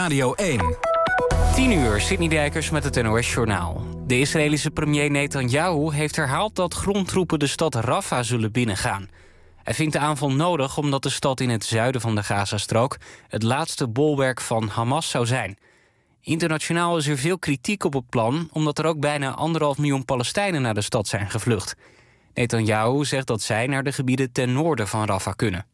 Radio 1. 10 uur, Sidney Dijkers met het NOS-journaal. De Israëlische premier Netanyahu heeft herhaald dat grondtroepen de stad Rafah zullen binnengaan. Hij vindt de aanval nodig omdat de stad in het zuiden van de Gazastrook het laatste bolwerk van Hamas zou zijn. Internationaal is er veel kritiek op het plan, omdat er ook bijna 1,5 miljoen Palestijnen naar de stad zijn gevlucht. Netanyahu zegt dat zij naar de gebieden ten noorden van Rafah kunnen.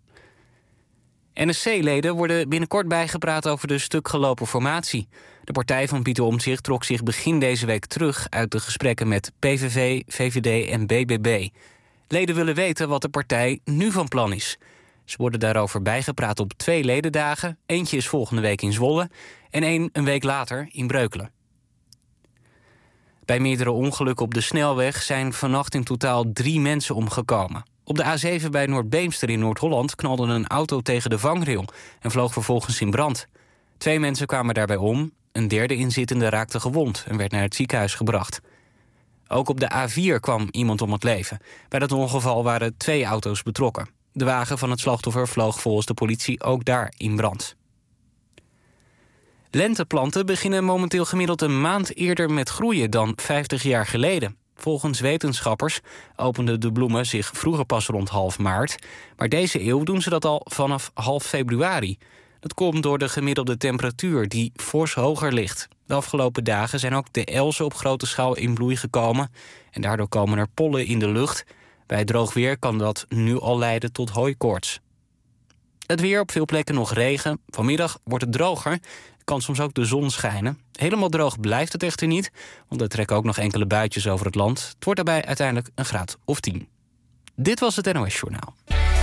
NSC-leden worden binnenkort bijgepraat over de stukgelopen formatie. De partij van Pieter Omtzigt trok zich begin deze week terug uit de gesprekken met PVV, VVD en BBB. Leden willen weten wat de partij nu van plan is. Ze worden daarover bijgepraat op 2 ledendagen. Eentje is volgende week in Zwolle en een week later in Breukelen. Bij meerdere ongelukken op de snelweg zijn vannacht in totaal 3 mensen omgekomen. Op de A7 bij Noordbeemster in Noord-Holland knalde een auto tegen de vangrail en vloog vervolgens in brand. 2 mensen kwamen daarbij om, een derde inzittende raakte gewond en werd naar het ziekenhuis gebracht. Ook op de A4 kwam iemand om het leven. Bij dat ongeval waren 2 auto's betrokken. De wagen van het slachtoffer vloog volgens de politie ook daar in brand. Lenteplanten beginnen momenteel gemiddeld een maand eerder met groeien dan 50 jaar geleden. Volgens wetenschappers openden de bloemen zich vroeger pas rond half maart. Maar deze eeuw doen ze dat al vanaf half februari. Dat komt door de gemiddelde temperatuur die fors hoger ligt. De afgelopen dagen zijn ook de elzen op grote schaal in bloei gekomen. En daardoor komen er pollen in de lucht. Bij droog weer kan dat nu al leiden tot hooikoorts. Het weer, op veel plekken nog regen. Vanmiddag wordt het droger. Kan soms ook de zon schijnen. Helemaal droog blijft het echter niet, want er trekken ook nog enkele buitjes over het land. Het wordt daarbij uiteindelijk een graad of 10. Dit was het NOS-journaal.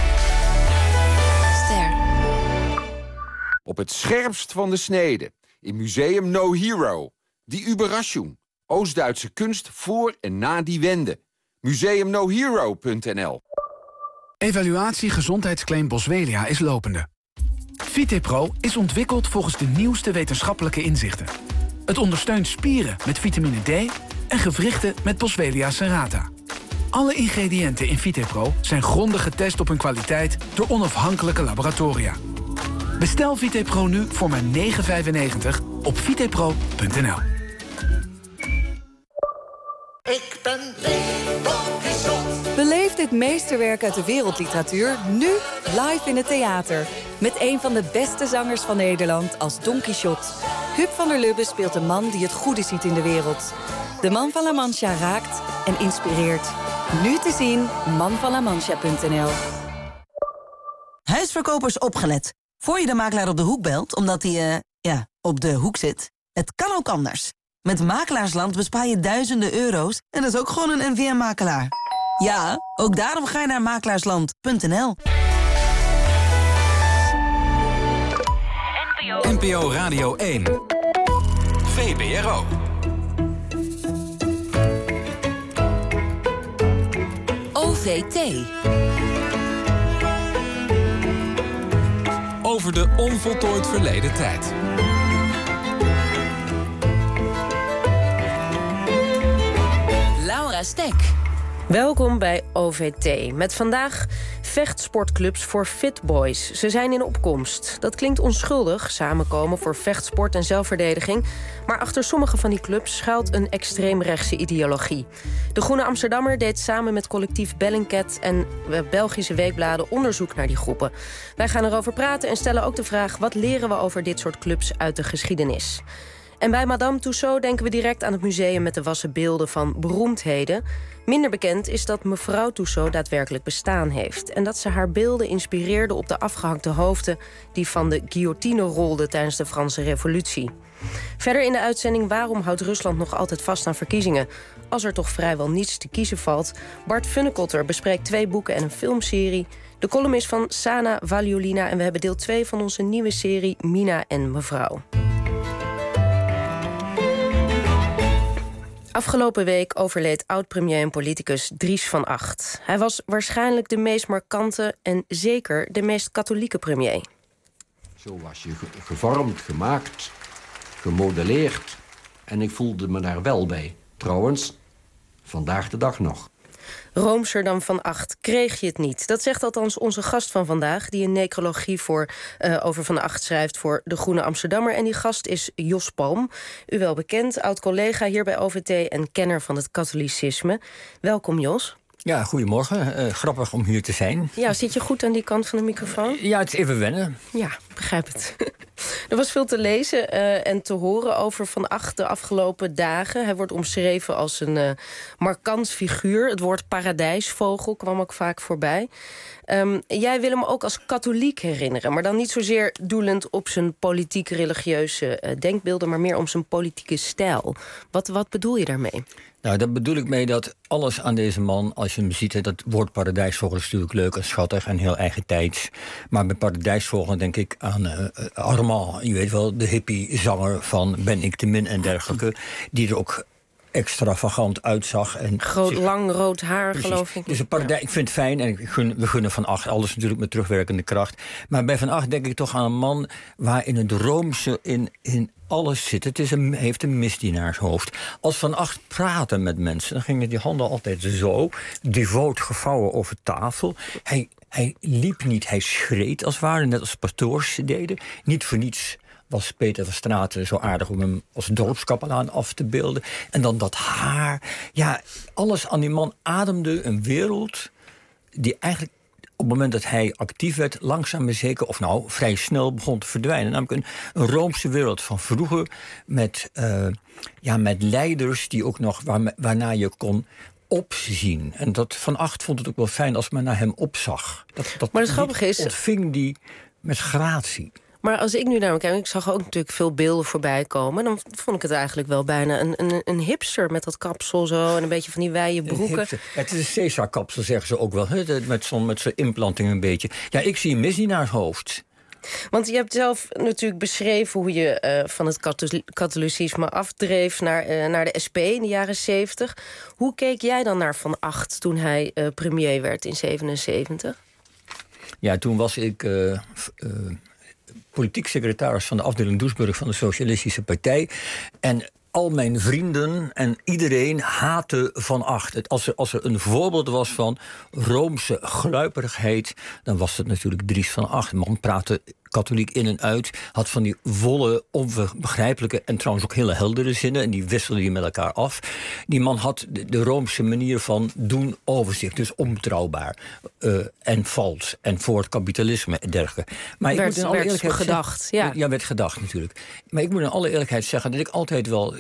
Ster. Op het scherpst van de snede, in Museum No Hero. Die Überraschung. Oost-Duitse kunst voor en na die wende. museumnohero.nl. Evaluatie gezondheidsclaim Boswellia is lopende. VitePro is ontwikkeld volgens de nieuwste wetenschappelijke inzichten. Het ondersteunt spieren met vitamine D en gewrichten met Boswellia serrata. Alle ingrediënten in VitePro zijn grondig getest op hun kwaliteit door onafhankelijke laboratoria. Bestel VitePro nu voor maar €9,95 op vitepro.nl. Ik ben Don Quixote. Beleef dit meesterwerk uit de wereldliteratuur nu live in het theater. Met een van de beste zangers van Nederland als Don Quixote. Huub van der Lubbe speelt een man die het goede ziet in de wereld. De Man van La Mancha raakt en inspireert. Nu te zien, manvanlamancha.nl. Huisverkopers opgelet. Voor je de makelaar op de hoek belt, omdat hij, op de hoek zit. Het kan ook anders. Met Makelaarsland bespaar je duizenden euro's en dat is ook gewoon een NVM-makelaar. Ja, ook daarom ga je naar makelaarsland.nl. NPO Radio 1. VPRO. OVT. Over de onvoltooid verleden tijd. Laura Stek. Welkom bij OVT. Met vandaag vechtsportclubs voor fit boys. Ze zijn in opkomst. Dat klinkt onschuldig, samenkomen voor vechtsport en zelfverdediging. Maar achter sommige van die clubs schuilt een extreemrechtse ideologie. De Groene Amsterdammer deed samen met collectief Bellingcat en Belgische weekbladen onderzoek naar die groepen. Wij gaan erover praten en stellen ook de vraag: wat leren we over dit soort clubs uit de geschiedenis? En bij Madame Tussauds denken we direct aan het museum met de wassen beelden van beroemdheden. Minder bekend is dat mevrouw Tussauds daadwerkelijk bestaan heeft. En dat ze haar beelden inspireerde op de afgehakte hoofden die van de guillotine rolden tijdens de Franse Revolutie. Verder in de uitzending: waarom houdt Rusland nog altijd vast aan verkiezingen, als er toch vrijwel niets te kiezen valt? Bart Funnekotter bespreekt 2 boeken en een filmserie. De column is van Sana Valiolina en we hebben deel 2 van onze nieuwe serie Mina en Mevrouw. Afgelopen week overleed oud-premier en politicus Dries van Agt. Hij was waarschijnlijk de meest markante en zeker de meest katholieke premier. Zo was je gevormd, gemaakt, gemodelleerd. En ik voelde me daar wel bij. Trouwens, vandaag de dag nog. Roomser dan Van Agt kreeg je het niet. Dat zegt althans onze gast van vandaag, die een necrologie over Van Agt schrijft voor De Groene Amsterdammer. En die gast is Jos Palm, u wel bekend, oud-collega hier bij OVT en kenner van het katholicisme. Welkom, Jos. Ja, goedemorgen. Grappig om hier te zijn. Ja, zit je goed aan die kant van de microfoon? Ja, het is even wennen. Ja, begrijp het. Er was veel te lezen en te horen over Van Agt de afgelopen dagen. Hij wordt omschreven als een markant figuur. Het woord paradijsvogel kwam ook vaak voorbij. Jij wil hem ook als katholiek herinneren, maar dan niet zozeer doelend op zijn politiek-religieuze denkbeelden, maar meer om zijn politieke stijl. Wat bedoel je daarmee? Nou, daar bedoel ik mee dat alles aan deze man, als je hem ziet, dat woord paradijsvogel is natuurlijk leuk en schattig en heel eigentijds. Maar met paradijsvogel denk ik aan Armand, je weet wel, de hippie-zanger van Ben ik te min en dergelijke, die er ook extravagant uitzag. En lang rood haar, precies, geloof ik. Dus ik vind het fijn en we gunnen Van Agt alles natuurlijk met terugwerkende kracht. Maar bij Van Agt denk ik toch aan een man waarin het roomse in alles zit. Heeft een misdienaarshoofd. Als Van Agt praatte met mensen, dan gingen die handen altijd zo, devoot gevouwen over tafel. Hij liep niet, hij schreed als het ware, net als pastoors deden. Niet voor niets was Peter van Straten zo aardig om hem als dorpskapelaan af te beelden. En dan dat haar. Ja, alles aan die man ademde een wereld die eigenlijk op het moment dat hij actief werd, langzaam maar zeker, of nou vrij snel begon te verdwijnen. Namelijk een Roomse wereld van vroeger met leiders die ook nog waarnaar je kon opzien. En dat Van Agt vond het ook wel fijn als men naar hem opzag. Maar het grappige is, ontving die met gratie. Maar als ik nu naar hem kijk, ik zag ook natuurlijk veel beelden voorbij komen, dan vond ik het eigenlijk wel bijna een hipster met dat kapsel zo en een beetje van die wijde broeken. Het is een Caesar-kapsel, zeggen ze ook wel, met zo'n implanting een beetje. Ja, ik zie een misdienaarhoofd. Want je hebt zelf natuurlijk beschreven hoe je van het katholicisme afdreef naar de SP in de jaren 70. Hoe keek jij dan naar Van Agt toen hij premier werd in 1977? Ja, toen was ik politiek secretaris van de afdeling Doesburg van de Socialistische Partij. En al mijn vrienden en iedereen haatte Van Agt. Als er een voorbeeld was van Roomse gluiperigheid, dan was het natuurlijk Dries Van Agt. De man praatte katholiek in en uit, had van die volle, onbegrijpelijke en trouwens ook hele heldere zinnen, en die wisselde je met elkaar af. Die man had de Roomse manier van doen over zich, dus onbetrouwbaar en vals en voor het kapitalisme en dergelijke. Maar ik moet in alle eerlijkheid gedacht, ja, werd gedacht natuurlijk. Maar ik moet in alle eerlijkheid zeggen dat ik altijd wel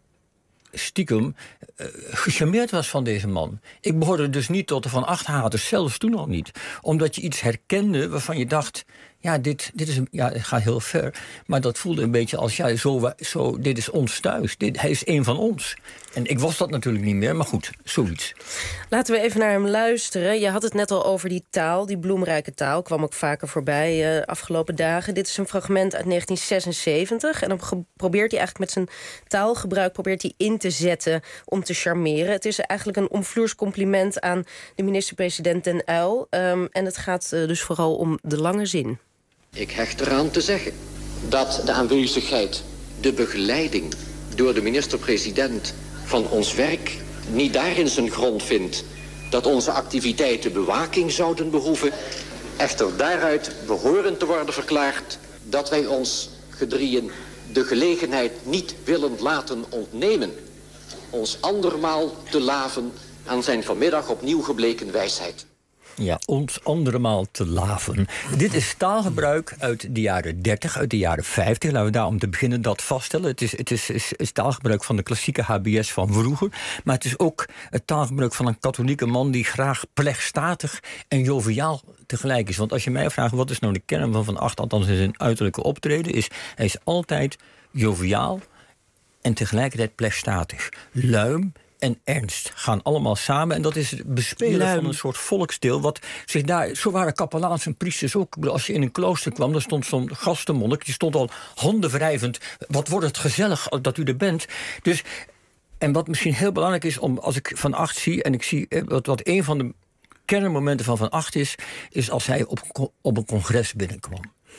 stiekem gecharmeerd was van deze man. Ik behoorde dus niet tot de Van Agt-haters, zelfs toen al niet. Omdat je iets herkende waarvan je dacht, ja, dit gaat heel ver. Maar dat voelde een beetje als, dit is ons thuis. Hij is een van ons. En ik was dat natuurlijk niet meer, maar goed, zoiets. Laten we even naar hem luisteren. Je had het net al over die taal, die bloemrijke taal. Kwam ook vaker voorbij afgelopen dagen. Dit is een fragment uit 1976. En dan probeert hij eigenlijk met zijn taalgebruik in te zetten om te charmeren. Het is eigenlijk een omvloers compliment aan de minister-president Den Uyl. En het gaat dus vooral om de lange zin. Ik hecht eraan te zeggen dat de aanwezigheid, de begeleiding door de minister-president van ons werk niet daarin zijn grond vindt dat onze activiteiten bewaking zouden behoeven. Echter daaruit behoren te worden verklaard dat wij ons gedrieën de gelegenheid niet willen laten ontnemen ons andermaal te laven aan zijn vanmiddag opnieuw gebleken wijsheid. Ja, ons andermaal te laven. Dit is taalgebruik uit de jaren 30, uit de jaren 50. Laten we daar om te beginnen dat vaststellen. Het is taalgebruik van de klassieke HBS van vroeger. Maar het is ook het taalgebruik van een katholieke man die graag plechtstatig en joviaal tegelijk is. Want als je mij vraagt, wat is nou de kern van Van Agt, althans in zijn uiterlijke optreden, hij is altijd joviaal en tegelijkertijd plechtstatig. Luim en ernst gaan allemaal samen. En dat is het bespelen van een soort volksdeel wat zich daar, zo waren kapelaans en priesters ook. Als je in een klooster kwam, dan stond zo'n gastenmonnik, die stond al handenwrijvend. Wat wordt het gezellig dat u er bent. Dus, en wat misschien heel belangrijk is, als ik Van Agt zie, en ik zie wat een van de kernmomenten van Agt is als hij op een congres binnenkwam.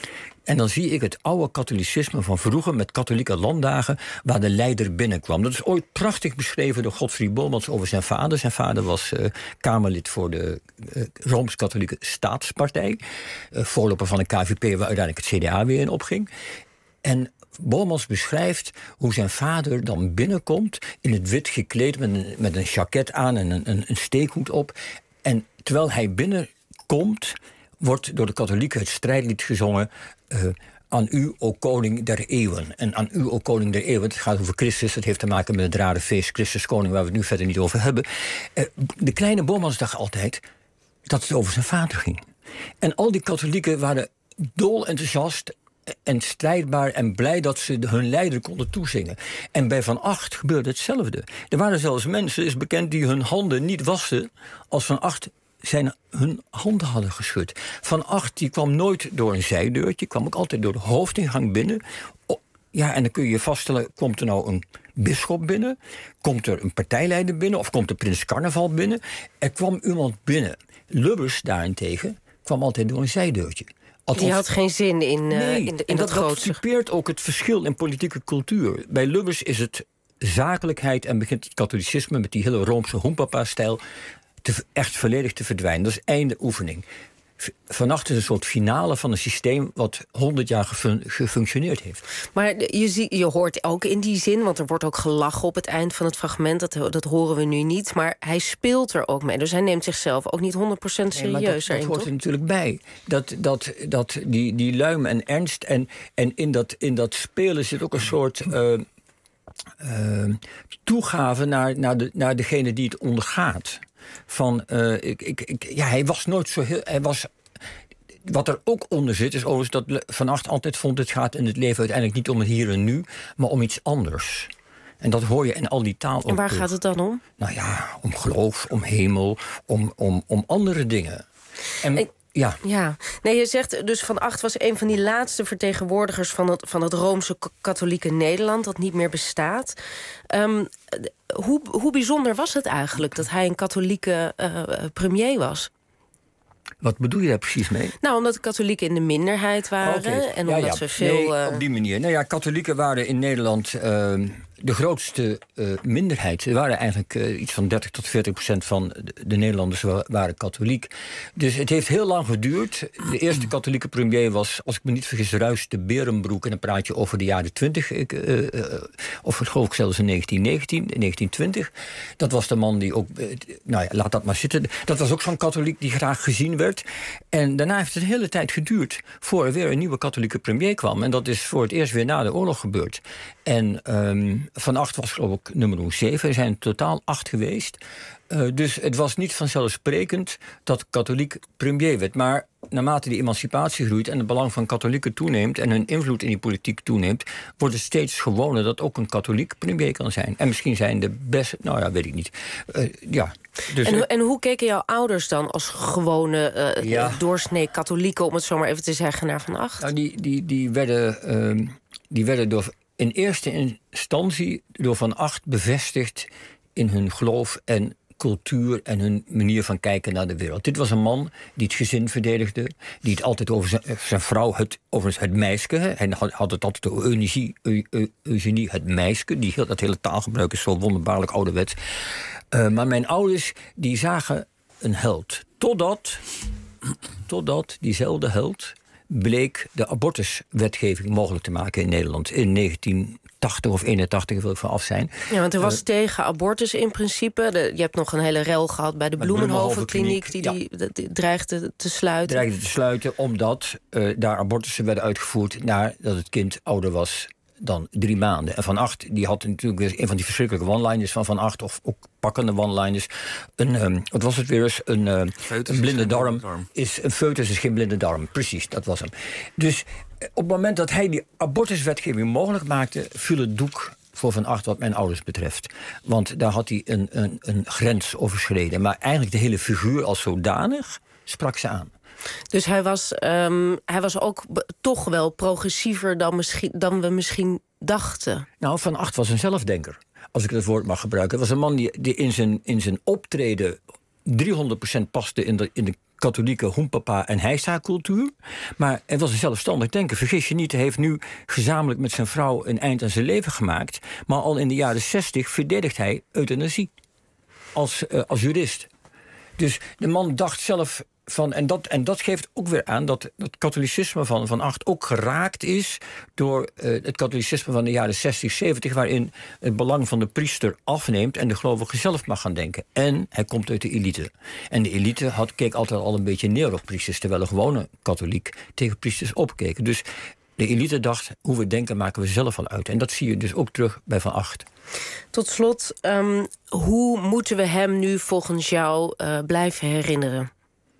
En dan zie ik het oude katholicisme van vroeger met katholieke landdagen, waar de leider binnenkwam. Dat is ooit prachtig beschreven door Godfried Bomans over zijn vader. Zijn vader was Kamerlid voor de Rooms-Katholieke Staatspartij. Voorloper van de KVP, waar uiteindelijk het CDA weer in opging. En Bomans beschrijft hoe zijn vader dan binnenkomt, in het wit gekleed, met een jacket aan en een steekhoed op. En terwijl hij binnenkomt, wordt door de katholieken het strijdlied gezongen, aan u, o koning der eeuwen. En aan u, o koning der eeuwen, het gaat over Christus, het heeft te maken met het rare feest Christus koning, waar we het nu verder niet over hebben. De kleine Bomans dacht altijd dat het over zijn vader ging. En al die katholieken waren dol enthousiast en strijdbaar en blij dat ze hun leider konden toezingen. En bij Van Agt gebeurde hetzelfde. Er waren zelfs mensen, is bekend, die hun handen niet wasten als Van Agt hun handen hadden geschud. Van Agt die kwam nooit door een zijdeurtje, kwam ook altijd door de hoofdingang binnen. Ja, en dan kun je je vaststellen, komt er nou een bisschop binnen? Komt er een partijleider binnen? Of komt er prins Carnaval binnen? Er kwam iemand binnen. Lubbers daarentegen kwam altijd door een zijdeurtje. Althans, die had geen zin in dat grootste. Dat typeert ook het verschil in politieke cultuur. Bij Lubbers is het zakelijkheid en begint het katholicisme met die hele Roomse hoempapa-stijl echt volledig te verdwijnen. Dat is einde oefening. Vannacht is een soort finale van een systeem wat 100 jaar gefunctioneerd heeft. Maar je hoort ook in die zin, want er wordt ook gelachen op het eind van het fragment, dat horen we nu niet, maar hij speelt er ook mee. Dus hij neemt zichzelf ook niet 100% serieus. Dat hoort er natuurlijk bij. Dat die luim en ernst en in dat spelen zit ook een soort toegave naar degene die het ondergaat. Hij was nooit zo heel. Wat er ook onder zit, is overigens dat Van Agt altijd vond, het gaat in het leven uiteindelijk niet om het hier en nu, maar om iets anders. En dat hoor je in al die taal ook. En waar gaat het dan om? Nou ja, om geloof, om hemel, om andere dingen. Ja. Nee, je zegt dus Van Agt was een van die laatste vertegenwoordigers van het Roomse katholieke Nederland, dat niet meer bestaat. Hoe bijzonder was het eigenlijk dat hij een katholieke premier was? Wat bedoel je daar precies mee? Nou, omdat de katholieken in de minderheid waren. En omdat we veel. Nee, op die manier. Nou ja, katholieken waren in Nederland de grootste minderheid. Er waren eigenlijk iets van 30-40% van de Nederlanders waren katholiek. Dus het heeft heel lang geduurd. De eerste katholieke premier was, als ik me niet vergis, Ruys de Berenbroek. En dan praat je over de jaren 20. Of het geloof ik zelfs in 1920. Dat was de man die ook, laat dat maar zitten. Dat was ook zo'n katholiek die graag gezien werd. En daarna heeft het een hele tijd geduurd voor er weer een nieuwe katholieke premier kwam. En dat is voor het eerst weer na de oorlog gebeurd. En Van Agt was geloof ik nummer 7. Er zijn in totaal 8 geweest. Dus het was niet vanzelfsprekend dat katholiek premier werd. Maar naarmate die emancipatie groeit en het belang van katholieken toeneemt en hun invloed in die politiek toeneemt, wordt het steeds gewoner dat ook een katholiek premier kan zijn. En misschien zijn de beste, weet ik niet. Dus en hoe keken jouw ouders dan als gewone doorsnee katholieken, om het zo maar even te zeggen, naar Van Agt? Nou, die werden in eerste instantie door Van Agt bevestigd in hun geloof en cultuur en hun manier van kijken naar de wereld. Dit was een man die het gezin verdedigde, die het altijd over zijn vrouw, overigens het meisje, hij had het altijd over Eugenie, het meisje, dat hele taalgebruik is zo wonderbaarlijk ouderwets. Maar mijn ouders, die zagen een held. Totdat diezelfde held bleek de abortuswetgeving mogelijk te maken in Nederland in 1980 of 81, wil ik van af zijn. Ja, want er was tegen abortus in principe. Je hebt nog een hele rel gehad bij de Bloemenhoven-kliniek die dreigde te sluiten. Omdat daar abortussen werden uitgevoerd nadat het kind ouder was dan 3 maanden. En Van Agt, die had natuurlijk weer een van die verschrikkelijke one-liners van Agt, of ook pakkende one-liners. Wat was het weer eens? Een blinde darm. Een foetus is geen blinde darm. Precies, dat was hem. Dus op het moment dat hij die abortuswetgeving mogelijk maakte, viel het doek voor Van Agt wat mijn ouders betreft. Want daar had hij een grens overschreden. Maar eigenlijk de hele figuur als zodanig sprak ze aan. Dus hij was ook toch wel progressiever dan we misschien dachten. Nou, Van Agt was een zelfdenker, als ik dat woord mag gebruiken. Het was een man die in zijn optreden 300% paste in de katholieke hoempapa en heisa-cultuur. Maar het was een zelfstandig denken. Vergis je niet, hij heeft nu gezamenlijk met zijn vrouw een eind aan zijn leven gemaakt. Maar al in de jaren 60 verdedigt hij euthanasie als jurist. Dus de man dacht zelf van... En dat geeft ook weer aan dat het katholicisme van Acht ook geraakt is door het katholicisme van de jaren 60, 70... waarin het belang van de priester afneemt en de gelovige zelf mag gaan denken. En hij komt uit de elite. En de elite keek altijd al een beetje neer op priesters, terwijl een gewone katholiek tegen priesters opkeek. Dus de elite dacht, hoe we denken maken we zelf al uit. En dat zie je dus ook terug bij Van Agt. Tot slot, hoe moeten we hem nu volgens jou blijven herinneren?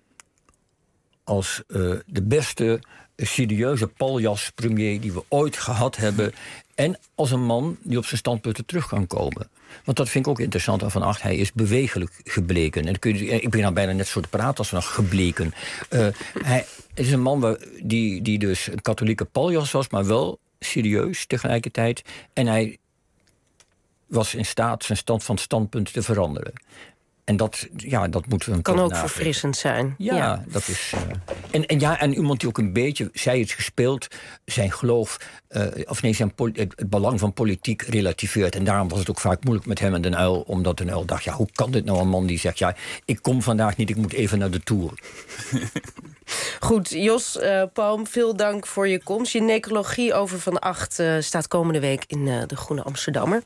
Als de beste serieuze paljas-premier die we ooit gehad hebben. En als een man die op zijn standpunten terug kan komen. Want dat vind ik ook interessant aan Van Agt. Hij is bewegelijk gebleken. En ik begin nou bijna net zo te praten als Van Agt gebleken. Hij is een man die dus een katholieke paljas was, maar wel serieus tegelijkertijd. En hij was in staat zijn standpunt te veranderen. En dat moeten we kan ook verfrissend zijn. Ja. Dat is. En iemand die ook een beetje, zij het gespeeld, zijn geloof, het belang van politiek relativeert. En daarom was het ook vaak moeilijk met hem en Den Uyl, omdat Den Uyl dacht, hoe kan dit nou, een man die zegt, ik kom vandaag niet, ik moet even naar de Tour. Goed, Jos Palm, veel dank voor je komst. Je necrologie over Van Agt staat komende week in de Groene Amsterdammer.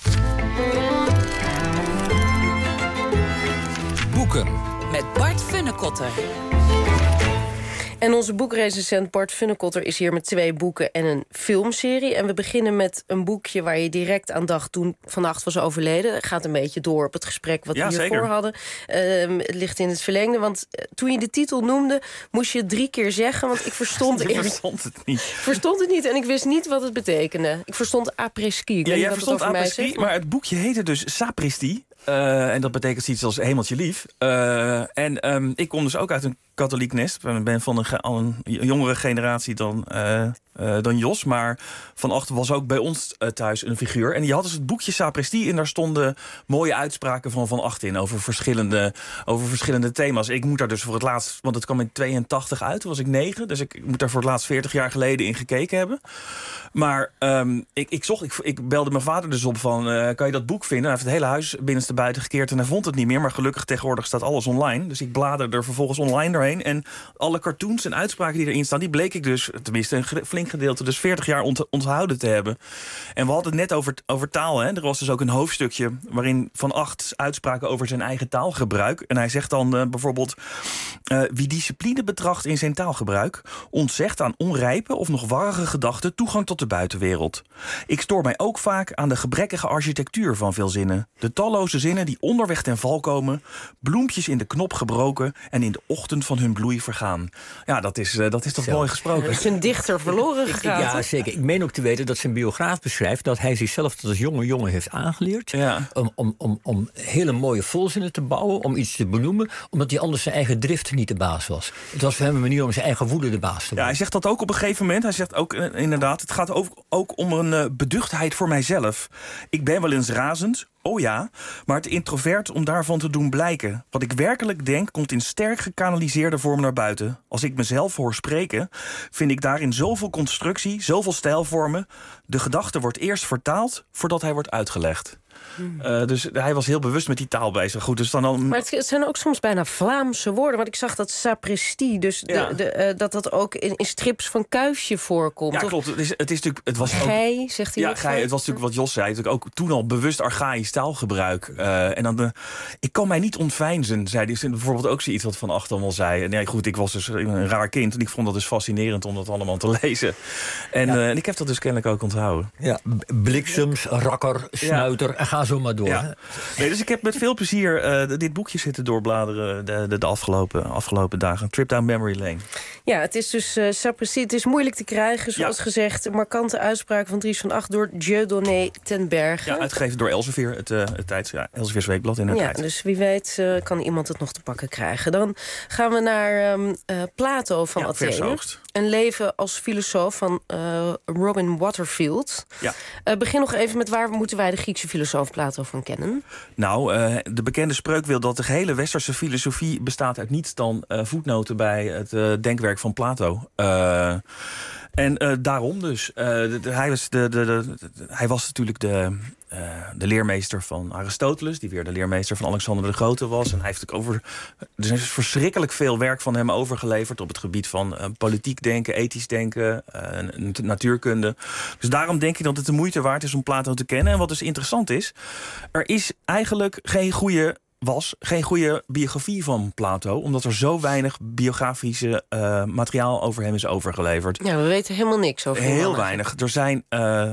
Boeken. Met Bart Funnekotter. En onze boekrecensent Bart Funnekotter is hier met 2 boeken en een filmserie. En we beginnen met een boekje waar je direct aan dacht toen Van Agt was overleden. Het gaat een beetje door op het gesprek wat we hiervoor hadden. Het ligt in het verlengde, want toen je de titel noemde, moest je het 3 keer zeggen. Want ik verstond het niet. Verstond het niet en ik wist niet wat het betekende. Ik verstond après-ski. Jij verstond après-ski, maar het boekje heette dus Sapristi. En dat betekent iets als hemeltje lief. Ik kom dus ook uit een katholiek nest. Ik ben van een jongere generatie dan Jos. Maar Van Agt was ook bij ons thuis een figuur. En die had dus het boekje Sapristi. En daar stonden mooie uitspraken van Agt in. Over verschillende thema's. Ik moet daar dus voor het laatst, want het kwam in 82 uit. Toen was ik 9. Dus ik moet daar voor het laatst 40 jaar geleden in gekeken hebben. Maar ik belde mijn vader dus op van, kan je dat boek vinden? Hij heeft het hele huis binnenste buiten gekeerd en hij vond het niet meer. Maar gelukkig tegenwoordig staat alles online. Dus ik bladerde er vervolgens online doorheen. En alle cartoons en uitspraken die erin staan, die bleek ik dus, tenminste een flink gedeelte, dus 40 jaar onthouden te hebben. En we hadden het net over taal. Hè? Er was dus ook een hoofdstukje waarin Van Agt uitspraken over zijn eigen taalgebruik. En hij zegt dan bijvoorbeeld, wie discipline betracht in zijn taalgebruik, ontzegt aan onrijpe of nog warrige gedachten toegang tot de buitenwereld. Ik stoor mij ook vaak aan de gebrekkige architectuur van veel zinnen. De talloze zinnen die onderweg ten val komen, bloempjes in de knop gebroken en in de ochtend van hun bloei vergaan. Ja, dat is toch mooi gesproken. Het is een dichter verloren gegaan. Ja, zeker. Ik meen ook te weten dat zijn biograaf beschrijft dat hij zichzelf tot als jonge jongen heeft aangeleerd om hele mooie volzinnen te bouwen, om iets te benoemen, omdat hij anders zijn eigen drift niet de baas was. Het was voor hem een manier om zijn eigen woede de baas te worden. Ja, hij zegt dat ook op een gegeven moment. Hij zegt ook inderdaad, het gaat ook om een beduchtheid voor mijzelf. Ik ben wel eens razend, oh ja, maar het introvert om daarvan te doen blijken. Wat ik werkelijk denk, komt in sterk gekanaliseerde vorm naar buiten. Als ik mezelf hoor spreken, vind ik daarin zoveel constructie, zoveel stijlvormen. De gedachte wordt eerst vertaald voordat hij wordt uitgelegd. Dus hij was heel bewust met die taal bezig. Goed, dus dan Maar het zijn ook soms bijna Vlaamse woorden. Want ik zag dat sapristi, dus dat ook in strips van Kuifje voorkomt. Ja, klopt. Het was gij, zegt hij. Ja, gij, het was natuurlijk wat Jos zei. Natuurlijk ook toen al bewust archaïsch taalgebruik. En dan ik kan mij niet ontveinzen, zei hij. Bijvoorbeeld ook zoiets wat Van Agt allemaal zei. Nee, goed, ik was dus een raar kind. En ik vond dat dus fascinerend om dat allemaal te lezen. En ik heb dat dus kennelijk ook onthouden. Ja, bliksems, rakker, snuiter en ga zo maar door. Ja. Nee, dus ik heb met veel plezier dit boekje zitten doorbladeren de afgelopen dagen. Trip down memory lane. Ja, het is dus sapristi. Het is moeilijk te krijgen, zoals gezegd. Markante uitspraak van Dries van Agt door Dieudonné ten Berge. Ja, uitgegeven door Elsevier, het Elsevier's Weekblad in de tijd. Ja, dus wie weet kan iemand het nog te pakken krijgen. Dan gaan we naar Plato van Athene. Een leven als filosoof van Robin Waterfield. Ja. Begin nog even met waar moeten wij de Griekse filosofie filosoof Plato van kennen? Nou, de bekende spreuk wil dat de gehele westerse filosofie bestaat uit niets dan voetnoten bij het denkwerk van Plato. En daarom dus. Hij was natuurlijk de leermeester van Aristoteles, die weer de leermeester van Alexander de Grote was. En hij heeft er is verschrikkelijk veel werk van hem overgeleverd op het gebied van politiek denken, ethisch denken, natuurkunde. Dus daarom denk ik dat het de moeite waard is om Plato te kennen. En wat dus interessant is, er is eigenlijk geen goede biografie van Plato, omdat er zo weinig biografische materiaal over hem is overgeleverd. Ja, we weten helemaal niks over hem. Heel weinig. Er zijn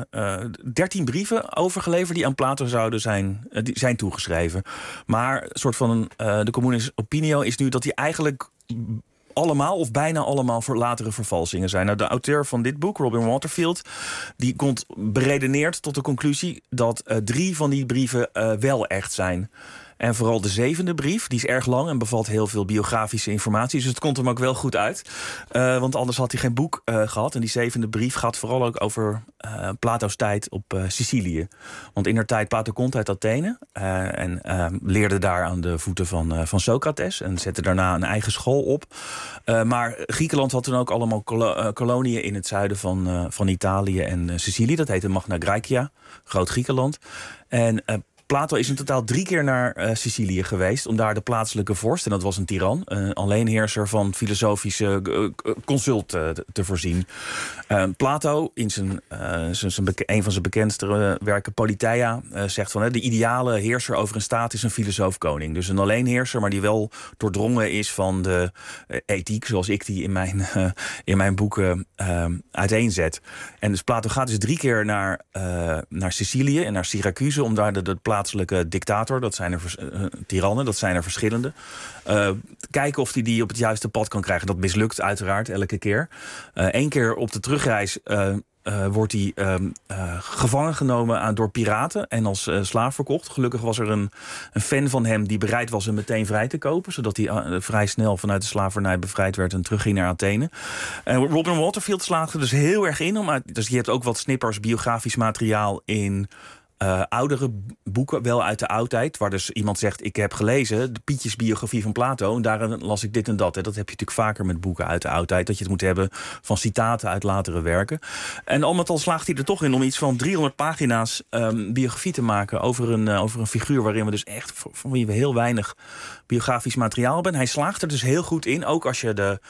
13 brieven overgeleverd die aan Plato zouden zijn toegeschreven. Maar een soort van de communis opinio is nu dat hij eigenlijk allemaal of bijna allemaal voor latere vervalsingen zijn. Nou, de auteur van dit boek, Robin Waterfield, die komt beredeneerd tot de conclusie dat 3 van die brieven wel echt zijn. En vooral de 7e brief, die is erg lang en bevat heel veel biografische informatie. Dus het komt hem ook wel goed uit. Want anders had hij geen boek gehad. En die 7e brief gaat vooral ook over Plato's tijd op Sicilië. Want indertijd, Plato komt uit Athene. En leerde daar aan de voeten van Socrates. En zette daarna een eigen school op. Maar Griekenland had toen ook allemaal koloniën in het zuiden van Italië en Sicilië. Dat heette Magna Graecia, Groot Griekenland. En Plato is in totaal 3 keer naar Sicilië geweest om daar de plaatselijke vorst, en dat was een tiran, een alleenheerser, van filosofische consult te voorzien. Plato, in een van zijn bekendste werken, Politeia, zegt van de ideale heerser over een staat is een filosoof-koning. Dus een alleenheerser, maar die wel doordrongen is van de ethiek, zoals ik die in mijn boeken uiteenzet. En dus Plato gaat dus 3 keer naar Sicilië en naar Syracuse om daar de plaatselijke dictator, dat zijn er tirannen, dat zijn er verschillende, kijken of hij die op het juiste pad kan krijgen. Dat mislukt uiteraard elke keer. 1 keer op de terugreis wordt hij gevangen genomen door piraten en als slaaf verkocht. Gelukkig was er een fan van hem die bereid was hem meteen vrij te kopen, zodat hij vrij snel vanuit de slavernij bevrijd werd en terugging naar Athene. Robin Waterfield slaagt er dus heel erg in. Dus je hebt ook wat snippers biografisch materiaal in oudere boeken, wel uit de oudheid, waar dus iemand zegt, ik heb gelezen de Pietjes biografie van Plato en daarin las ik dit en dat. Hè. Dat heb je natuurlijk vaker met boeken uit de oudheid, dat je het moet hebben van citaten uit latere werken. En al met al slaagt hij er toch in om iets van 300 pagina's biografie te maken over een figuur waarin we dus echt, van wie we heel weinig biografisch materiaal hebben. Hij slaagt er dus heel goed in, ook als je de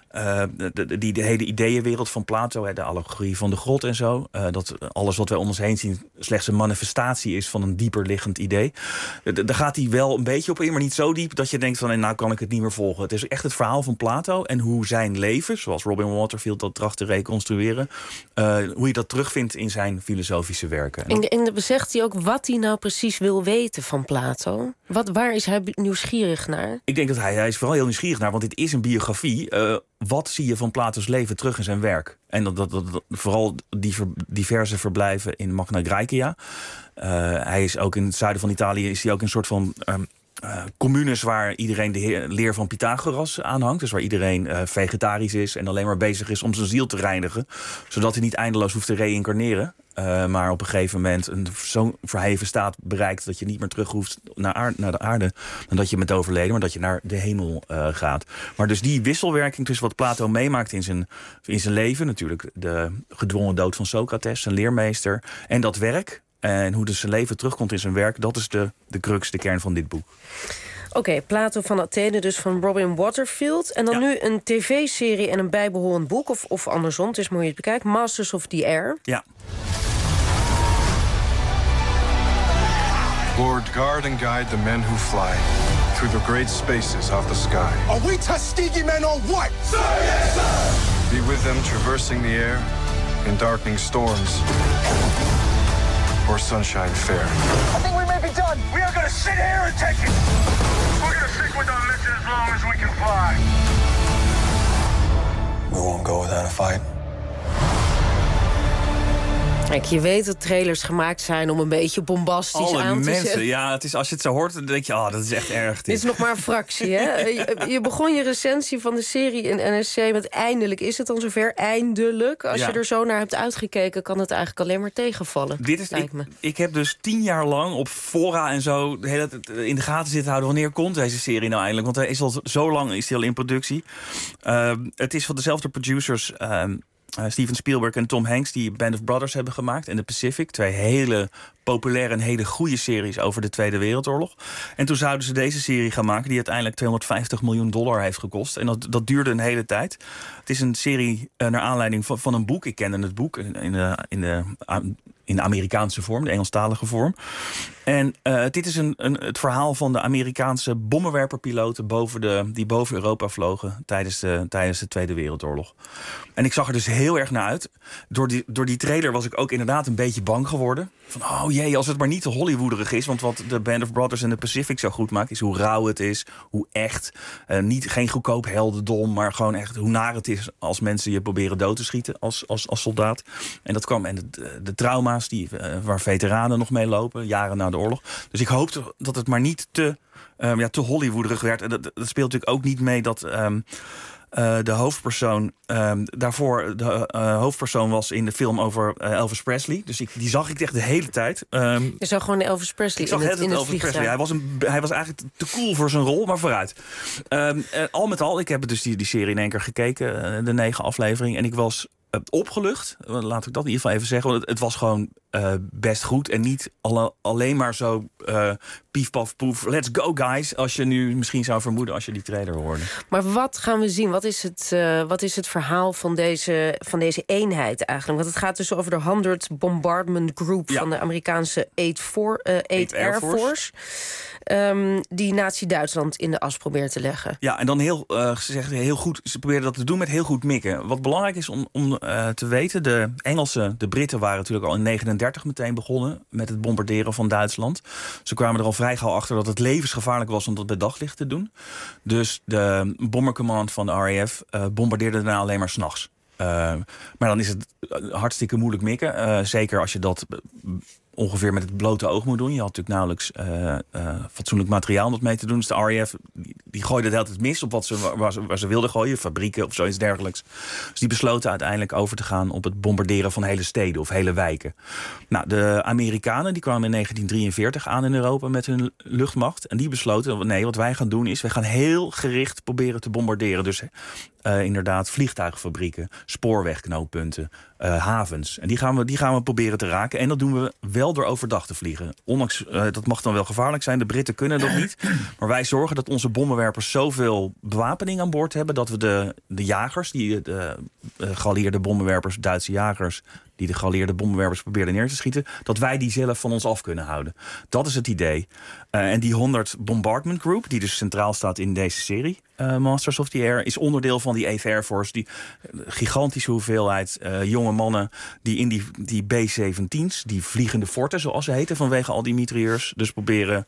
hele ideeënwereld van Plato, de allegorie van de grot en zo, dat alles wat wij om ons heen zien slechts een manifestatie is van een dieper liggend idee. Daar gaat hij wel een beetje op in, maar niet zo diep dat je denkt van, nou kan ik het niet meer volgen. Het is echt het verhaal van Plato en hoe zijn leven, zoals Robin Waterfield dat tracht te reconstrueren, hoe je dat terugvindt in zijn filosofische werken. En zegt hij ook wat hij nou precies wil weten van Plato? Waar is hij nieuwsgierig naar? Ik denk dat hij is vooral heel nieuwsgierig naar, want dit is een biografie. Wat zie je van Plato's leven terug in zijn werk? En dat vooral die diverse verblijven in Magna Graecia. Hij is ook in het zuiden van Italië is hij ook een soort van communes waar iedereen de leer van Pythagoras aanhangt. Dus waar iedereen vegetarisch is en alleen maar bezig is om zijn ziel te reinigen. Zodat hij niet eindeloos hoeft te reïncarneren. Maar op een gegeven moment zo'n verheven staat bereikt dat je niet meer terug hoeft naar de aarde dan dat je bent overleden, maar dat je naar de hemel gaat. Maar dus die wisselwerking tussen wat Plato meemaakt in zijn leven, natuurlijk de gedwongen dood van Socrates, zijn leermeester, en dat werk, en hoe dus zijn leven terugkomt in zijn werk, dat is de crux, de kern van dit boek. Oké, Plato van Athene, dus van Robin Waterfield. En dan nu een tv-serie en een bijbehorend boek, of andersom, het is hoe je het bekijkt, Masters of the Air. Ja. Lord, guard and guide the men who fly through the great spaces of the sky. Are we Tuskegee men or what? Sir, yes, sir! Be with them traversing the air in darkening storms or sunshine fair. I think we may be done. We are gonna sit here and take it. We're gonna stick with our mission as long as we can fly. We won't go without a fight. Kijk, je weet dat trailers gemaakt zijn om een beetje bombastisch Alle aan te mensen, zetten. ja, het is, als je het zo hoort, dan denk je, dat is echt erg. Dit is nog maar een fractie, hè? Je begon je recensie van de serie in NRC met eindelijk. Is het dan zover? Eindelijk? Als je er zo naar hebt uitgekeken, kan het eigenlijk alleen maar tegenvallen. Ik heb dus 10 jaar lang op fora en zo de hele tijd in de gaten zitten houden. Wanneer komt deze serie nou eindelijk? Want hij is al zo lang in productie. Het is van dezelfde producers... Steven Spielberg en Tom Hanks, die Band of Brothers hebben gemaakt. En The Pacific. 2 hele populaire en hele goede series over de Tweede Wereldoorlog. En toen zouden ze deze serie gaan maken... die uiteindelijk $250 miljoen heeft gekost. En dat duurde een hele tijd. Het is een serie naar aanleiding van een boek. Ik kende het boek in de Amerikaanse vorm, de Engelstalige vorm. En dit is het verhaal van de Amerikaanse bommenwerperpiloten die boven Europa vlogen tijdens de Tweede Wereldoorlog. En ik zag er dus heel erg naar uit. Door die trailer was ik ook inderdaad een beetje bang geworden. Van, oh jee, als het maar niet te Hollywooderig is. Want wat de Band of Brothers en The Pacific zo goed maakt... is hoe rauw het is, hoe echt. Geen goedkoop heldendom, maar gewoon echt hoe naar het is... als mensen je proberen dood te schieten als soldaat. En dat kwam. En de trauma's waar veteranen nog mee lopen, jaren na de oorlog. Dus ik hoopte dat het maar niet te Hollywooderig werd. En dat speelt natuurlijk ook niet mee dat... de hoofdpersoon hoofdpersoon was in de film over Elvis Presley. Dus die zag ik echt de hele tijd. Je zag gewoon Elvis Presley in het vliegtuig. Hij was eigenlijk te cool voor zijn rol, maar vooruit. Al met al, ik heb dus die serie in één keer gekeken, de 9 afleveringen. En ik was opgelucht, laat ik dat in ieder geval even zeggen. Want het was gewoon best goed en niet alleen maar zo pief, paf, poef, let's go guys, als je nu misschien zou vermoeden als je die trailer hoorde. Maar wat gaan we zien? Wat is het verhaal van deze eenheid eigenlijk? Want het gaat dus over de 100 Bombardment Group van de Amerikaanse 8th Air Force. Die Nazi-Duitsland in de as probeert te leggen. Ja, en dan heel goed. Ze probeerden dat te doen met heel goed mikken. Wat belangrijk is om te weten, de Britten waren natuurlijk al in 1939 meteen begonnen met het bombarderen van Duitsland. Ze kwamen er al vrij gauw achter dat het levensgevaarlijk was om dat bij daglicht te doen. Dus de Bombercommand van de RAF bombardeerde daarna alleen maar 's nachts. Maar dan is het hartstikke moeilijk mikken. Zeker als je dat ongeveer met het blote oog moet doen. Je had natuurlijk nauwelijks fatsoenlijk materiaal om dat mee te doen. Dus de RAF die gooide het altijd mis op waar ze wilden gooien. Fabrieken of zoiets dergelijks. Dus die besloten uiteindelijk over te gaan op het bombarderen van hele steden of hele wijken. Nou, de Amerikanen die kwamen in 1943 aan in Europa met hun luchtmacht. En die besloten, nee, wat wij gaan doen is, wij gaan heel gericht proberen te bombarderen. Dus inderdaad vliegtuigfabrieken, spoorwegknooppunten, havens. En die gaan we proberen te raken. En dat doen we wel door overdag te vliegen. Ondanks, dat mag dan wel gevaarlijk zijn. De Britten kunnen dat niet. Maar wij zorgen dat onze bommenwerpers zoveel bewapening aan boord hebben, dat we de jagers, de geallieerde bommenwerpers, Duitse jagers, die de geallieerde bommenwerpers probeerden neer te schieten, dat wij die zelf van ons af kunnen houden. Dat is het idee. En die 100 Bombardment Group, die dus centraal staat in deze serie, Masters of the Air, is onderdeel van die 8th Air Force. Die gigantische hoeveelheid jonge mannen die in die B-17's, die vliegende forten zoals ze heten, vanwege al die mitrailleurs, dus proberen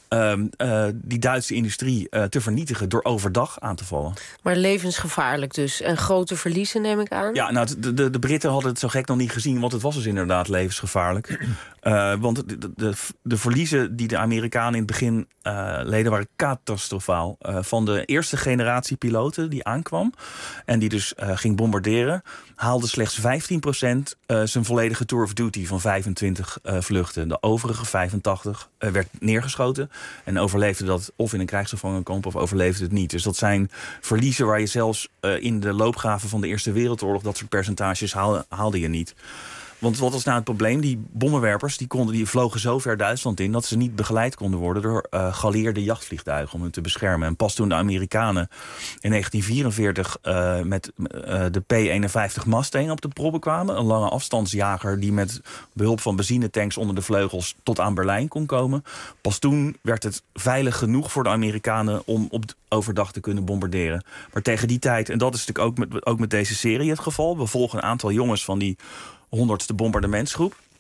die Duitse industrie te vernietigen door overdag aan te vallen. Maar levensgevaarlijk dus. En grote verliezen, neem ik aan? Ja, nou, de Britten hadden het zo gek nog niet gezien, want het was dus inderdaad levensgevaarlijk. Want de verliezen die de Amerikanen in het begin leden waren catastrofaal. Van de eerste generatie piloten die aankwam en die dus ging bombarderen, haalde slechts 15% zijn volledige tour of duty van 25 vluchten. De overige 85 werd neergeschoten en overleefde dat of in een krijgsgevangenkamp of overleefde het niet. Dus dat zijn verliezen waar je zelfs in de loopgraven van de Eerste Wereldoorlog, dat soort percentages haalde je niet. Want wat was nou het probleem? Die bommenwerpers die vlogen zo ver Duitsland in dat ze niet begeleid konden worden door geallieerde jachtvliegtuigen om hen te beschermen. En pas toen de Amerikanen in 1944 met de P-51 Mustang op de proppen kwamen, een lange afstandsjager die met behulp van benzinetanks onder de vleugels tot aan Berlijn kon komen, pas toen werd het veilig genoeg voor de Amerikanen om overdag te kunnen bombarderen. Maar tegen die tijd, en dat is natuurlijk ook met deze serie het geval, we volgen een aantal jongens van die 100ste bombardementsgroep.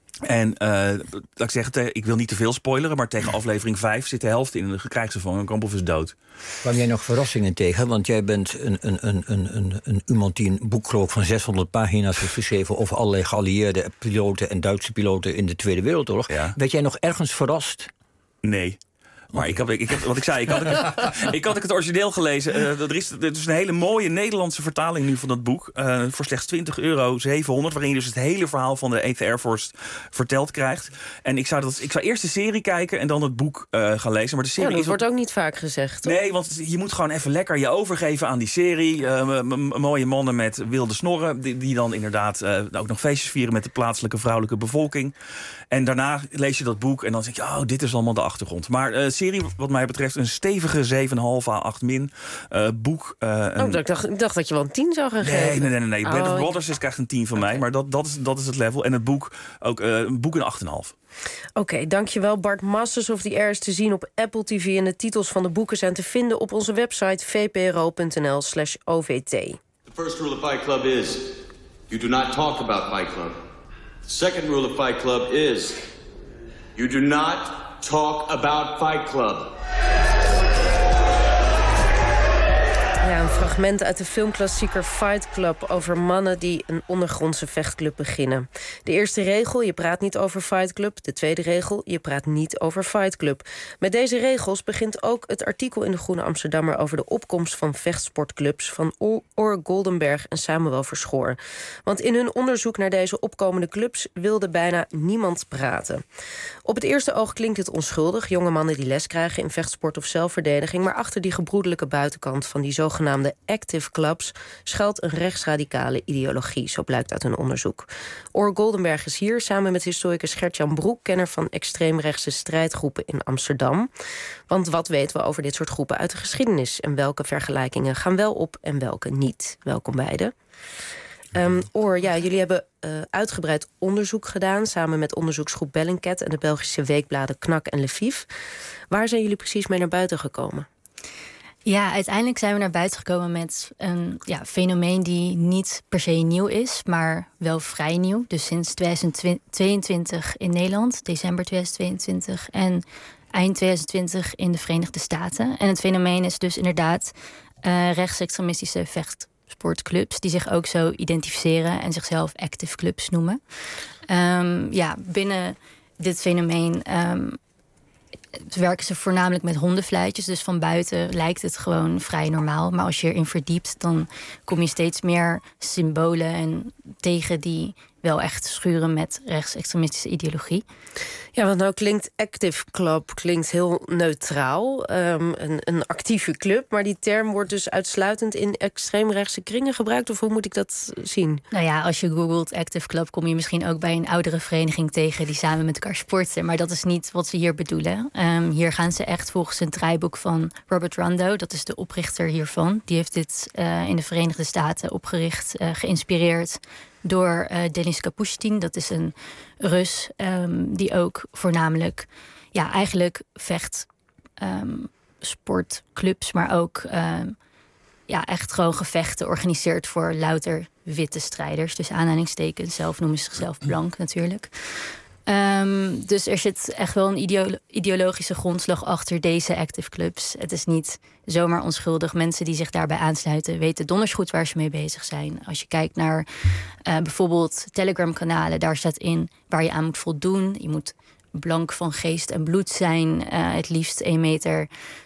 En laat ik zeggen, ik wil niet te veel spoileren, maar tegen aflevering 5 zit de helft in. En dan krijgt ze van een kamp of is dood. Kwam jij nog verrassingen tegen? Want jij bent iemand die een boek geloof van 600 pagina's heeft geschreven over allerlei geallieerde piloten en Duitse piloten in de Tweede Wereldoorlog. Ja. Werd jij nog ergens verrast? Nee. Maar ik had het origineel gelezen. Er is een hele mooie Nederlandse vertaling nu van dat boek. Voor slechts €20, waarin je dus het hele verhaal van de 8th Air Force verteld krijgt. En ik zou eerst de serie kijken en dan het boek gaan lezen. Maar de serie dat wordt ook niet vaak gezegd, toch? Nee, want je moet gewoon even lekker je overgeven aan die serie. Mooie mannen met wilde snorren. Die dan inderdaad ook nog feestjes vieren met de plaatselijke vrouwelijke bevolking. En daarna lees je dat boek en dan denk je, oh, dit is allemaal de achtergrond. Maar serie, wat mij betreft, een stevige 7,5 à 8 min. Boek. Ik dacht dat je wel een 10 zou gaan geven. Nee. Band of Brothers krijgt een 10 van mij, maar dat is het level. En het boek ook een boek een 8,5. Oké, dankjewel Bart. Masters of the Air is te zien op Apple TV... en de titels van de boeken zijn te vinden op onze website vpro.nl/OVT. The first rule of Fight Club is, you do not talk about Fight Club. The second rule of Fight Club is, you do not talk about Fight Club. Ja, een fragment uit de filmklassieker Fight Club over mannen die een ondergrondse vechtclub beginnen. De eerste regel, je praat niet over Fight Club. De tweede regel, je praat niet over Fight Club. Met deze regels begint ook het artikel in de Groene Amsterdammer over de opkomst van vechtsportclubs van Or Goldenberg en Samuel Verschoor. Want in hun onderzoek naar deze opkomende clubs wilde bijna niemand praten. Op het eerste oog klinkt het onschuldig, jonge mannen die les krijgen in vechtsport of zelfverdediging, maar achter die gebroedelijke buitenkant van die zogenaamde active clubs schuilt een rechtsradicale ideologie, zo blijkt uit een onderzoek. Or Goldenberg is hier samen met historicus Gert-Jan Broek, kenner van extreemrechtse strijdgroepen in Amsterdam. Want wat weten we over dit soort groepen uit de geschiedenis en welke vergelijkingen gaan wel op en welke niet? Welkom beiden. Jullie hebben uitgebreid onderzoek gedaan samen met onderzoeksgroep Bellingcat en de Belgische weekbladen Knak en Lviv. Waar zijn jullie precies mee naar buiten gekomen? Ja, uiteindelijk zijn we naar buiten gekomen met een fenomeen die niet per se nieuw is, maar wel vrij nieuw. Dus sinds 2022 in Nederland, december 2022 en eind 2020 in de Verenigde Staten. En het fenomeen is dus inderdaad rechtsextremistische vechtsportclubs die zich ook zo identificeren en zichzelf active clubs noemen. Binnen dit fenomeen werken ze voornamelijk met hondenfluitjes. Dus van buiten lijkt het gewoon vrij normaal. Maar als je erin verdiept, dan kom je steeds meer symbolen en tegen die wel echt schuren met rechtsextremistische ideologie. Ja, want nou klinkt active club heel neutraal. Een actieve club. Maar die term wordt dus uitsluitend in extreemrechtse kringen gebruikt. Of hoe moet ik dat zien? Nou ja, als je googelt active club kom je misschien ook bij een oudere vereniging tegen die samen met elkaar sporten. Maar dat is niet wat ze hier bedoelen. Hier gaan ze echt volgens een draaiboek van Robert Rondeau. Dat is de oprichter hiervan. Die heeft dit in de Verenigde Staten opgericht, geïnspireerd door Denis Kapustin. Dat is een Rus die ook voornamelijk eigenlijk sportclubs, maar ook echt gewoon gevechten organiseert voor louter witte strijders. Dus aanhalingstekens, zelf noemen ze zichzelf blank natuurlijk. Dus er zit echt wel een ideologische grondslag achter deze active clubs. Het is niet zomaar onschuldig. Mensen die zich daarbij aansluiten weten donders goed waar ze mee bezig zijn. Als je kijkt naar bijvoorbeeld Telegram-kanalen, daar staat in waar je aan moet voldoen. Je moet blank van geest en bloed zijn. Het liefst 1,80 meter,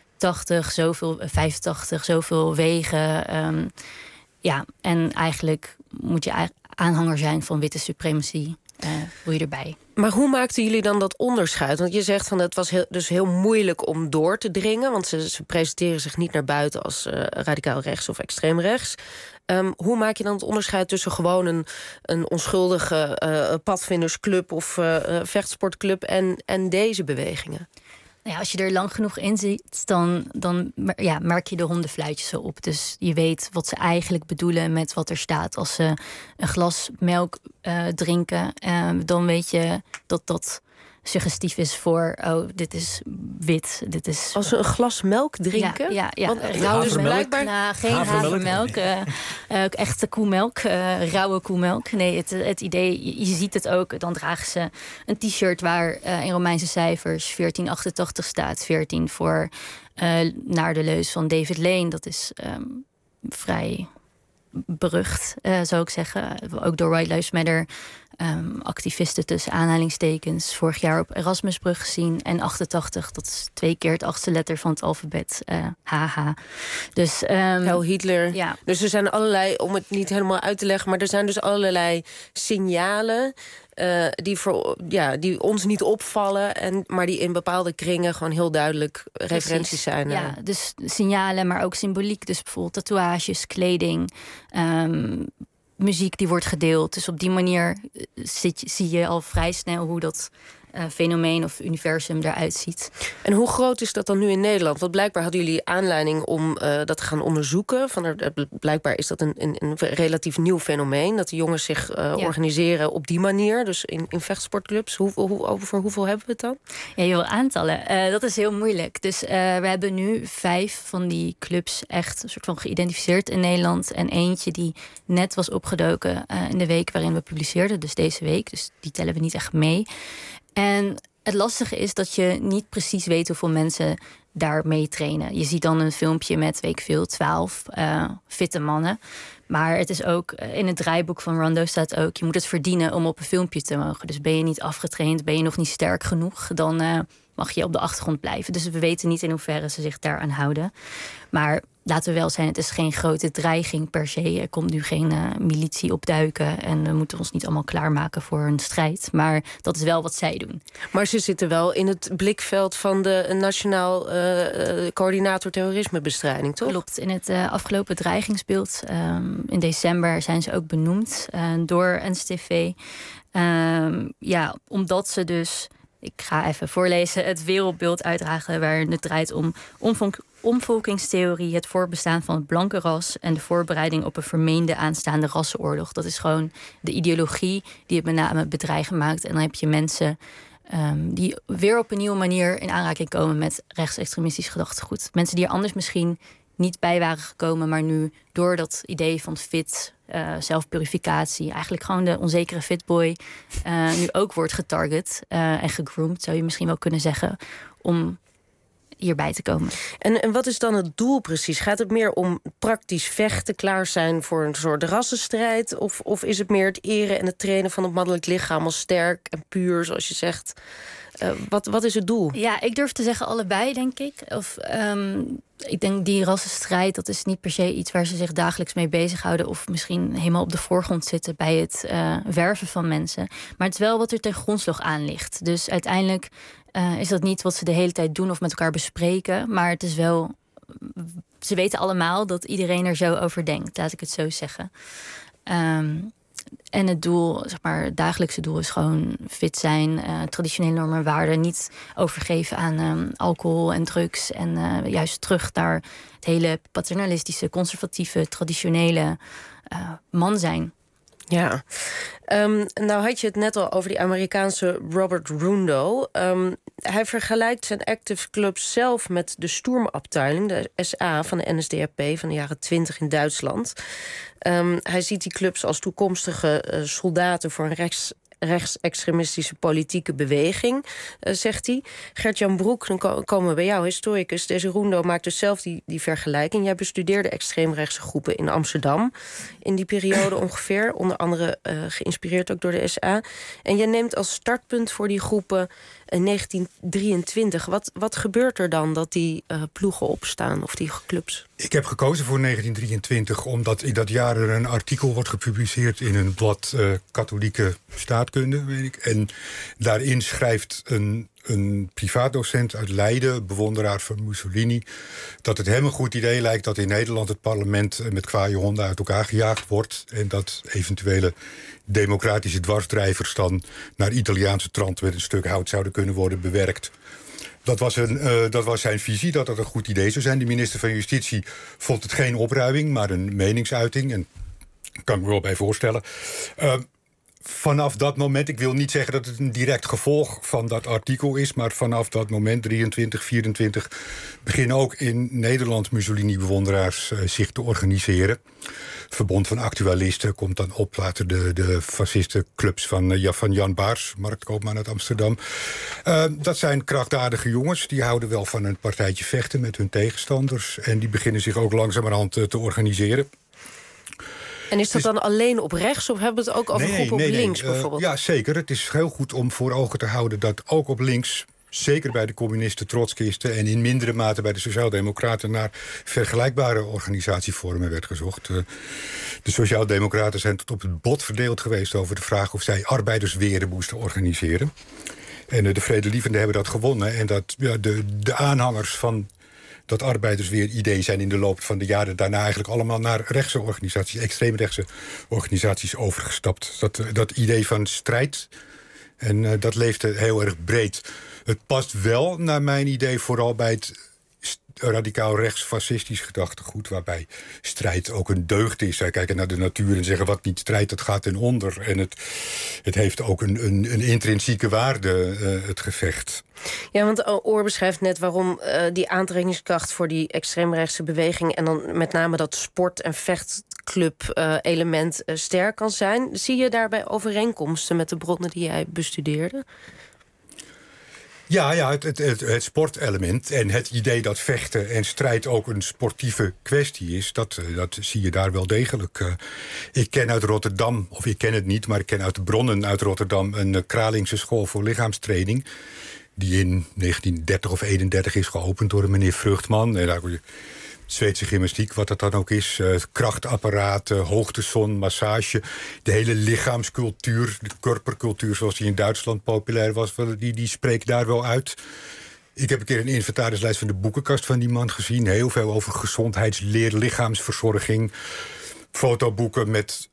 85, zoveel wegen. En eigenlijk moet je aanhanger zijn van witte suprematie. Wil je erbij. Maar hoe maakten jullie dan dat onderscheid? Want je zegt van het was heel moeilijk om door te dringen, want ze presenteren zich niet naar buiten als radicaal rechts of extreem rechts. Hoe maak je dan het onderscheid tussen gewoon een onschuldige padvindersclub of vechtsportclub en deze bewegingen? Nou ja, als je er lang genoeg in zit, dan merk je de hondenfluitjes zo op. Dus je weet wat ze eigenlijk bedoelen met wat er staat. Als ze een glas melk drinken, dan weet je dat suggestief is voor... oh, dit is wit, dit is... Als ze een glas melk drinken? Ja. Dus blijkbaar... geen havermelk. Echte koemelk, rauwe koemelk. Nee, het idee, je ziet het ook. Dan dragen ze een t-shirt waar in Romeinse cijfers 1488 staat. 14 voor Naar de Leus van David Lane. Dat is vrij berucht, zou ik zeggen. Ook door White Lives Matter... activisten tussen aanhalingstekens vorig jaar op Erasmusbrug gezien. En 88, dat is 2 keer het 8e letter van het alfabet. Dus, Hitler. Ja. Dus er zijn allerlei, om het niet helemaal uit te leggen... maar er zijn dus allerlei signalen... die ons niet opvallen... maar die in bepaalde kringen gewoon heel duidelijk referenties zijn. Ja, dus signalen, maar ook symboliek. Dus bijvoorbeeld tatoeages, kleding... muziek die wordt gedeeld. Dus op die manier zie je al vrij snel hoe dat fenomeen of universum eruit ziet. En hoe groot is dat dan nu in Nederland? Want blijkbaar hadden jullie aanleiding om dat te gaan onderzoeken. Blijkbaar is dat een relatief nieuw fenomeen. Dat de jongens zich organiseren op die manier. Dus in vechtsportclubs. Over hoeveel hebben we het dan? Ja, heel aantallen. Dat is heel moeilijk. Dus we hebben nu 5 van die clubs echt een soort van geïdentificeerd in Nederland. En eentje die net was opgedoken in de week waarin we publiceerden. Dus deze week. Dus die tellen we niet echt mee. En het lastige is dat je niet precies weet hoeveel mensen daar mee trainen. Je ziet dan een filmpje met, 12 fitte mannen. Maar het is ook, in het draaiboek van Rondo staat ook... je moet het verdienen om op een filmpje te mogen. Dus ben je niet afgetraind, ben je nog niet sterk genoeg... dan mag je op de achtergrond blijven. Dus we weten niet in hoeverre ze zich daaraan houden. Maar laten we wel zijn, het is geen grote dreiging per se. Er komt nu geen militie opduiken... en we moeten ons niet allemaal klaarmaken voor een strijd. Maar dat is wel wat zij doen. Maar ze zitten wel in het blikveld van de Nationaal Coördinator Terrorismebestrijding, toch? Klopt. In het afgelopen dreigingsbeeld in december zijn ze ook benoemd door NSTV. Omdat ze dus... Ik ga even voorlezen, het wereldbeeld uitdragen... waarin het draait om omvolkingstheorie... het voortbestaan van het blanke ras... en de voorbereiding op een vermeende aanstaande rassenoorlog. Dat is gewoon de ideologie die het met name bedreigend maakt. En dan heb je mensen die weer op een nieuwe manier... in aanraking komen met rechtsextremistisch gedachtegoed. Mensen die er anders misschien niet bij waren gekomen... maar nu door dat idee van fit... zelfpurificatie, eigenlijk gewoon de onzekere fitboy... nu ook wordt getarget en gegroomd, zou je misschien wel kunnen zeggen... om hierbij te komen. En wat is dan het doel precies? Gaat het meer om praktisch vechten, klaar zijn voor een soort rassenstrijd? Of is het meer het eren en het trainen van het mannelijk lichaam... als sterk en puur, zoals je zegt? Wat is het doel? Ja, ik durf te zeggen allebei, denk ik. Ik denk die rassenstrijd, dat is niet per se iets waar ze zich dagelijks mee bezighouden... of misschien helemaal op de voorgrond zitten bij het werven van mensen. Maar het is wel wat er ten grondslag aan ligt. Dus uiteindelijk is dat niet wat ze de hele tijd doen of met elkaar bespreken. Maar het is wel... Ze weten allemaal dat iedereen er zo over denkt, laat ik het zo zeggen. En het doel, zeg maar, het dagelijkse doel is gewoon fit zijn, traditionele normen en waarden, niet overgeven aan alcohol en drugs en juist terug naar het hele paternalistische, conservatieve, traditionele man zijn. Ja, nou had je het net al over die Amerikaanse Robert Rundo. Hij vergelijkt zijn active club zelf met de Sturmabteilung, de SA van de NSDAP van de jaren 20 in Duitsland. Hij ziet die clubs als toekomstige soldaten voor een rechtsextremistische politieke beweging, zegt hij. Gert-Jan Broek, dan komen we bij jou, historicus. Deze Rundo maakt dus zelf die vergelijking. Jij bestudeerde extreemrechtse groepen in Amsterdam in die periode ongeveer. Onder andere geïnspireerd ook door de SA. En jij neemt als startpunt voor die groepen 1923. Wat gebeurt er dan dat die ploegen opstaan of die clubs? Ik heb gekozen voor 1923 omdat in dat jaar er een artikel wordt gepubliceerd in een blad katholieke staatkunde, weet ik. En daarin schrijft een privaatdocent uit Leiden, bewonderaar van Mussolini, dat het hem een goed idee lijkt dat in Nederland het parlement met kwaaie honden uit elkaar gejaagd wordt en dat eventuele democratische dwarsdrijvers dan naar Italiaanse trant met een stuk hout zouden kunnen worden bewerkt. Dat was zijn visie, dat een goed idee zou zijn. De minister van Justitie vond het geen opruiming, maar een meningsuiting. En daar kan ik me wel bij voorstellen. vanaf dat moment, ik wil niet zeggen dat het een direct gevolg van dat artikel is, maar vanaf dat moment, 23, 24, beginnen ook in Nederland Mussolini-bewonderaars zich te organiseren. Verbond van Actualisten komt dan op, later de fascistenclubs van Jan Baars, marktkoopman uit Amsterdam. Dat zijn krachtdadige jongens, die houden wel van een partijtje vechten met hun tegenstanders en die beginnen zich ook langzamerhand te organiseren. En is dat dan alleen op rechts of hebben we het ook over groepen op links bijvoorbeeld? Ja, zeker. Het is heel goed om voor ogen te houden dat ook op links, zeker bij de communisten, trotskisten en in mindere mate bij de sociaaldemocraten, naar vergelijkbare organisatievormen werd gezocht. De sociaaldemocraten zijn tot op het bot verdeeld geweest over de vraag of zij arbeidersweren moesten organiseren. En de vredelievenden hebben dat gewonnen. En dat, de aanhangers van dat arbeidersweer-idee zijn in de loop van de jaren daarna eigenlijk allemaal naar rechtse organisaties, extreemrechtse organisaties overgestapt. Dat idee van strijd, en dat leefde heel erg breed. Het past wel, naar mijn idee, vooral bij het radicaal rechts-fascistisch gedachtegoed, waarbij strijd ook een deugd is. Zij kijken naar de natuur en zeggen wat niet strijdt, dat gaat ten onder. En het heeft ook een intrinsieke waarde, het gevecht. Ja, want Oor beschrijft net waarom die aantrekkingskracht voor die extreemrechtse beweging en dan met name dat sport- en vechtclub-element sterk kan zijn. Zie je daarbij overeenkomsten met de bronnen die jij bestudeerde? Ja, het sportelement en het idee dat vechten en strijd ook een sportieve kwestie is, dat zie je daar wel degelijk. Ik ken uit Rotterdam, of ik ken het niet, maar ik ken uit de bronnen uit Rotterdam een Kralingse school voor lichaamstraining, die in 1930 of 31 is geopend door een meneer Vruchtman. En daar Zweedse gymnastiek, wat dat dan ook is. Krachtapparaat, hoogtezon, massage. De hele lichaamscultuur, de körpercultuur zoals die in Duitsland populair was, die spreekt daar wel uit. Ik heb een keer een inventarislijst van de boekenkast van die man gezien. Heel veel over gezondheidsleer, lichaamsverzorging. Fotoboeken met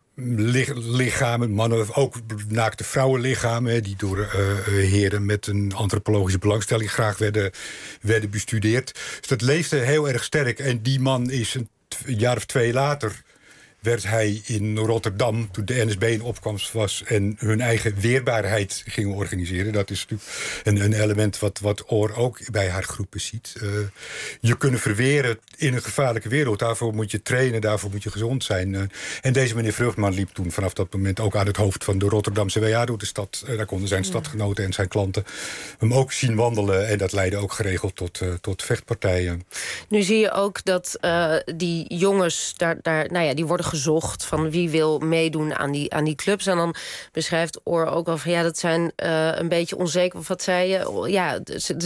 lichamen, mannen, ook naakte vrouwenlichamen, die door heren met een antropologische belangstelling graag werden bestudeerd. Dus dat leefde heel erg sterk. En die man is een jaar of 2 later, werd hij in Rotterdam, toen de NSB in opkomst was en hun eigen weerbaarheid gingen organiseren. Dat is natuurlijk een element wat Oor ook bij haar groepen ziet. Je kunnen verweren in een gevaarlijke wereld. Daarvoor moet je trainen, daarvoor moet je gezond zijn. En deze meneer Vruchtman liep toen vanaf dat moment ook aan het hoofd van de Rotterdamse WA door de stad. Daar konden zijn stadgenoten en zijn klanten hem ook zien wandelen. En dat leidde ook geregeld tot vechtpartijen. Nu zie je ook dat die jongens, die worden gezocht van wie wil meedoen aan die clubs. En dan beschrijft Oor ook wel van dat zijn een beetje onzeker. Of wat zei je? Ja,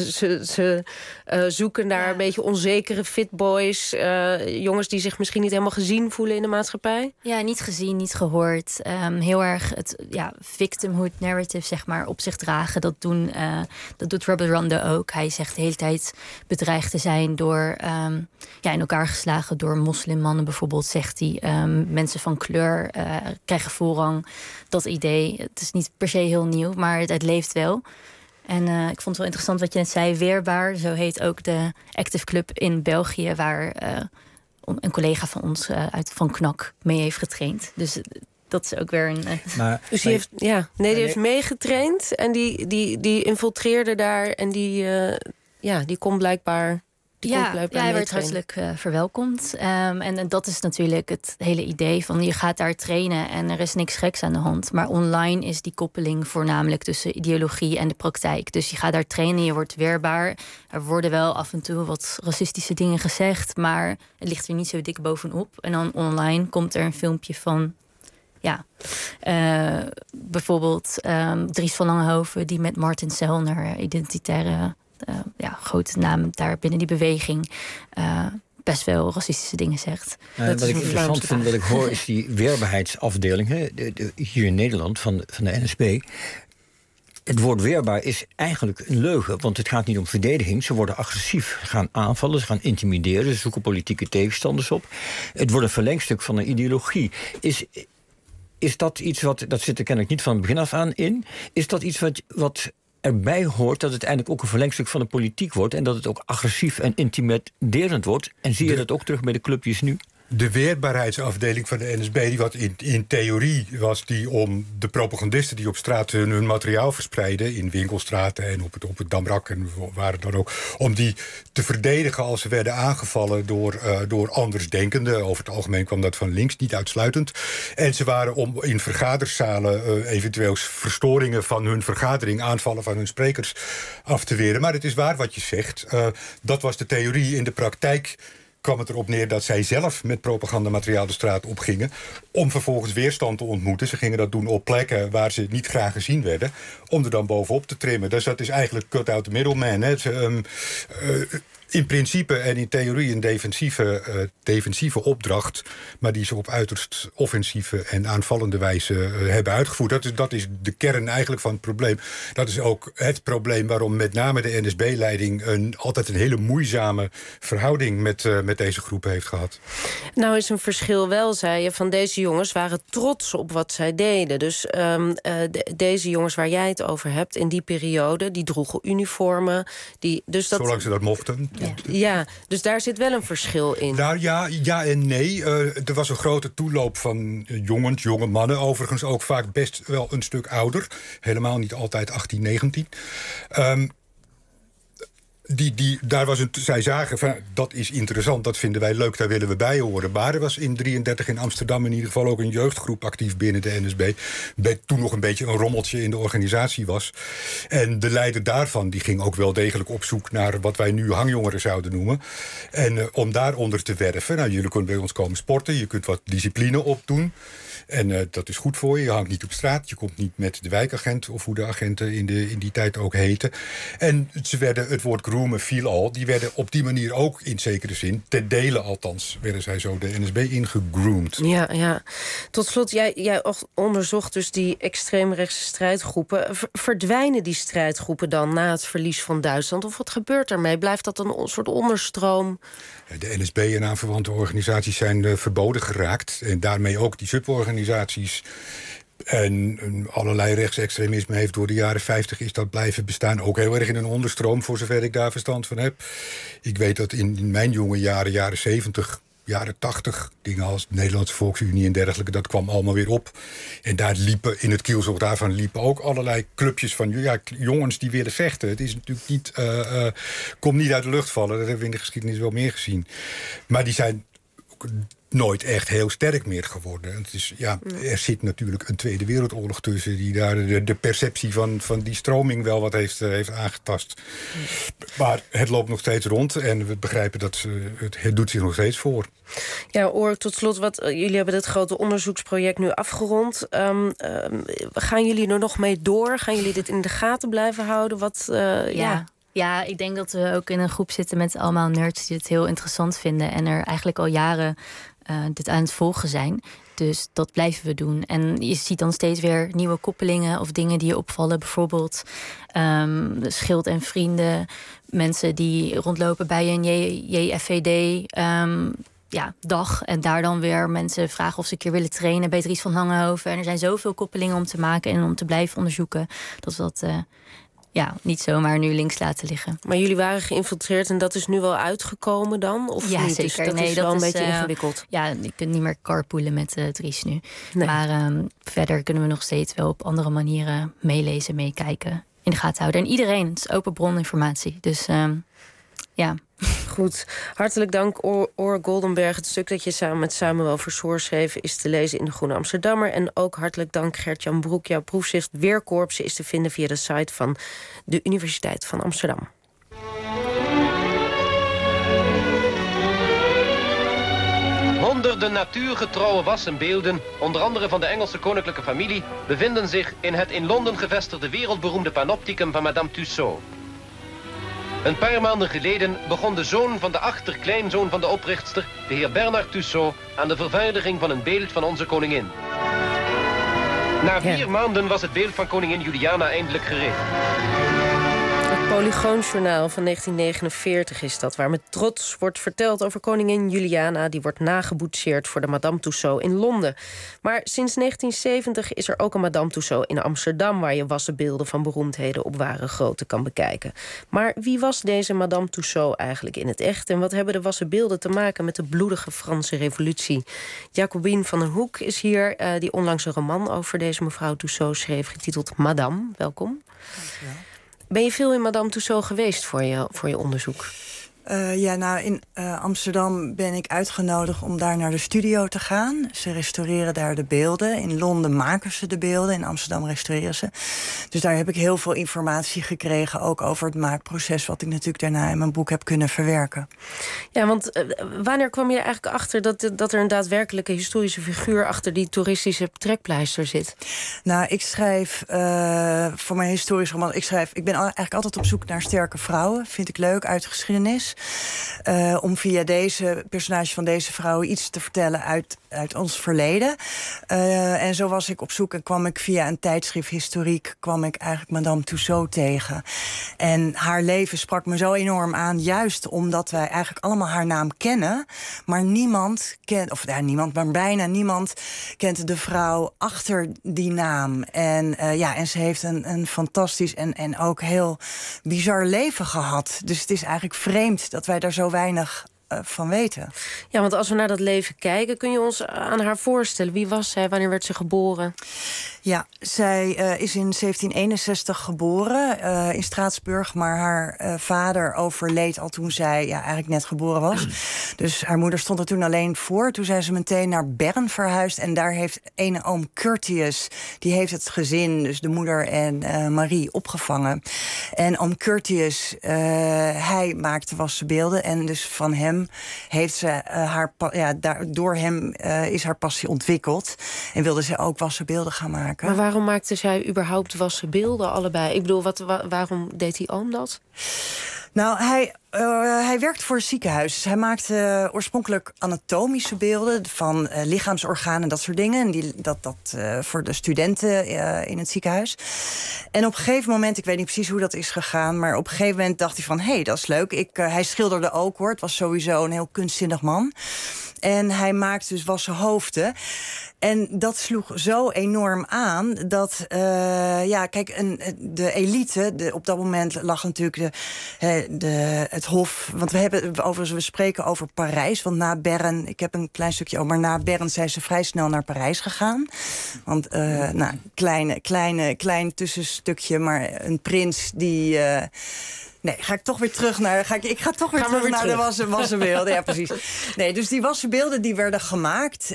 ze zoeken naar een beetje onzekere fitboys. Jongens die zich misschien niet helemaal gezien voelen in de maatschappij. Ja, niet gezien, niet gehoord. Heel erg het victimhood narrative zeg maar op zich dragen. Dat doet Robert Rondo ook. Hij zegt de hele tijd bedreigd te zijn door in elkaar geslagen door moslimmannen bijvoorbeeld, zegt hij. Mensen van kleur krijgen voorrang. Dat idee, het is niet per se heel nieuw, maar het leeft wel. En ik vond het wel interessant wat je net zei, Weerbaar. Zo heet ook de Active Club in België, waar een collega van ons van KNAK mee heeft getraind. Dus dat is ook weer een... Dus die heeft meegetraind en die infiltreerde daar en die kon blijkbaar... hij werd hartelijk verwelkomd. En dat is natuurlijk het hele idee van je gaat daar trainen en er is niks geks aan de hand. Maar online is die koppeling voornamelijk tussen ideologie en de praktijk. Dus je gaat daar trainen, je wordt weerbaar. Er worden wel af en toe wat racistische dingen gezegd, maar het ligt er niet zo dik bovenop. En dan online komt er een filmpje van... bijvoorbeeld Dries van Langenhoven die met Martin Sellner, identitaire... grote naam daar binnen die beweging best wel racistische dingen zegt. Wat ik interessant vind, wat ik hoor, is die weerbaarheidsafdeling hier in Nederland van de NSB. Het woord weerbaar is eigenlijk een leugen, want het gaat niet om verdediging. Ze worden agressief, gaan aanvallen, ze gaan intimideren, ze zoeken politieke tegenstanders op. Het wordt een verlengstuk van een ideologie. Is dat iets wat, dat zit er kennelijk niet van het begin af aan in, is dat iets wat erbij hoort dat het eigenlijk ook een verlengstuk van de politiek wordt en dat het ook agressief en intimiderend wordt? En zie je dat ook terug bij de clubjes nu? de weerbaarheidsafdeling van de NSB... die wat in theorie was die om de propagandisten die op straat hun materiaal verspreiden... in winkelstraten en op het Damrak en waar dan ook... om die te verdedigen als ze werden aangevallen door andersdenkenden. Over het algemeen kwam dat van links, niet uitsluitend. En ze waren om in vergaderzalen eventueel verstoringen van hun vergadering... aanvallen van hun sprekers af te weren. Maar het is waar wat je zegt. Dat was de theorie. In de praktijk kwam het erop neer dat zij zelf met propagandamateriaal de straat opgingen... om vervolgens weerstand te ontmoeten. Ze gingen dat doen op plekken waar ze niet graag gezien werden... om er dan bovenop te trimmen. Dus dat is eigenlijk cut out the middleman. Hè. In principe en in theorie een defensieve opdracht... maar die ze op uiterst offensieve en aanvallende wijze hebben uitgevoerd. Dat is de kern eigenlijk van het probleem. Dat is ook het probleem waarom met name de NSB-leiding... altijd een hele moeizame verhouding met deze groep heeft gehad. Nou is een verschil wel, zei je, van deze jongens waren trots op wat zij deden. Dus deze jongens waar jij het over hebt in die periode... die droegen uniformen. Zolang ze dat mochten. Ja, dus daar zit wel een verschil in. Nou ja en nee. Er was een grote toeloop van jonge mannen. Overigens ook vaak best wel een stuk ouder. Helemaal niet altijd 18, 19. Zij zagen van, dat is interessant, dat vinden wij leuk, daar willen we bij horen. Maar er was in 1933 in Amsterdam in ieder geval ook een jeugdgroep actief binnen de NSB. Toen nog een beetje een rommeltje in de organisatie was. En de leider daarvan die ging ook wel degelijk op zoek naar wat wij nu hangjongeren zouden noemen. En om daaronder te werven. Nou, jullie kunnen bij ons komen sporten, je kunt wat discipline opdoen. En dat is goed voor je. Je hangt niet op straat. Je komt niet met de wijkagent of hoe de agenten in die tijd ook heten. En het woord groomen viel al. Die werden op die manier ook in zekere zin, ten dele althans, werden zij zo de NSB ingegroomd. Ja. Tot slot, jij onderzocht dus die extreemrechtse strijdgroepen. Verdwijnen die strijdgroepen dan na het verlies van Duitsland? Of wat gebeurt ermee? Blijft dat een soort onderstroom? De NSB en aanverwante organisaties zijn verboden geraakt. En daarmee ook die suborganisaties. En allerlei rechtsextremisme heeft door de jaren 50 is dat blijven bestaan. Ook heel erg in een onderstroom, voor zover ik daar verstand van heb. Ik weet dat in mijn jonge jaren 70... jaren 80, dingen als de Nederlandse Volksunie en dergelijke, dat kwam allemaal weer op. En daar in het kielzog daarvan liepen ook allerlei clubjes van jongens die willen vechten. Het is natuurlijk niet, komt niet uit de lucht vallen. Dat hebben we in de geschiedenis wel meer gezien. Maar die zijn nooit echt heel sterk meer geworden. Het is, er zit natuurlijk een Tweede Wereldoorlog tussen die daar de perceptie van die stroming wel wat heeft aangetast. Maar het loopt nog steeds rond en we begrijpen dat het doet zich nog steeds voor. Ja, Oor, tot slot, jullie hebben dit grote onderzoeksproject nu afgerond. Gaan jullie er nog mee door? Gaan jullie dit in de gaten blijven houden? Ja, ik denk dat we ook in een groep zitten met allemaal nerds die het heel interessant vinden en er eigenlijk al jaren dit aan het volgen zijn. Dus dat blijven we doen. En je ziet dan steeds weer nieuwe koppelingen of dingen die je opvallen. Bijvoorbeeld Schild en Vrienden. Mensen die rondlopen bij een JFVD dag. En daar dan weer mensen vragen of ze een keer willen trainen bij Dries van Hangenhoven. En er zijn zoveel koppelingen om te maken en om te blijven onderzoeken. Dat we dat niet zomaar nu links laten liggen. Maar jullie waren geïnfiltreerd en dat is nu wel uitgekomen dan? Of ja, niet? zeker. Dus dat is wel een beetje ingewikkeld. Ja, je kunt niet meer carpoolen met Dries nu. Nee. Maar verder kunnen we nog steeds wel op andere manieren meelezen, meekijken, in de gaten houden. En iedereen, het is open broninformatie. Dus ja. Goed. Hartelijk dank, Oor Goldenberg. Het stuk dat je samen met Samuel Versoor schreef is te lezen in de Groene Amsterdammer. En ook hartelijk dank, Gert-Jan Broek. Jouw proefschrift Weerkorpsen is te vinden via de site van de Universiteit van Amsterdam. Honderden natuurgetrouwe wassen beelden, onder andere van de Engelse koninklijke familie, bevinden zich in het in Londen gevestigde wereldberoemde panopticum van Madame Tussaud. Een paar maanden geleden begon de zoon van de achterkleinzoon van de oprichtster, de heer Bernard Tussaud, aan de vervaardiging van een beeld van onze koningin. Na 4 maanden was het beeld van koningin Juliana eindelijk gereed. Het Polygoonjournaal van 1949 is dat, waar met trots wordt verteld over koningin Juliana. Die wordt nageboetseerd voor de Madame Tussauds in Londen. Maar sinds 1970 is er ook een Madame Tussauds in Amsterdam, waar je wassen beelden van beroemdheden op ware grootte kan bekijken. Maar wie was deze Madame Tussauds eigenlijk in het echt? En wat hebben de wassen beelden te maken met de bloedige Franse revolutie? Jacobien van den Hoek is hier, die onlangs een roman over deze mevrouw Tussauds schreef, getiteld Madame. Welkom. Dankjewel. Ben je veel in Madame Tussauds geweest voor je onderzoek? In Amsterdam ben ik uitgenodigd om daar naar de studio te gaan. Ze restaureren daar de beelden. In Londen maken ze de beelden, in Amsterdam restaureren ze. Dus daar heb ik heel veel informatie gekregen, ook over het maakproces, wat ik natuurlijk daarna in mijn boek heb kunnen verwerken. Ja, want wanneer kwam je er eigenlijk achter dat er een daadwerkelijke historische figuur achter die toeristische trekpleister zit? Nou, ik schrijf voor mijn historisch roman, ik ben eigenlijk altijd op zoek naar sterke vrouwen. Vind ik leuk, uit de geschiedenis. Om via deze personage van deze vrouw iets te vertellen uit ons verleden. En zo was ik op zoek en kwam ik via een tijdschrift Historiek eigenlijk Madame Tussauds tegen. En haar leven sprak me zo enorm aan, juist omdat wij eigenlijk allemaal haar naam kennen, maar maar bijna niemand kent de vrouw achter die naam. En ze heeft een fantastisch en ook heel bizar leven gehad. Dus het is eigenlijk vreemd dat wij daar zo weinig van weten. Ja, want als we naar dat leven kijken, kun je ons aan haar voorstellen? Wie was zij? Wanneer werd ze geboren? Ja, zij is in 1761 geboren in Straatsburg, maar haar vader overleed al toen zij eigenlijk net geboren was. Dus haar moeder stond er toen alleen voor. Toen zijn ze meteen naar Bern verhuisd en daar heeft ene oom Curtius, die heeft het gezin, dus de moeder en Marie, opgevangen. En oom Curtius, hij maakte wassen beelden en dus van hem heeft ze door hem is haar passie ontwikkeld en wilde ze ook wassen beelden gaan maken. Maar waarom maakte zij überhaupt wassen beelden allebei? Ik bedoel, waarom deed die oom dat? Nou, hij werkte voor een ziekenhuis. Dus hij maakte oorspronkelijk anatomische beelden van lichaamsorganen en dat soort dingen. En dat voor de studenten in het ziekenhuis. En op een gegeven moment, ik weet niet precies hoe dat is gegaan, maar op een gegeven moment dacht hij van, hé, dat is leuk. Hij schilderde ook, hoor. Het was sowieso een heel kunstzinnig man. En hij maakte dus wassen hoofden. En dat sloeg zo enorm aan dat, de elite, op dat moment lag natuurlijk het hof. Want we spreken over Parijs, want na Bern, ik heb een klein stukje over, maar na Bern zijn ze vrij snel naar Parijs gegaan. Want, klein tussenstukje, maar een prins die... Nee, ga ik toch weer terug naar... Ik ga toch weer terug naar de wassenbeelden. Ja, precies. Nee, dus die wassenbeelden die werden gemaakt.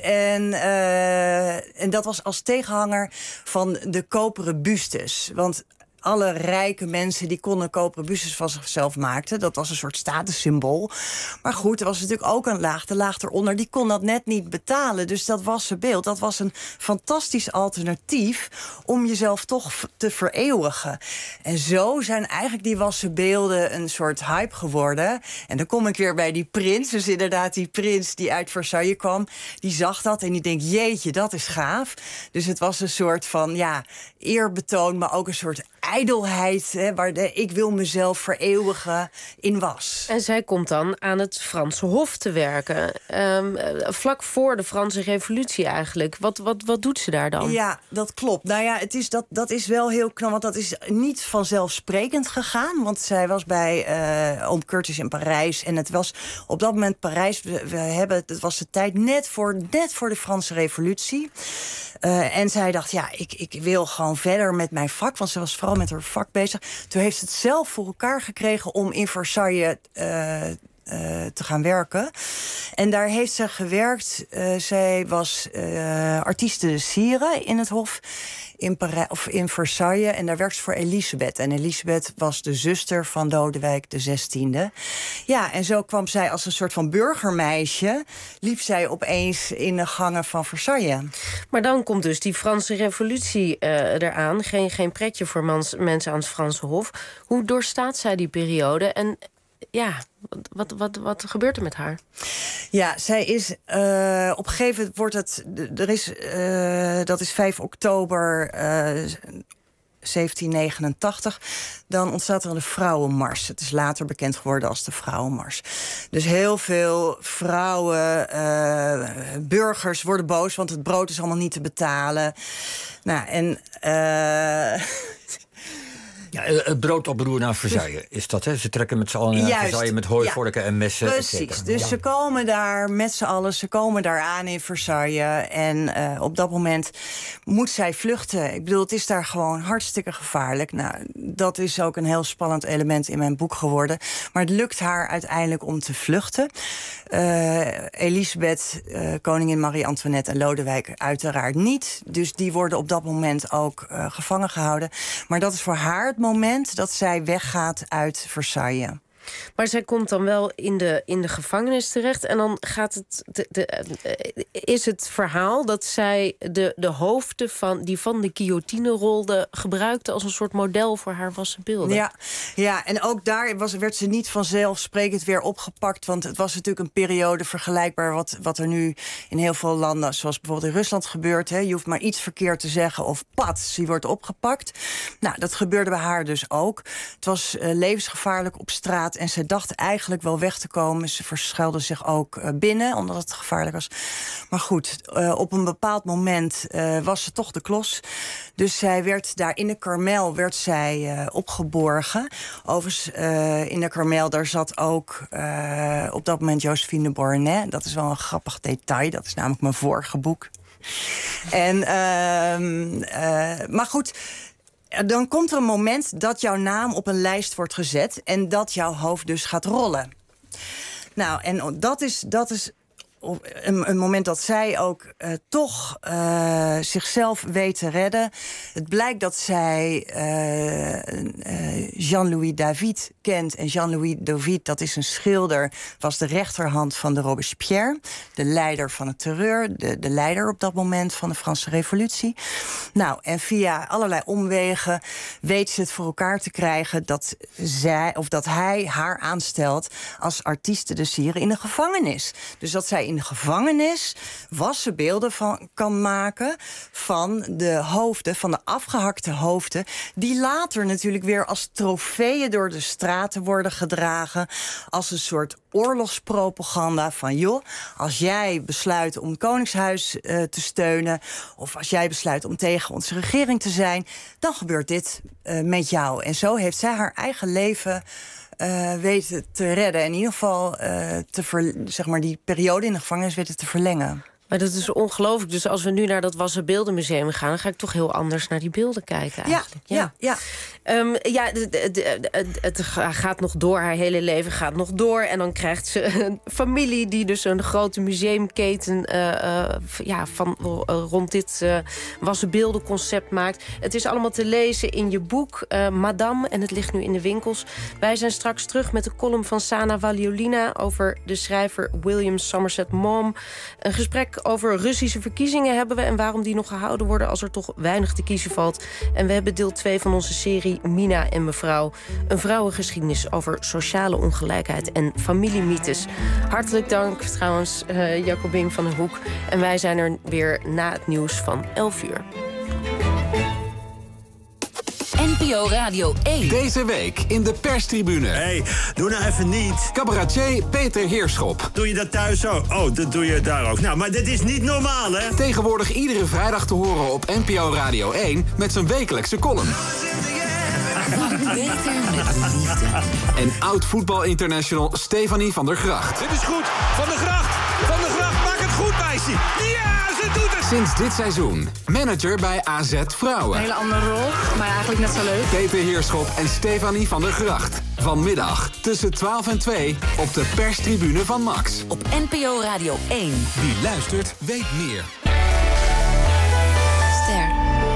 En dat was als tegenhanger van de koperen bustes. Want alle rijke mensen die konden koperen bustes van zichzelf maakten. Dat was een soort statussymbool. Maar goed, er was natuurlijk ook een laag, de laag eronder, die kon dat net niet betalen. Dus dat wassenbeeld, dat was een fantastisch alternatief om jezelf toch te vereeuwigen. En zo zijn eigenlijk die wassenbeelden een soort hype geworden. En dan kom ik weer bij die prins. Dus inderdaad, die prins die uit Versailles kwam, die zag dat en die denkt, jeetje, dat is gaaf. Dus het was een soort van, eerbetoon, maar ook een soort ijdelheid, waar ik wil mezelf vereeuwigen in was. En zij komt dan aan het Franse Hof te werken. Vlak voor de Franse Revolutie eigenlijk. Wat doet ze daar dan? Ja, dat klopt. Nou ja, dat is wel heel knap, want dat is niet vanzelfsprekend gegaan. Want zij was bij oom Curtius in Parijs. En het was op dat moment Parijs. Het was de tijd net voor de Franse Revolutie. En zij dacht, ik wil gewoon verder met mijn vak. Want ze was vooral met haar vak bezig. Toen heeft ze het zelf voor elkaar gekregen om in Versailles te gaan werken. En daar heeft ze gewerkt. Zij was artiste de Sire in het Hof in Versailles. En daar werkte ze voor Elisabeth. En Elisabeth was de zuster van Lodewijk XVI. Ja, en zo kwam zij als een soort van burgermeisje, liep zij opeens in de gangen van Versailles. Maar dan komt dus die Franse Revolutie eraan. Geen pretje voor mensen aan het Franse Hof. Hoe doorstaat zij die periode? En wat gebeurt er met haar? Ja, zij is op een gegeven moment dat is 5 oktober 1789... dan ontstaat er een vrouwenmars. Het is later bekend geworden als de vrouwenmars. Dus heel veel vrouwen, burgers worden boos... want het brood is allemaal niet te betalen. Nou, en... Ja, het broodoproer naar Versailles is dat, hè? Ze trekken met z'n allen naar Versailles met hooivorken en messen. Precies, dus ze komen daar met z'n allen, ze komen daar aan in Versailles. En op dat moment moet zij vluchten. Ik bedoel, het is daar gewoon hartstikke gevaarlijk. Nou, dat is ook een heel spannend element in mijn boek geworden. Maar het lukt haar uiteindelijk om te vluchten. Elisabeth, koningin Marie-Antoinette en Lodewijk uiteraard niet. Dus die worden op dat moment ook gevangen gehouden. Maar dat is voor haar het moment dat zij weggaat uit Versailles. Maar zij komt dan wel in de gevangenis terecht. En dan gaat is het verhaal dat zij de hoofden van de guillotine rolde gebruikte als een soort model voor haar wassen beelden. Ja, en ook daar werd ze niet vanzelfsprekend weer opgepakt. Want het was natuurlijk een periode vergelijkbaar wat er nu in heel veel landen, zoals bijvoorbeeld in Rusland gebeurt. Hè. Je hoeft maar iets verkeerd te zeggen of pats, die wordt opgepakt. Nou, dat gebeurde bij haar dus ook. Het was levensgevaarlijk op straat. En ze dacht eigenlijk wel weg te komen. Ze verschuilde zich ook binnen, omdat het gevaarlijk was. Maar goed, op een bepaald moment was ze toch de klos. Dus zij werd daar in de Karmel opgeborgen. Overigens, in de Karmel, daar zat ook op dat moment Josephine de Beauharnais. Dat is wel een grappig detail. Dat is namelijk mijn vorige boek. Maar goed... Dan komt er een moment dat jouw naam op een lijst wordt gezet... en dat jouw hoofd dus gaat rollen. Nou, en dat is een moment dat zij ook toch zichzelf weet te redden. Het blijkt dat zij Jean-Louis David kent. En Jean-Louis David, dat is een schilder, was de rechterhand van de Robespierre. De leider van het terreur, de leider op dat moment van de Franse Revolutie. Nou, en via allerlei omwegen weet ze het voor elkaar te krijgen dat hij haar aanstelt als artiste de sire in de gevangenis. Dus dat zij in de gevangenis wassen beelden kan maken van de hoofden, van de afgehakte hoofden, die later natuurlijk weer als trofeeën door de straten worden gedragen, als een soort oorlogspropaganda van joh, als jij besluit om het Koningshuis te steunen, of als jij besluit om tegen onze regering te zijn, dan gebeurt dit met jou. En zo heeft zij haar eigen leven weten te redden. En in ieder geval die periode in de gevangenis weten te verlengen. Maar dat is ongelooflijk. Dus als we nu naar dat Wassen Beeldenmuseum gaan, dan ga ik toch heel anders naar die beelden kijken eigenlijk. Ja. Het gaat nog door. Haar hele leven gaat nog door. En dan krijgt ze een familie die dus een grote museumketen rond dit Wassen Beeldenconcept maakt. Het is allemaal te lezen in je boek Madame. En het ligt nu in de winkels. Wij zijn straks terug met de column van Sana Valiolina over de schrijver William Somerset Maugham. Een gesprek over Russische verkiezingen hebben we en waarom die nog gehouden worden als er toch weinig te kiezen valt. En we hebben deel 2 van onze serie Mina en mevrouw. Een vrouwengeschiedenis over sociale ongelijkheid en familiemythes. Hartelijk dank trouwens Jacobien van den Hoek. En wij zijn er weer na het nieuws van 11 uur. NPO Radio 1. Deze week in de perstribune. Hey, doe nou even niet. Cabaretier Peter Heerschop. Doe je dat thuis ook? Oh, dat doe je daar ook. Nou, maar dit is niet normaal, hè? Tegenwoordig iedere vrijdag te horen op NPO Radio 1 met zijn wekelijkse column. Beter met liefde. En oud-voetbal-international Stefanie van der Gracht. Dit is goed. Van der Gracht. Van der Gracht, maak het goed, meisje. Ja, ze doet het. Sinds dit seizoen manager bij AZ Vrouwen. Een hele andere rol, maar eigenlijk net zo leuk. Peter Heerschop en Stefanie van der Gracht. Vanmiddag tussen 12 en 2 op de perstribune van Max. Op NPO Radio 1. Wie luistert, weet meer. Ster.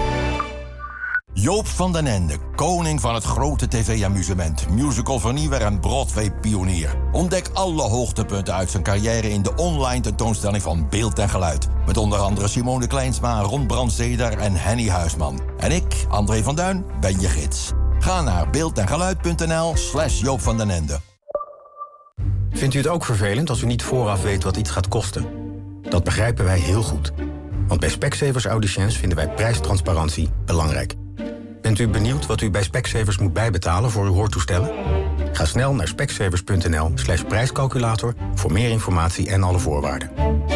Joop van den Ende, koning van het grote tv-amusement, musical-vernieuwer en Broadway-pionier. Ontdek alle hoogtepunten uit zijn carrière in de online tentoonstelling van Beeld en Geluid. Met onder andere Simone Kleinsma, Ron Brandsteder en Henny Huisman. En ik, André van Duin, ben je gids. Ga naar beeldengeluid.nl/Joop van den Ende. Vindt u het ook vervelend als u niet vooraf weet wat iets gaat kosten? Dat begrijpen wij heel goed. Want bij Specsavers Audiciëns vinden wij prijstransparantie belangrijk. Bent u benieuwd wat u bij Specsavers moet bijbetalen voor uw hoortoestellen? Ga snel naar specsavers.nl/prijscalculator voor meer informatie en alle voorwaarden.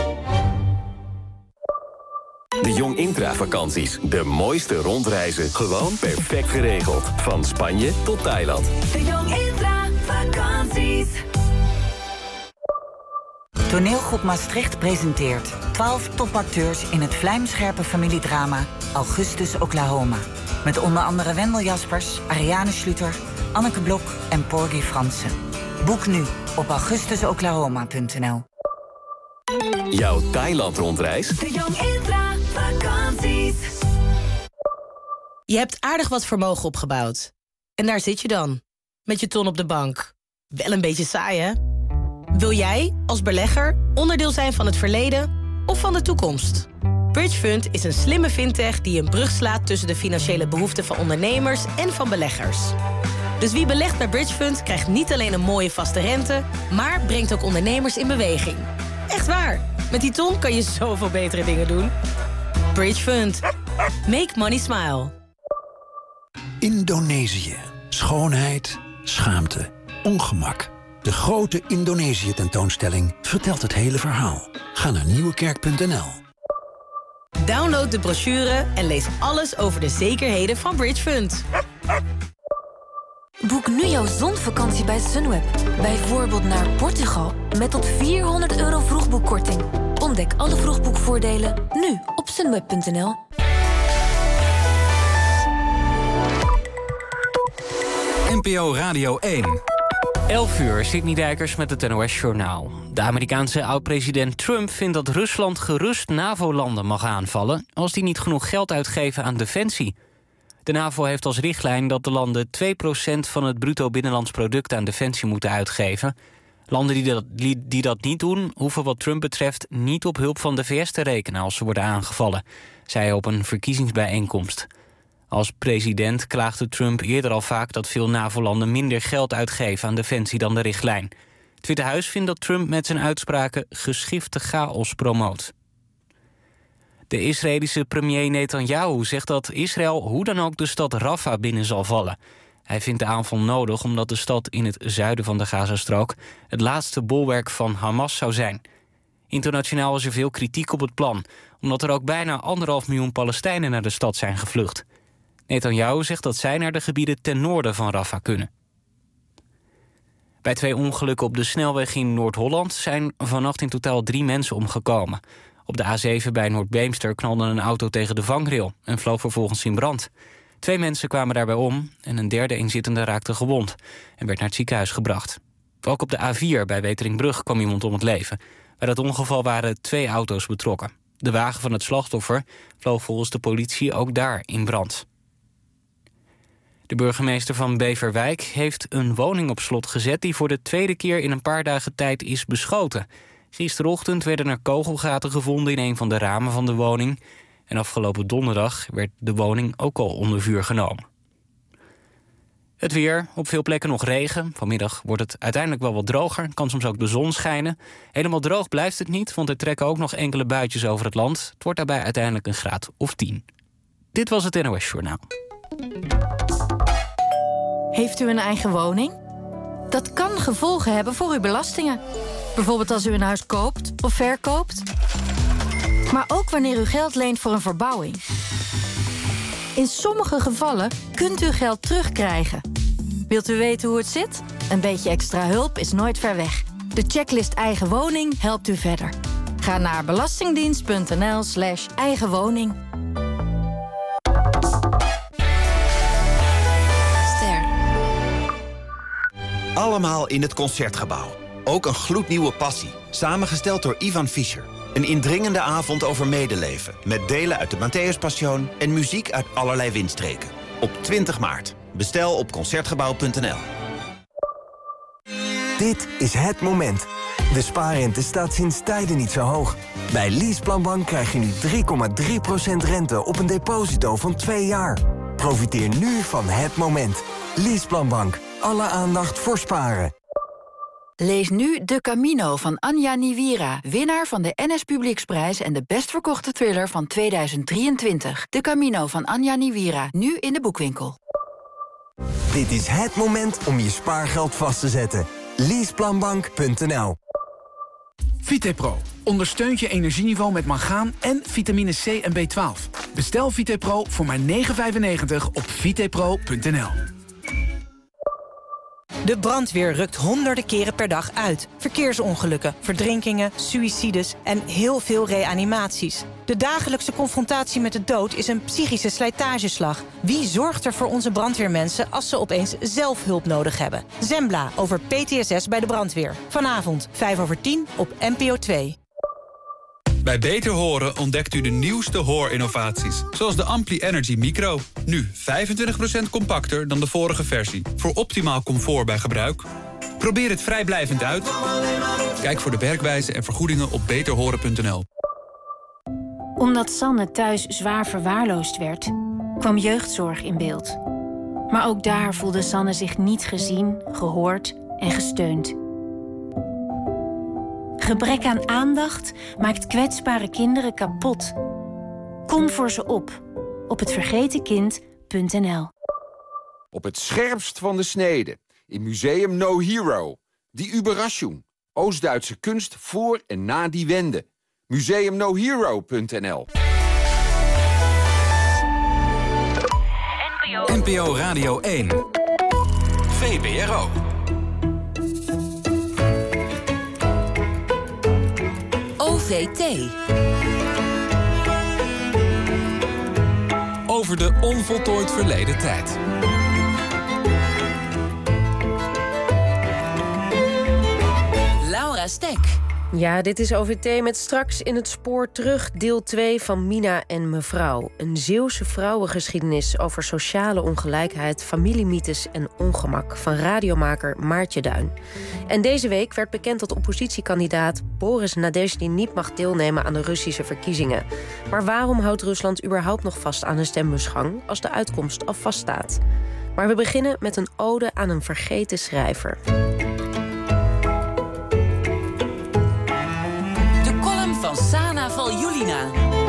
De Jong Intra-vakanties. De mooiste rondreizen. Gewoon perfect geregeld. Van Spanje tot Thailand. De Jong Intra-vakanties. Toneelgroep Maastricht presenteert 12 topacteurs in het vlijmscherpe familiedrama Augustus Oklahoma. Met onder andere Wendel Jaspers, Ariane Schluter, Anneke Blok en Porgy Fransen. Boek nu op augustusoklahoma.nl. Jouw Thailand-rondreis? De Jong Intra-vakanties. Je hebt aardig wat vermogen opgebouwd. En daar zit je dan, met je ton op de bank. Wel een beetje saai, hè? Wil jij, als belegger, onderdeel zijn van het verleden of van de toekomst? Bridgefund is een slimme fintech die een brug slaat tussen de financiële behoeften van ondernemers en van beleggers. Dus wie belegt bij Bridgefund krijgt niet alleen een mooie vaste rente, maar brengt ook ondernemers in beweging. Echt waar, met die ton kan je zoveel betere dingen doen. Bridgefund. Make money smile. Indonesië. Schoonheid, schaamte, ongemak. De grote Indonesië-tentoonstelling vertelt het hele verhaal. Ga naar nieuwekerk.nl. Download de brochure en lees alles over de zekerheden van Bridgefund. Boek nu jouw zonvakantie bij Sunweb. Bijvoorbeeld naar Portugal met tot €400 vroegboekkorting. Ontdek alle vroegboekvoordelen nu op sunweb.nl. NPO Radio 1. 11 uur, Sidney Dijkers met het NOS-journaal. De Amerikaanse oud-president Trump vindt dat Rusland gerust NAVO-landen mag aanvallen als die niet genoeg geld uitgeven aan defensie. De NAVO heeft als richtlijn dat de landen 2% van het bruto binnenlands product aan defensie moeten uitgeven. Landen die dat niet doen, hoeven wat Trump betreft niet op hulp van de VS te rekenen als ze worden aangevallen, zei hij op een verkiezingsbijeenkomst. Als president klaagde Trump eerder al vaak dat veel NAVO-landen minder geld uitgeven aan defensie dan de richtlijn. Het Witte Huis vindt dat Trump met zijn uitspraken geschifte chaos promoot. De Israëlische premier Netanyahu zegt dat Israël hoe dan ook de stad Rafah binnen zal vallen. Hij vindt de aanval nodig omdat de stad in het zuiden van de Gazastrook het laatste bolwerk van Hamas zou zijn. Internationaal is er veel kritiek op het plan, omdat er ook bijna 1,5 miljoen Palestijnen naar de stad zijn gevlucht. Netanyahu zegt dat zij naar de gebieden ten noorden van Rafah kunnen. Bij 2 ongelukken op de snelweg in Noord-Holland zijn vannacht in totaal 3 mensen omgekomen. Op de A7 bij Noord-Beemster knalde een auto tegen de vangrail en vloog vervolgens in brand. 2 mensen kwamen daarbij om en een derde inzittende raakte gewond en werd naar het ziekenhuis gebracht. Ook op de A4 bij Weteringbrug kwam iemand om het leven. Bij dat ongeval waren 2 auto's betrokken. De wagen van het slachtoffer vloog volgens de politie ook daar in brand. De burgemeester van Beverwijk heeft een woning op slot gezet die voor de 2e keer in een paar dagen tijd is beschoten. Gisterochtend werden er kogelgaten gevonden in een van de ramen van de woning. En afgelopen donderdag werd de woning ook al onder vuur genomen. Het weer, op veel plekken nog regen. Vanmiddag wordt het uiteindelijk wel wat droger. Kan soms ook de zon schijnen. Helemaal droog blijft het niet, want er trekken ook nog enkele buitjes over het land. Het wordt daarbij uiteindelijk een graad of 10. Dit was het NOS Journaal. Heeft u een eigen woning? Dat kan gevolgen hebben voor uw belastingen. Bijvoorbeeld als u een huis koopt of verkoopt. Maar ook wanneer u geld leent voor een verbouwing. In sommige gevallen kunt u geld terugkrijgen. Wilt u weten hoe het zit? Een beetje extra hulp is nooit ver weg. De checklist Eigen Woning helpt u verder. Ga naar belastingdienst.nl/eigenwoning. Allemaal in het Concertgebouw. Ook een gloednieuwe passie. Samengesteld door Ivan Fischer. Een indringende avond over medeleven. Met delen uit de Matthäuspassion en muziek uit allerlei windstreken. Op 20 maart. Bestel op Concertgebouw.nl. Dit is het moment. De spaarrente staat sinds tijden niet zo hoog. Bij Leaseplanbank krijg je nu 3,3% rente op een deposito van 2 jaar. Profiteer nu van het moment. Leaseplanbank. Alle aandacht voor sparen. Lees nu De Camino van Anja Niwira, winnaar van de NS Publieksprijs en de best verkochte thriller van 2023. De Camino van Anja Niwira, nu in de boekwinkel. Dit is het moment om je spaargeld vast te zetten. Leaseplanbank.nl. Vitepro ondersteunt je energieniveau met mangaan en vitamine C en B12. Bestel Vitepro voor maar €9,95 op vitepro.nl. De brandweer rukt honderden keren per dag uit. Verkeersongelukken, verdrinkingen, suïcides en heel veel reanimaties. De dagelijkse confrontatie met de dood is een psychische slijtageslag. Wie zorgt er voor onze brandweermensen als ze opeens zelf hulp nodig hebben? Zembla over PTSS bij de brandweer. Vanavond 5:10 op NPO 2. Bij Beter Horen ontdekt u de nieuwste hoorinnovaties. Zoals de Ampli Energy Micro. Nu 25% compacter dan de vorige versie. Voor optimaal comfort bij gebruik. Probeer het vrijblijvend uit. Kijk voor de werkwijze en vergoedingen op beterhoren.nl. Omdat Sanne thuis zwaar verwaarloosd werd, kwam jeugdzorg in beeld. Maar ook daar voelde Sanne zich niet gezien, gehoord en gesteund. Gebrek aan aandacht maakt kwetsbare kinderen kapot. Kom voor ze op hetvergetenkind.nl. Op het scherpst van de snede, in Museum No Hero. Die Überraschung, Oost-Duitse kunst voor en na die wende. museumnohero.nl. NPO Radio 1. VPRO. OVT. Over de onvoltooid verleden tijd. Laura Stek. Ja, dit is OVT met straks in het spoor terug deel 2 van Mina en Mevrouw. Een Zeeuwse vrouwengeschiedenis over sociale ongelijkheid, familiemythes en ongemak van radiomaker Maartje Duin. En deze week werd bekend dat oppositiekandidaat Boris Nadezhdy niet mag deelnemen aan de Russische verkiezingen. Maar waarom houdt Rusland überhaupt nog vast aan de stembusgang als de uitkomst al vaststaat? Maar we beginnen met een ode aan een vergeten schrijver. Van Sana Valjulina.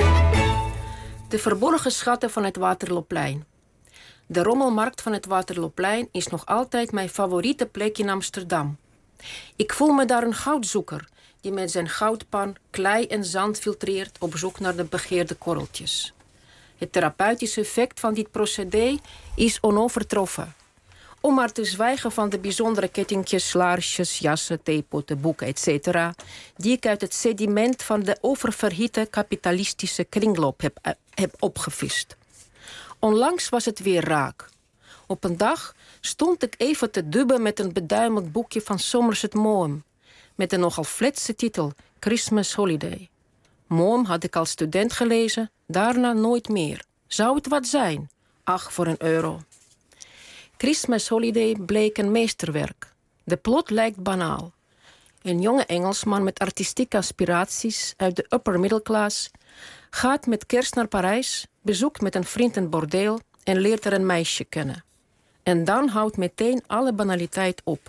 De verborgen schatten van het Waterlooplein. De rommelmarkt van het Waterlooplein is nog altijd mijn favoriete plek in Amsterdam. Ik voel me daar een goudzoeker die met zijn goudpan klei en zand filtreert op zoek naar de begeerde korreltjes. Het therapeutische effect van dit procedé is onovertroffen. Om maar te zwijgen van de bijzondere kettingjes, laarsjes, jassen, theepotten, boeken, etc. die ik uit het sediment van de oververhitte kapitalistische kringloop heb opgevist. Onlangs was het weer raak. Op een dag stond ik even te dubben met een beduimeld boekje van Somerset Maugham, met een nogal fletse titel, Christmas Holiday. Maugham had ik als student gelezen, daarna nooit meer. Zou het wat zijn? Ach, voor €1. Christmas Holiday bleek een meesterwerk. De plot lijkt banaal. Een jonge Engelsman met artistieke aspiraties uit de upper middle class gaat met kerst naar Parijs, bezoekt met een vriend een bordeel en leert er een meisje kennen. En dan houdt meteen alle banaliteit op.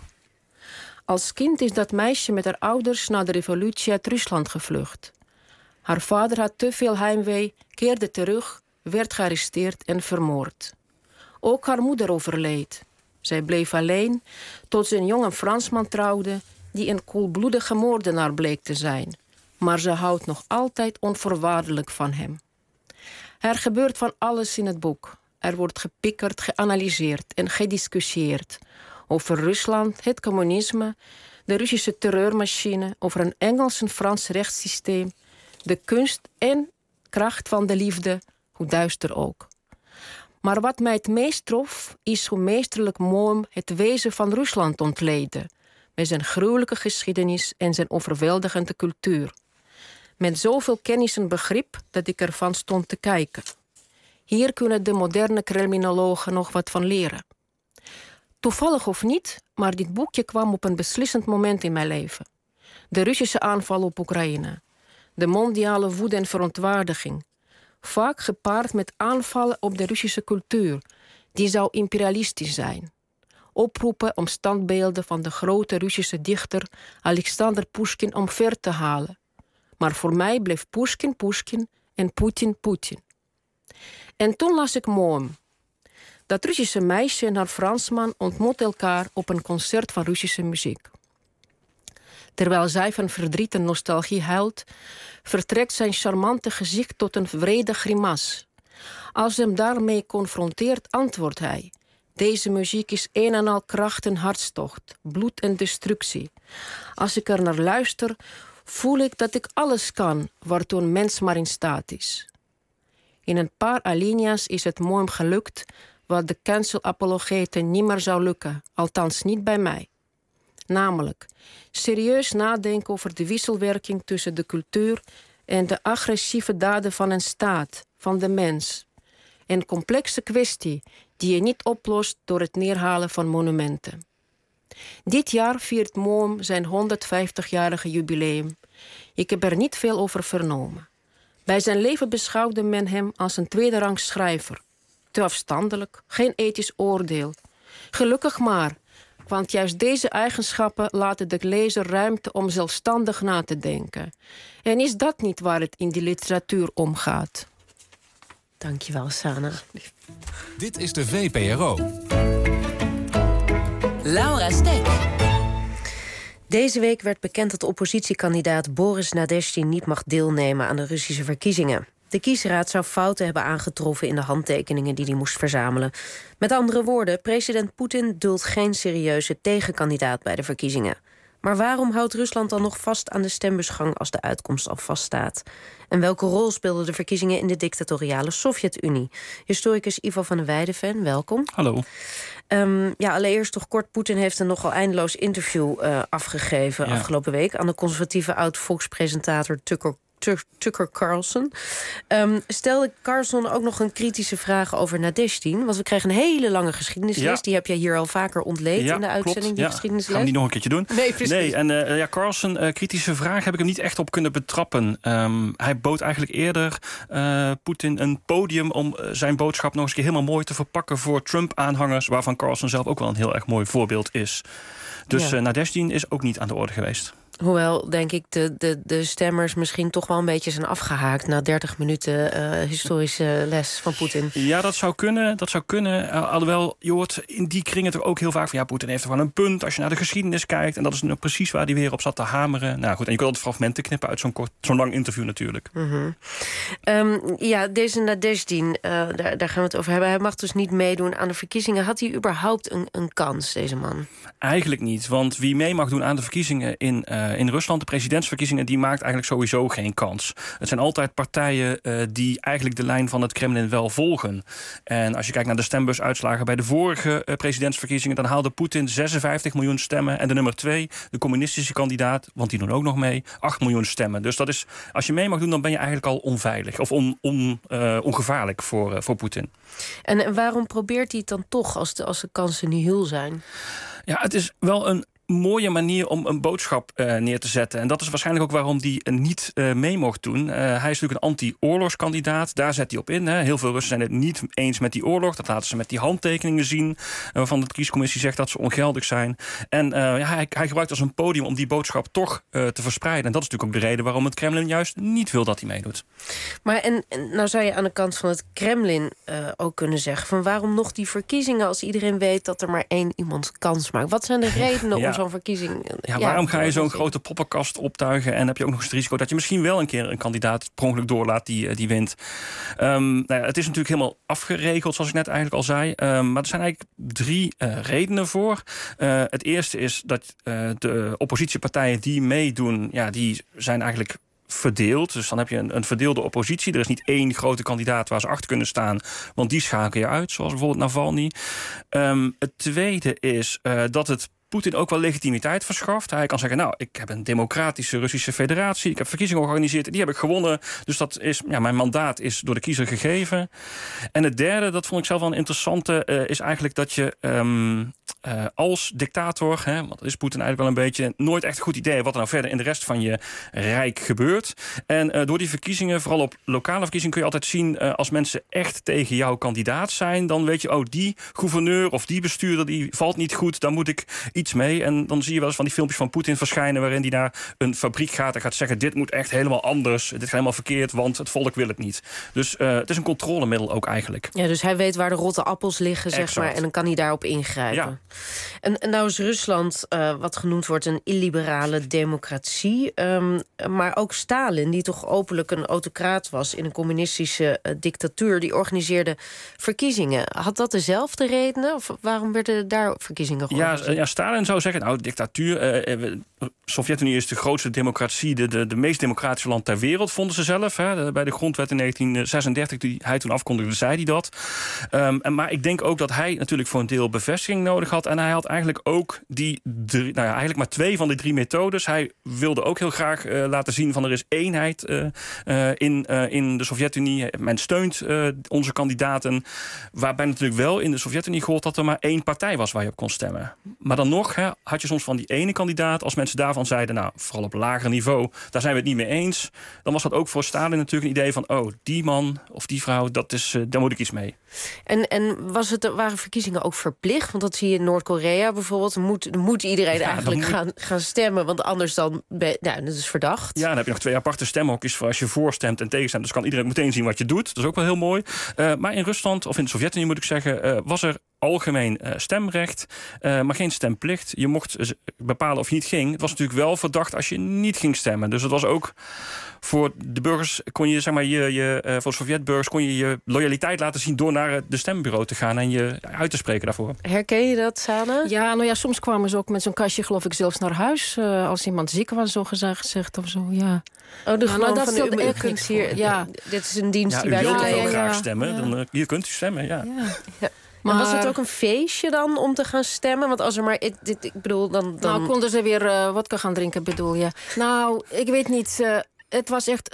Als kind is dat meisje met haar ouders na de revolutie uit Rusland gevlucht. Haar vader had te veel heimwee, keerde terug, werd gearresteerd en vermoord. Ook haar moeder overleed. Zij bleef alleen tot ze een jonge Fransman trouwde die een koelbloedige moordenaar bleek te zijn. Maar ze houdt nog altijd onvoorwaardelijk van hem. Er gebeurt van alles in het boek. Er wordt gepikkerd, geanalyseerd en gediscussieerd. Over Rusland, het communisme, de Russische terreurmachine, over een Engels en Frans rechtssysteem, de kunst en kracht van de liefde, hoe duister ook. Maar wat mij het meest trof, is hoe meesterlijk Maugham het wezen van Rusland ontleedde, met zijn gruwelijke geschiedenis en zijn overweldigende cultuur. Met zoveel kennis en begrip dat ik ervan stond te kijken. Hier kunnen de moderne criminologen nog wat van leren. Toevallig of niet, maar dit boekje kwam op een beslissend moment in mijn leven. De Russische aanval op Oekraïne. De mondiale woede en verontwaardiging. Vaak gepaard met aanvallen op de Russische cultuur. Die zou imperialistisch zijn. oproepen om standbeelden van de grote Russische dichter Alexander Pushkin omver te halen. Maar voor mij bleef Pushkin Pushkin en Poetin Poetin. En toen las ik Moom. Dat Russische meisje en haar Fransman ontmoeten elkaar op een concert van Russische muziek. Terwijl zij van verdriet en nostalgie huilt, vertrekt zijn charmante gezicht tot een wrede grimas. Als ze hem daarmee confronteert, antwoordt hij: deze muziek is een en al kracht en hartstocht, bloed en destructie. Als ik er naar luister, voel ik dat ik alles kan waartoe een mens maar in staat is. In een paar alinea's is het Moom gelukt wat de cancel-apologeten niet meer zou lukken, althans niet bij mij. Namelijk, serieus nadenken over de wisselwerking tussen de cultuur en de agressieve daden van een staat, van de mens. Een complexe kwestie die je niet oplost door het neerhalen van monumenten. Dit jaar viert Moom zijn 150-jarige jubileum. Ik heb er niet veel over vernomen. Bij zijn leven beschouwde men hem als een tweederangs schrijver. Te afstandelijk, geen ethisch oordeel. Gelukkig maar, want juist deze eigenschappen laten de lezer ruimte om zelfstandig na te denken. En is dat niet waar het in die literatuur om gaat? Dankjewel, Sana. Dit is de VPRO. Laura Stek. Deze week werd bekend dat de oppositiekandidaat Boris Nadezhdin niet mag deelnemen aan de Russische verkiezingen. De kiesraad zou fouten hebben aangetroffen in de handtekeningen die hij moest verzamelen. Met andere woorden, president Poetin duldt geen serieuze tegenkandidaat bij de verkiezingen. Maar waarom houdt Rusland dan nog vast aan de stembusgang als de uitkomst al vaststaat? En welke rol speelden de verkiezingen in de dictatoriale Sovjet-Unie? Historicus Ivo van der Weijden, welkom. Hallo. Allereerst toch kort. Poetin heeft een nogal eindeloos interview afgegeven afgelopen week aan de conservatieve oud-volkspresentator Tucker Carlson. Stelde Carlson ook nog een kritische vraag over Nadezhdin? Want we kregen een hele lange geschiedenisles. Ja. Die heb jij hier al vaker ontleed in de uitzending, klopt. Die geschiedenisles. Gaan we niet nog een keertje doen? Nee, precies. Nee, en Carlson, kritische vraag heb ik hem niet echt op kunnen betrappen. Hij bood eigenlijk eerder Poetin een podium om zijn boodschap nog eens een keer helemaal mooi te verpakken voor Trump-aanhangers, waarvan Carlson zelf ook wel een heel erg mooi voorbeeld is. Dus Nadezhdin is ook niet aan de orde geweest. Hoewel, denk ik, de stemmers misschien toch wel een beetje zijn afgehaakt na 30 minuten historische les van Poetin. Ja, dat zou kunnen. Alhoewel, je hoort in die kringen toch ook heel vaak van Poetin heeft er wel een punt als je naar de geschiedenis kijkt. En dat is nou precies waar hij weer op zat te hameren. Nou goed, en je kunt altijd fragmenten knippen uit zo'n lang interview natuurlijk. Mm-hmm. Deze Nadezhdin, daar gaan we het over hebben. Hij mag dus niet meedoen aan de verkiezingen. Had hij überhaupt een kans, deze man? Eigenlijk niet, want wie mee mag doen aan de verkiezingen in Rusland, de presidentsverkiezingen, die maakt eigenlijk sowieso geen kans. Het zijn altijd partijen die eigenlijk de lijn van het Kremlin wel volgen. En als je kijkt naar de stembusuitslagen bij de vorige presidentsverkiezingen, dan haalde Poetin 56 miljoen stemmen. En de nummer 2, de communistische kandidaat, want die doen ook nog mee, 8 miljoen stemmen. Dus dat is, als je mee mag doen, dan ben je eigenlijk al onveilig of ongevaarlijk voor Poetin. En waarom probeert hij het dan toch als de kansen nihil zijn? Ja, het is wel een mooie manier om een boodschap neer te zetten. En dat is waarschijnlijk ook waarom hij niet mee mocht doen. Hij is natuurlijk een anti-oorlogskandidaat. Daar zet hij op in. Hè. Heel veel Russen zijn het niet eens met die oorlog. Dat laten ze met die handtekeningen zien, waarvan de kiescommissie zegt dat ze ongeldig zijn. En hij gebruikt als een podium om die boodschap toch te verspreiden. En dat is natuurlijk ook de reden waarom het Kremlin juist niet wil dat hij meedoet. Maar en nou zou je aan de kant van het Kremlin ook kunnen zeggen van waarom nog die verkiezingen als iedereen weet dat er maar één iemand kans maakt? Wat zijn de redenen om zo'n verkiezing? Waarom ga je zo'n grote poppenkast optuigen en heb je ook nog eens het risico dat je misschien wel een keer een kandidaat per ongeluk doorlaat die wint? Het is natuurlijk helemaal afgeregeld, zoals ik net eigenlijk al zei. Maar er zijn eigenlijk 3 redenen voor. Het eerste is dat de oppositiepartijen die meedoen, die zijn eigenlijk verdeeld. Dus dan heb je een verdeelde oppositie. Er is niet één grote kandidaat waar ze achter kunnen staan, want die schakel je uit, zoals bijvoorbeeld Navalny. Het tweede is dat het Poetin ook wel legitimiteit verschaft. Hij kan zeggen, ik heb een democratische Russische federatie, ik heb verkiezingen georganiseerd, die heb ik gewonnen. Dus dat is, mijn mandaat is door de kiezer gegeven. En het derde, dat vond ik zelf wel een interessante, is eigenlijk dat je als dictator, want dat is Poetin eigenlijk wel een beetje, nooit echt een goed idee wat er nou verder in de rest van je rijk gebeurt. En door die verkiezingen, vooral op lokale verkiezingen, kun je altijd zien als mensen echt tegen jouw kandidaat zijn, dan weet je, die gouverneur of die bestuurder die valt niet goed, daar moet ik iets mee. En dan zie je wel eens van die filmpjes van Poetin verschijnen waarin hij naar een fabriek gaat en gaat zeggen, dit moet echt helemaal anders, dit gaat helemaal verkeerd, want het volk wil het niet. Dus het is een controlemiddel ook eigenlijk. Ja, dus hij weet waar de rotte appels liggen, zeg maar, en dan kan hij daarop ingrijpen. Ja. En nou is Rusland, wat genoemd wordt, een illiberale democratie. Maar ook Stalin, die toch openlijk een autocraat was in een communistische dictatuur, die organiseerde verkiezingen. Had dat dezelfde redenen? Of waarom werden daar verkiezingen georganiseerd? Ja, Stalin zou zeggen, dictatuur. Sovjet-Unie is de grootste democratie, de meest democratische land ter wereld, vonden ze zelf. Bij de grondwet in 1936, die hij toen afkondigde, zei hij dat. Maar ik denk ook dat hij natuurlijk voor een deel bevestiging nodig had. En hij had eigenlijk ook eigenlijk maar 2 van die 3 methodes. Hij wilde ook heel graag laten zien van er is eenheid in de Sovjet-Unie. Men steunt onze kandidaten. Waarbij natuurlijk wel in de Sovjet-Unie gold dat er maar 1 partij was waar je op kon stemmen. Maar dan nog had je soms van die ene kandidaat, als mensen daarvan zeiden, nou, vooral op lager niveau, daar zijn we het niet mee eens, dan was dat ook voor Stalin natuurlijk een idee van, die man of die vrouw, daar moet ik iets mee. En waren verkiezingen ook verplicht? Want dat zie je in Noord-Korea bijvoorbeeld. Moet iedereen eigenlijk gaan stemmen, want anders dan dat is verdacht. Ja, dan heb je nog 2 aparte stemhokjes voor als je voorstemt en tegenstemt. Dus kan iedereen meteen zien wat je doet. Dat is ook wel heel mooi. Maar in Rusland, of in de Sovjet-Unie moet ik zeggen, was er algemeen stemrecht, maar geen stemplicht. Je mocht bepalen of je niet ging. Het was natuurlijk wel verdacht als je niet ging stemmen. Dus het was ook voor de burgers, kon je, zeg maar, voor de Sovjetburgers kon je loyaliteit laten zien door naar de stembureau te gaan en je uit te spreken daarvoor. Herken je dat, Sana? Ja, soms kwamen ze ook met zo'n kastje, geloof ik, zelfs naar huis. Als iemand ziek was, zo gezegd of zo, ja. Dat van u kunt hier. Ja, dit is een dienst die wij wilt ook graag stemmen. Dan, hier kunt u stemmen, ja. Maar was het ook een feestje dan om te gaan stemmen? Want als er maar... Ik bedoel, dan... Nou, konden ze weer vodka gaan drinken, bedoel je? Nou, ik weet niet. Het was echt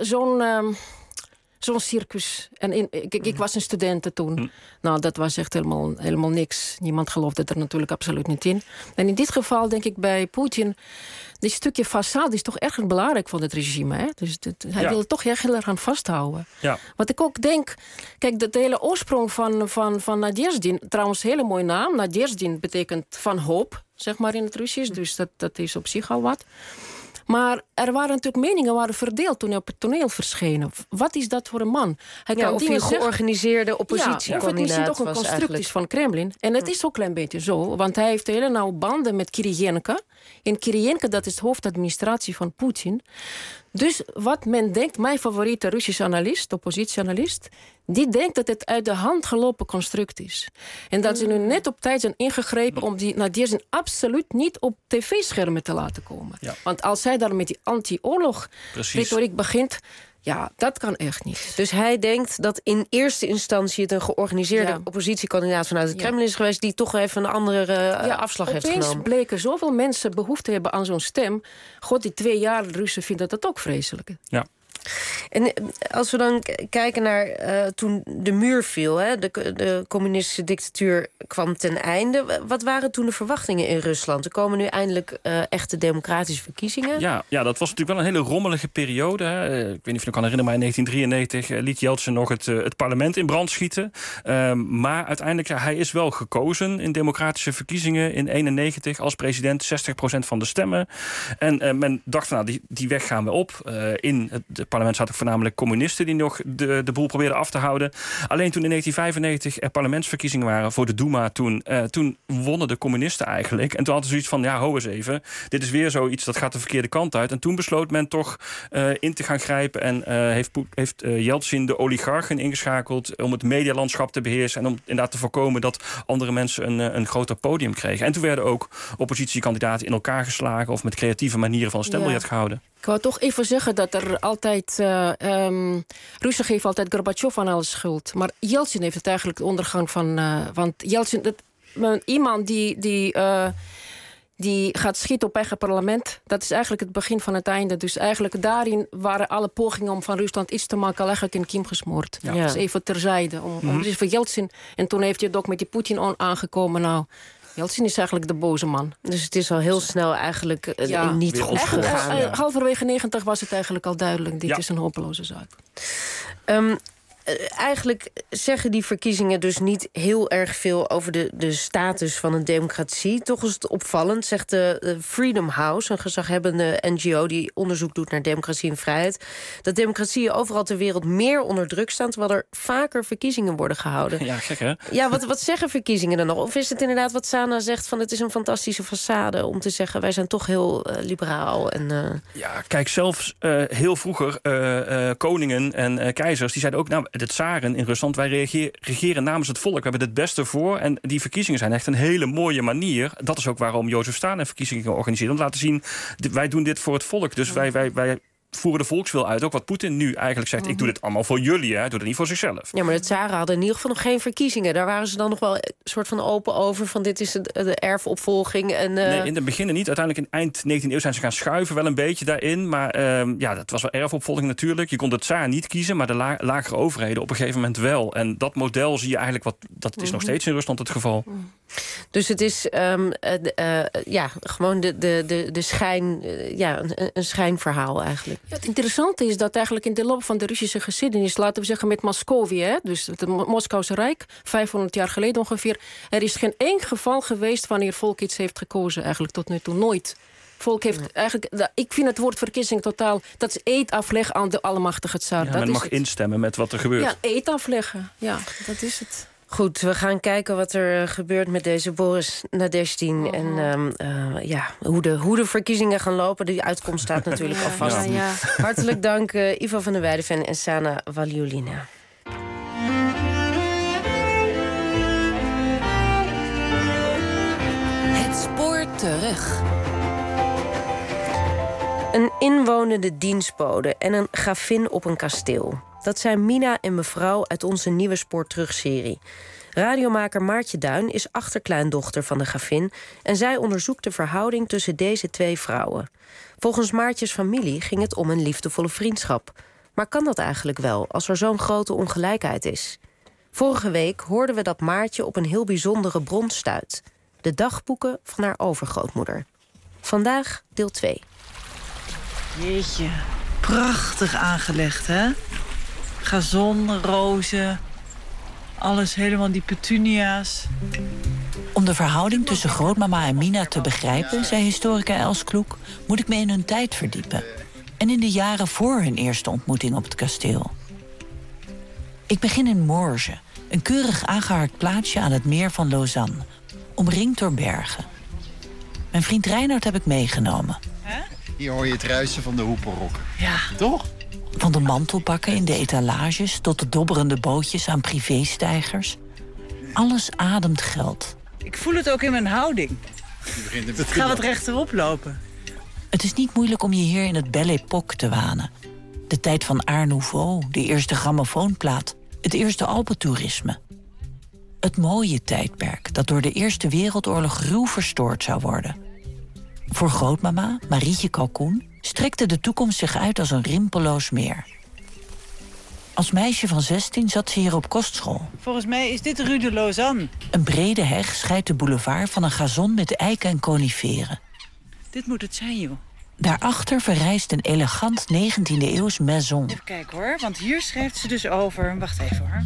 zo'n circus. En ik was een student toen. Nou, dat was echt helemaal niks. Niemand geloofde er natuurlijk absoluut niet in. En in dit geval denk ik bij Poetin, dit stukje façade is toch erg belangrijk voor het regime. Hè? Dus hij wil het toch heel erg aan vasthouden. Ja. Wat ik ook denk, kijk, de hele oorsprong van Nadezhdin, trouwens een hele mooie naam. Nadezhdin betekent van hoop, zeg maar in het Russisch. Dus dat is op zich al wat. Maar er waren natuurlijk meningen verdeeld toen hij op het toneel verscheen. Wat is dat voor een man? Hij kan of hij een georganiseerde oppositiekandidaat of het misschien toch een construct is van Kremlin. En het is ook een klein beetje zo, want hij heeft hele nauwe banden met Kirienko. En Kirienko, dat is de hoofdadministratie van Poetin. Dus wat men denkt, mijn favoriete Russische analist, oppositieanalist, die denkt dat het uit de hand gelopen construct is. En dat ze nu net op tijd zijn ingegrepen om die Nadezhdin absoluut niet op tv-schermen te laten komen. Ja. Want als hij daar met die anti-oorlog-retoriek begint, ja, dat kan echt niet. Dus hij denkt dat in eerste instantie het een georganiseerde oppositiekandidaat vanuit het Kremlin is geweest, die toch even een andere afslag heeft genomen. Opeens bleken zoveel mensen behoefte hebben aan zo'n stem. God, die 2 jaar Russen vinden dat ook vreselijk. Ja. En als we dan kijken naar toen de muur viel, de communistische dictatuur kwam ten einde. Wat waren toen de verwachtingen in Rusland? Er komen nu eindelijk echte democratische verkiezingen. Ja, dat was natuurlijk wel een hele rommelige periode. Hè. Ik weet niet of je kan herinneren, maar in 1993 liet Yeltsin nog het parlement in brand schieten. Maar uiteindelijk, hij is wel gekozen in democratische verkiezingen in 1991 als president, 60% van de stemmen. En men dacht van, die weg gaan we op. In het parlement zaten voornamelijk communisten die nog de boel probeerden af te houden. Alleen toen in 1995 er parlementsverkiezingen waren voor de Duma, toen wonnen de communisten eigenlijk. En toen hadden ze zoiets van, ho eens even, dit is weer zoiets, dat gaat de verkeerde kant uit. En toen besloot men toch in te gaan grijpen en heeft Yeltsin de oligarchen ingeschakeld om het medialandschap te beheersen en om inderdaad te voorkomen dat andere mensen een groter podium kregen. En toen werden ook oppositiekandidaten in elkaar geslagen of met creatieve manieren van een stembiljet gehouden. Ik wou toch even zeggen dat er altijd Russen geven altijd Gorbachev aan alle schuld. Maar Yeltsin heeft het eigenlijk de ondergang van... want Yeltsin, iemand die gaat schieten op eigen parlement, dat is eigenlijk het begin van het einde. Dus eigenlijk daarin waren alle pogingen om van Rusland iets te maken eigenlijk in kiem gesmoord. Ja. Dus even terzijde. Om voor Yeltsin. En toen heeft hij het ook met die Poetin aangekomen. Nou, Jeltsin is eigenlijk de boze man. Dus het is al heel snel eigenlijk niet goed gegaan. Halverwege 90 was het eigenlijk al duidelijk. Dit is een hopeloze zaak. Eigenlijk zeggen die verkiezingen dus niet heel erg veel over de status van een democratie. Toch is het opvallend, zegt de Freedom House, een gezaghebbende NGO die onderzoek doet naar democratie en vrijheid, dat democratieën overal ter wereld meer onder druk staan, terwijl er vaker verkiezingen worden gehouden. Ja, gek hè? Ja, wat zeggen verkiezingen dan nog? Of is het inderdaad wat Sana zegt, van het is een fantastische façade om te zeggen, wij zijn toch heel liberaal? Ja, kijk, zelfs heel vroeger koningen en keizers, die zeiden ook, nou, de tsaren in Rusland, wij regeren namens het volk. We hebben het beste voor. En die verkiezingen zijn echt een hele mooie manier. Dat is ook waarom Jozef Stalin verkiezingen organiseert. Om te laten zien, wij doen dit voor het volk. Dus wij voeren de volkswil uit. Ook wat Poetin nu eigenlijk zegt, ik doe dit allemaal voor jullie. Hij doet het niet voor zichzelf. Ja, maar de tsaren hadden in ieder geval nog geen verkiezingen. Daar waren ze dan nog wel een soort van open over, van dit is de erfopvolging. Nee, in het begin niet. Uiteindelijk in eind 19e eeuw zijn ze gaan schuiven wel een beetje daarin. Maar dat was wel erfopvolging natuurlijk. Je kon de tsaar niet kiezen, maar de lagere overheden op een gegeven moment wel. En dat model zie je eigenlijk, dat is nog steeds in Rusland het geval. Dus het is gewoon de schijn, een schijnverhaal eigenlijk. Ja, het interessante is dat eigenlijk in de loop van de Russische geschiedenis, laten we zeggen met Moscovië, dus het Moskouse Rijk, 500 jaar geleden ongeveer, er is geen één geval geweest wanneer volk iets heeft gekozen, eigenlijk tot nu toe nooit. Volk heeft eigenlijk, ik vind het woord verkiezing totaal, dat is eed afleggen aan de allemachtige tsaar. Ja, men mag instemmen met wat er gebeurt. Ja, eed afleggen, ja, dat is het. Goed, we gaan kijken wat er gebeurt met deze Boris Nadezhdin. En hoe de verkiezingen gaan lopen. Die uitkomst staat natuurlijk al vast. Ja. Hartelijk dank Ivo van der Weideven en Sana Valjulina. Het spoor terug. Een inwonende dienstbode en een gravin op een kasteel. Dat zijn Mina en mevrouw uit onze nieuwe Spoor Terug-serie. Radiomaker Maartje Duin is achterkleindochter van de gravin en zij onderzoekt de verhouding tussen deze twee vrouwen. Volgens Maartjes familie ging het om een liefdevolle vriendschap. Maar kan dat eigenlijk wel, als er zo'n grote ongelijkheid is? Vorige week hoorden we dat Maartje op een heel bijzondere bron stuit. De dagboeken van haar overgrootmoeder. Vandaag deel 2. Jeetje, prachtig aangelegd, hè? Gazon, rozen, alles helemaal die petunia's. Om de verhouding tussen grootmama en Mina te begrijpen, zei historica Els Kloek, moet ik me in hun tijd verdiepen. En in de jaren voor hun eerste ontmoeting op het kasteel. Ik begin in Morges, een keurig aangeharkt plaatsje aan het meer van Lausanne, omringd door bergen. Mijn vriend Reinhard heb ik meegenomen. Hier hoor je het ruisen van de hoepelrokken. Ja. Toch? Van de mantelbakken in de etalages tot de dobberende bootjes aan privésteigers. Alles ademt geld. Ik voel het ook in mijn houding. Ik ga wat rechterop lopen. Het is niet moeilijk om je hier in het Belle Époque te wanen. De tijd van Art Nouveau, de eerste grammofoonplaat, het eerste Alpentoerisme. Het mooie tijdperk dat door de Eerste Wereldoorlog ruw verstoord zou worden. Voor grootmama, Marietje Kalkoen, strekte de toekomst zich uit als een rimpelloos meer. Als meisje van 16 zat ze hier op kostschool. Volgens mij is dit Rue de Lausanne. Een brede heg scheidt de boulevard van een gazon met eiken en coniferen. Dit moet het zijn, joh. Daarachter verrijst een elegant 19e-eeuws maison. Even kijken hoor, want hier schrijft ze dus over. Wacht even hoor.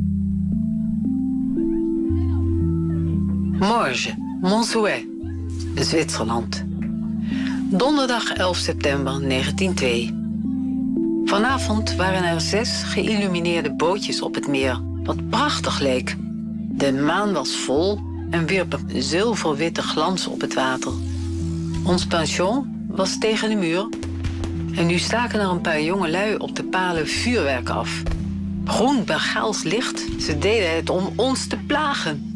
Morges, Montsouet, Zwitserland. Donderdag 11 september 1902. Vanavond waren er 6 geïllumineerde bootjes op het meer, wat prachtig leek. De maan was vol en wierp een zilverwitte glans op het water. Ons pension was tegen de muur. En nu staken er een paar jongelui op de palen vuurwerk af. Groen Bengaals licht, ze deden het om ons te plagen.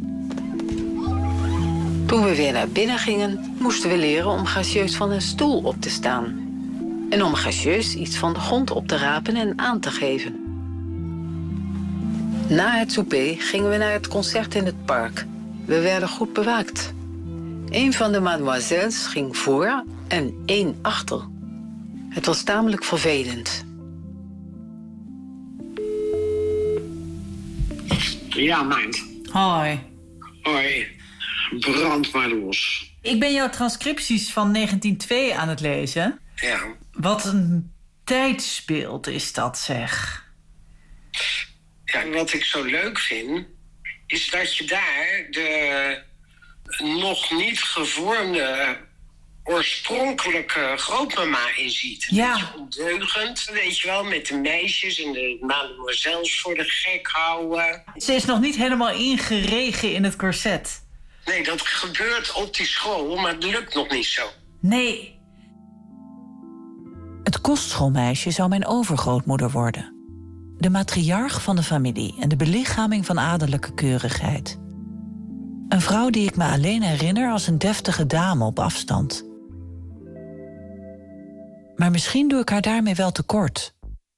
Toen we weer naar binnen gingen, moesten we leren om gracieus van een stoel op te staan. En om gracieus iets van de grond op te rapen en aan te geven. Na het souper gingen we naar het concert in het park. We werden goed bewaakt. Een van de mademoiselles ging voor en 1 achter. Het was tamelijk vervelend. Ja, meid. Hoi. Hoi. brand maar los. Ik ben jouw transcripties van 1902 aan het lezen. Ja. Wat een tijdsbeeld is dat, zeg. Ja, en wat ik zo leuk vind, is dat je daar de nog niet gevormde oorspronkelijke grootmama in ziet. Ja. Beetje ondeugend, weet je wel, met de meisjes en de mademoiselles voor de gek houden. Ze is nog niet helemaal ingeregen in het corset. Nee, dat gebeurt op die school, maar het lukt nog niet zo. Nee. Het kostschoolmeisje zou mijn overgrootmoeder worden. De matriarch van de familie en de belichaming van adellijke keurigheid. Een vrouw die ik me alleen herinner als een deftige dame op afstand. Maar misschien doe ik haar daarmee wel tekort.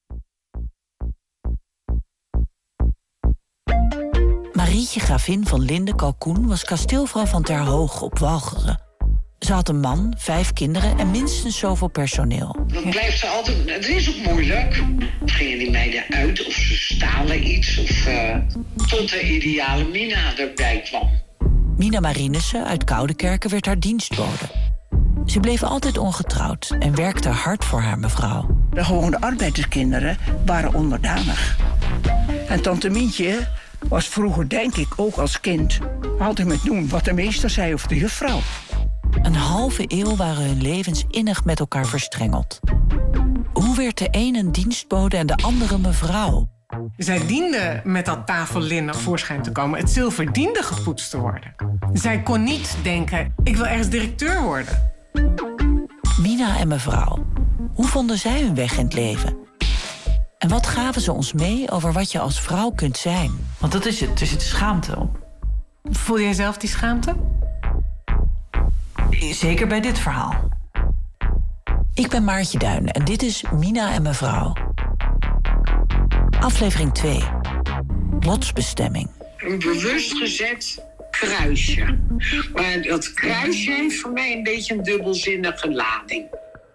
Marietje gravin van Linde Kalkoen was kasteelvrouw van Ter Hoog op Walcheren. Ze had een man, 5 kinderen en minstens zoveel personeel. Dat blijft ze altijd... Het is ook moeilijk. Gingen die meiden uit of ze stalen iets of tot de ideale Mina erbij kwam. Mina Marinissen uit Koudekerke werd haar dienstbode. Ze bleef altijd ongetrouwd en werkte hard voor haar mevrouw. De gewone arbeiderskinderen waren onderdanig. En tante Mientje was vroeger, denk ik, ook als kind altijd met doen wat de meester zei of de juffrouw. Een halve eeuw waren hun levens innig met elkaar verstrengeld. Hoe werd de een een dienstbode en de andere mevrouw? Zij diende met dat tafellinnen voorschijn te komen. Het zilver diende gepoetst te worden. Zij kon niet denken, ik wil ergens directeur worden. Mina en mevrouw, hoe vonden zij hun weg in het leven? En wat gaven ze ons mee over wat je als vrouw kunt zijn? Want dat is het, er zit schaamte op. Voel jij zelf die schaamte? Zeker bij dit verhaal. Ik ben Maartje Duin en dit is Mina en mevrouw. Aflevering 2. Lotsbestemming. Een bewust gezet kruisje. Maar dat kruisje heeft voor mij een beetje een dubbelzinnige lading.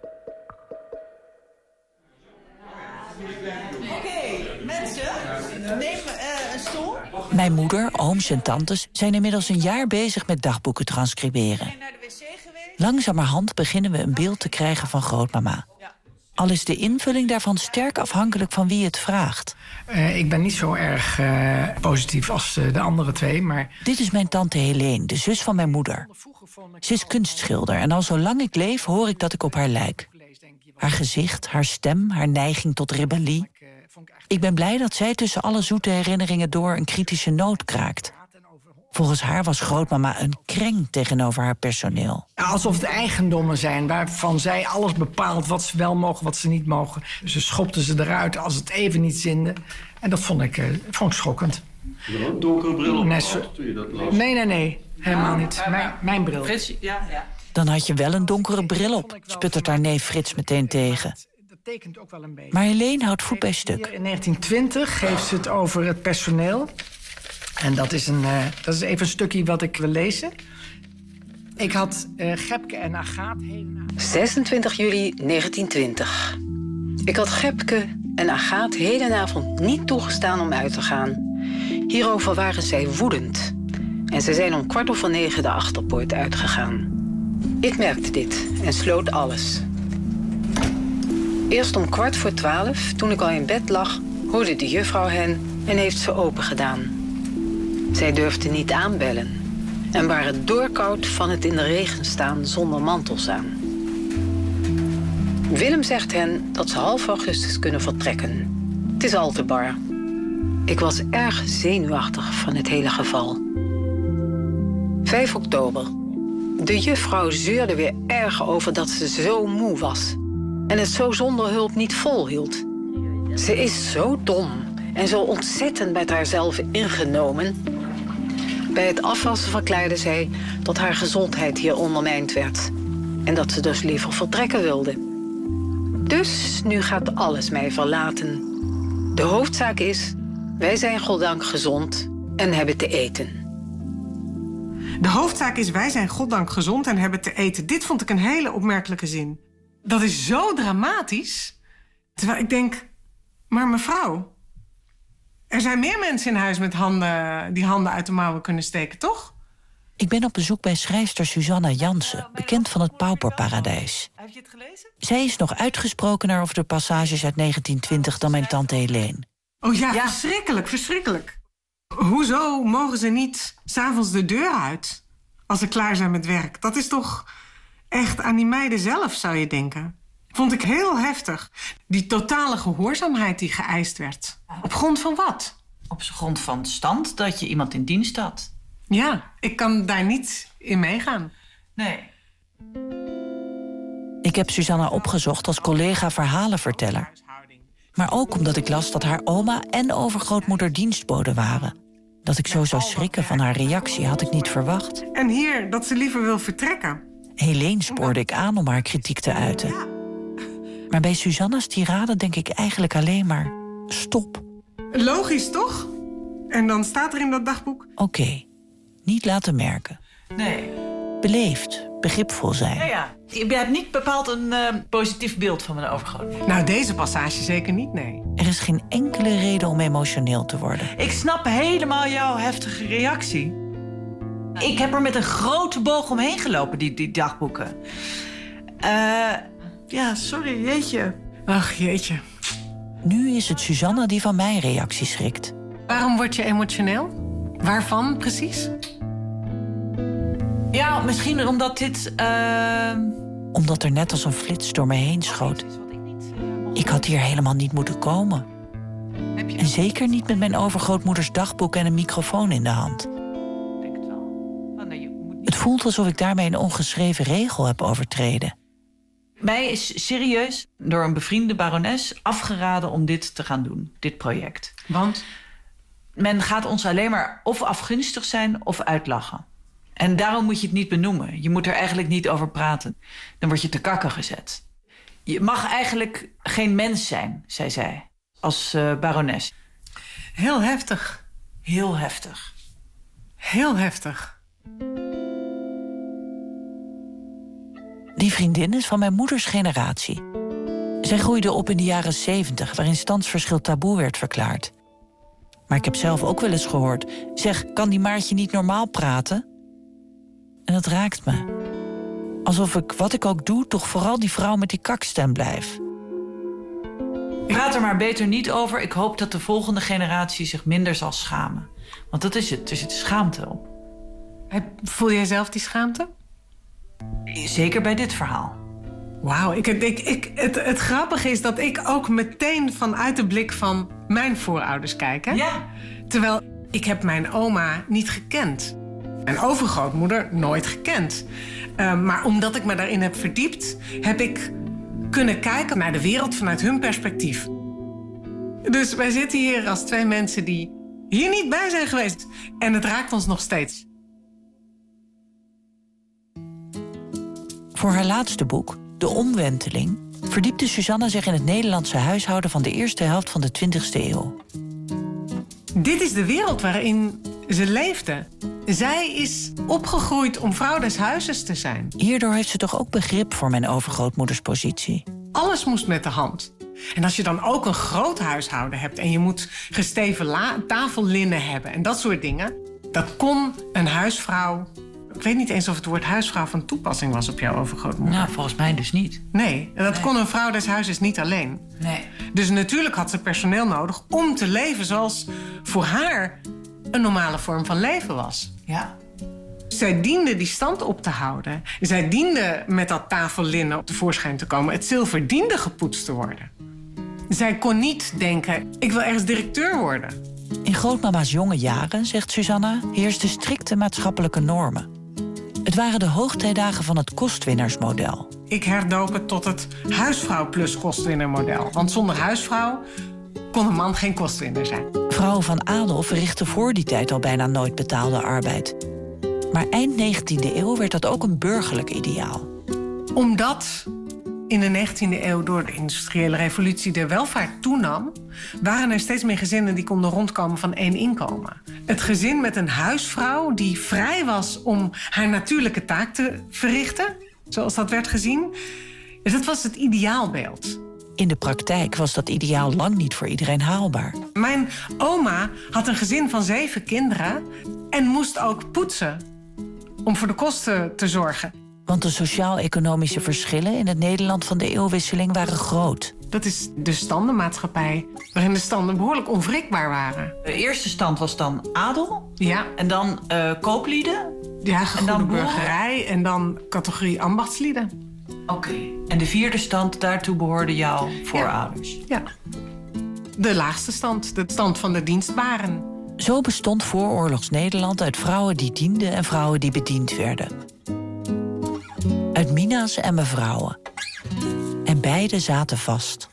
Oké, mensen, neem een stoel. Mijn moeder, ooms en tantes zijn inmiddels een jaar bezig met dagboeken transcriberen. Langzamerhand beginnen we een beeld te krijgen van grootmama. Al is de invulling daarvan sterk afhankelijk van wie het vraagt. Ik ben niet zo erg positief als de andere twee, maar... Dit is mijn tante Helene, de zus van mijn moeder. Ze is kunstschilder en al zolang ik leef hoor ik dat ik op haar lijk. Haar gezicht, haar stem, haar neiging tot rebellie. Ik ben blij dat zij tussen alle zoete herinneringen door een kritische noot kraakt. Volgens haar was grootmama een kreng tegenover haar personeel. Alsof het eigendommen zijn waarvan zij alles bepaalt wat ze wel mogen, wat ze niet mogen. Ze schopten ze eruit als het even niet zinde. En dat vond ik schokkend. Je had een donkere bril op toen je dat las. Nee, helemaal niet. Mijn bril. Frits, ja. Dan had je wel een donkere bril op, sputtert haar neef Frits meteen tegen. Dat tekent ook wel een beetje. Maar Helene houdt voet bij stuk. In 1920 geeft ze het over het personeel. En dat is even een stukje wat ik wil lezen. Ik had Gepke en Agaat hedenavond... 26 juli 1920. Ik had Gepke en Agaat hedenavond niet toegestaan om uit te gaan. Hierover waren zij woedend. En ze zijn om 9:15 de achterpoort uitgegaan. Ik merkte dit en sloot alles. Eerst om 11:15, toen ik al in bed lag, hoorde de juffrouw hen en heeft ze opengedaan. Zij durfden niet aanbellen en waren doorkoud van het in de regen staan zonder mantels aan. Willem zegt hen dat ze half augustus kunnen vertrekken. Het is al te bar. Ik was erg zenuwachtig van het hele geval. 5 oktober. De juffrouw zeurde weer erg over dat ze zo moe was en het zo zonder hulp niet volhield. Ze is zo dom en zo ontzettend met haarzelf ingenomen. Bij het afwassen verklaarde zij dat haar gezondheid hier ondermijnd werd en dat ze dus liever vertrekken wilde. Dus nu gaat alles mij verlaten. De hoofdzaak is, wij zijn goddank gezond en hebben te eten. De hoofdzaak is, wij zijn goddank gezond en hebben te eten. Dit vond ik een hele opmerkelijke zin. Dat is zo dramatisch. Terwijl ik denk, maar mevrouw, er zijn meer mensen in huis met die handen uit de mouwen kunnen steken, toch? Ik ben op bezoek bij schrijfster Susanna Jansen, bekend van het Pauperparadijs. Heb je het gelezen? Zij is nog uitgesprokener over de passages uit 1920 dan mijn tante Helene. Oh ja, verschrikkelijk, verschrikkelijk. Hoezo mogen ze niet 's avonds de deur uit als ze klaar zijn met werk? Dat is toch echt aan die meiden zelf, zou je denken. Vond ik heel heftig. Die totale gehoorzaamheid die geëist werd. Op grond van wat? Op grond van stand dat je iemand in dienst had. Ja, ik kan daar niet in meegaan. Nee. Ik heb Susanna opgezocht als collega-verhalenverteller. Maar ook omdat ik las dat haar oma en overgrootmoeder dienstboden waren. Dat ik zo zou schrikken van haar reactie had ik niet verwacht. En hier, dat ze liever wil vertrekken. Helene spoorde ik aan om haar kritiek te uiten. Maar bij Susanna's tirade denk ik eigenlijk alleen maar... stop. Logisch, toch? En dan staat er in dat dagboek... Oké, niet laten merken. Nee. Beleefd, begripvol zijn. Ja. Je hebt niet bepaald een positief beeld van mijn overgrootmoeder. Nou, deze passage zeker niet, nee. Er is geen enkele reden om emotioneel te worden. Ik snap helemaal jouw heftige reactie. Ik heb er met een grote boog omheen gelopen, die dagboeken. Ja, sorry, jeetje. Ach, jeetje. Nu is het Susanna die van mijn reactie schrikt. Waarom word je emotioneel? Waarvan precies? Ja, misschien omdat dit... Omdat er net als een flits door me heen schoot. Ik had hier helemaal niet moeten komen. En zeker niet met mijn overgrootmoeders dagboek en een microfoon in de hand. Het voelt alsof ik daarmee een ongeschreven regel heb overtreden. Mij is serieus door een bevriende barones afgeraden om dit te gaan doen, dit project. Want? Men gaat ons alleen maar of afgunstig zijn of uitlachen. En daarom moet je het niet benoemen. Je moet er eigenlijk niet over praten. Dan word je te kakken gezet. Je mag eigenlijk geen mens zijn, zei zij, als barones. Heel heftig. Heel heftig. Heel heftig. Die vriendin is van mijn moeders generatie. Zij groeide op in de jaren 70, waarin standsverschil taboe werd verklaard. Maar ik heb zelf ook wel eens gehoord... zeg, kan die Maartje niet normaal praten? En dat raakt me. Alsof ik, wat ik ook doe, toch vooral die vrouw met die kakstem blijf. Praat er maar beter niet over. Ik hoop dat de volgende generatie zich minder zal schamen. Want dat is het. Er zit schaamte op. Voel jij zelf die schaamte? Zeker bij dit verhaal. Wauw, het grappige is dat ik ook meteen vanuit de blik van mijn voorouders kijk. Hè? Ja. Terwijl ik heb mijn oma niet gekend. Mijn overgrootmoeder nooit gekend. Maar omdat ik me daarin heb verdiept, heb ik kunnen kijken naar de wereld vanuit hun perspectief. Dus wij zitten hier als twee mensen die hier niet bij zijn geweest. En het raakt ons nog steeds. Voor haar laatste boek, De Omwenteling, verdiepte Susanna zich in het Nederlandse huishouden van de eerste helft van de 20e eeuw. Dit is de wereld waarin ze leefde. Zij is opgegroeid om vrouw des huizes te zijn. Hierdoor heeft ze toch ook begrip voor mijn overgrootmoeders positie. Alles moest met de hand. En als je dan ook een groot huishouden hebt en je moet gesteven tafellinnen hebben en dat soort dingen, dat kon een huisvrouw. Ik weet niet eens of het woord huisvrouw van toepassing was op jouw overgrootmoeder. Nou, volgens mij dus niet. Nee, dat kon een vrouw des huizes niet alleen. Nee. Dus natuurlijk had ze personeel nodig om te leven zoals voor haar een normale vorm van leven was. Ja. Zij diende die stand op te houden. Zij diende met dat tafellinnen tevoorschijn te komen. Het zilver diende gepoetst te worden. Zij kon niet denken, ik wil ergens directeur worden. In grootmama's jonge jaren, zegt Susanna, heersten strikte maatschappelijke normen. Het waren de hoogtijdagen van het kostwinnaarsmodel. Ik herdoop het tot het huisvrouw plus kostwinnermodel. Want zonder huisvrouw kon een man geen kostwinner zijn. Vrouwen van adel verrichtten voor die tijd al bijna nooit betaalde arbeid. Maar eind 19e eeuw werd dat ook een burgerlijk ideaal. Omdat in de 19e eeuw door de industriële revolutie de welvaart toenam, waren er steeds meer gezinnen die konden rondkomen van 1 inkomen. Het gezin met een huisvrouw die vrij was om haar natuurlijke taak te verrichten, zoals dat werd gezien, dus dat was het ideaalbeeld. In de praktijk was dat ideaal lang niet voor iedereen haalbaar. Mijn oma had een gezin van 7 kinderen en moest ook poetsen om voor de kosten te zorgen. Want de sociaal-economische verschillen in het Nederland van de eeuwwisseling waren groot. Dat is de standenmaatschappij, waarin de standen behoorlijk onwrikbaar waren. De eerste stand was dan adel. Ja. En dan kooplieden. Ja, en dan burgerij en dan categorie ambachtslieden. Oké. En de vierde stand, daartoe behoorden jouw voorouders? Ja. De laagste stand, de stand van de dienstbaren. Zo bestond vooroorlogs Nederland uit vrouwen die dienden en vrouwen die bediend werden. Uit mina's en mevrouwen. En beide zaten vast.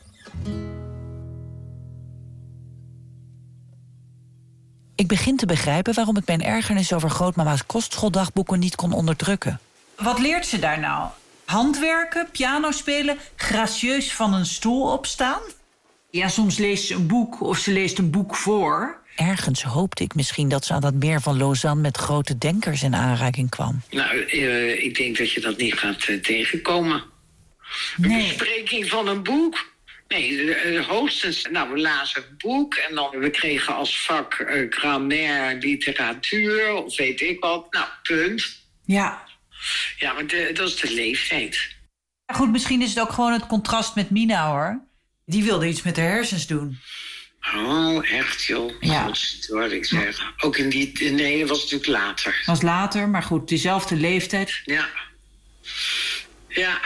Ik begin te begrijpen waarom ik mijn ergernis over grootmama's kostschooldagboeken niet kon onderdrukken. Wat leert ze daar nou? Handwerken, piano spelen, gracieus van een stoel opstaan? Ja, soms leest ze een boek of ze leest een boek voor. Ergens hoopte ik misschien dat ze aan dat meer van Lausanne met grote denkers in aanraking kwam. Nou, ik denk dat je dat niet gaat tegenkomen. Een bespreking van een boek? Nee, hoogstens, we lazen een boek en dan we kregen als vak grammaire, literatuur of weet ik wat. Nou, punt. Ja. Ja, maar dat is de leeftijd. Ja, goed, misschien is het ook gewoon het contrast met Mina, hoor. Die wilde iets met haar hersens doen. Oh, echt, joh. Ja. Goed, hoor ik zeggen. Ook nee, dat was natuurlijk later. Was later, maar goed, diezelfde leeftijd. Ja. Ja.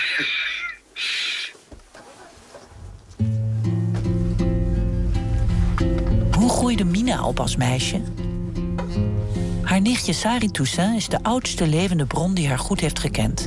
Hoe groeide Mina op als meisje? Haar nichtje Sari Toussaint is de oudste levende bron die haar goed heeft gekend.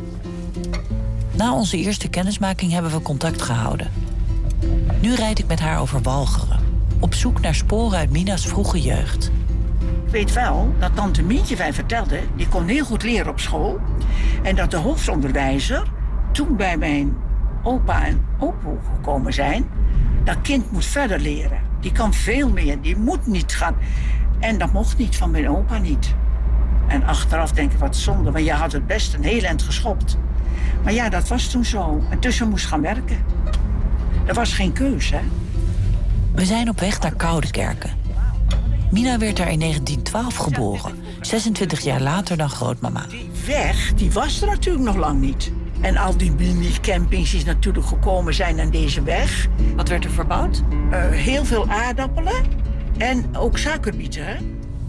Na onze eerste kennismaking hebben we contact gehouden. Nu rijd ik met haar over Walcheren, op zoek naar sporen uit Mina's vroege jeugd. Ik weet wel dat tante Mientje mij vertelde, die kon heel goed leren op school. En dat de hoofdonderwijzer toen bij mijn opa en opa gekomen zijn, dat kind moet verder leren. Die kan veel meer, die moet niet gaan. En dat mocht niet van mijn opa niet. En achteraf denk ik, wat zonde, want je had het best een heel eind geschopt. Maar ja, dat was toen zo. En tussen moest gaan werken. Er was geen keus, hè? We zijn op weg naar Koudekerke. Mina werd daar in 1912 geboren. 26 jaar later dan grootmama. Die weg, die was er natuurlijk nog lang niet. En al die mini-campings die natuurlijk gekomen zijn aan deze weg. Wat werd er verbouwd? Heel veel aardappelen en ook suikerbieten, hè?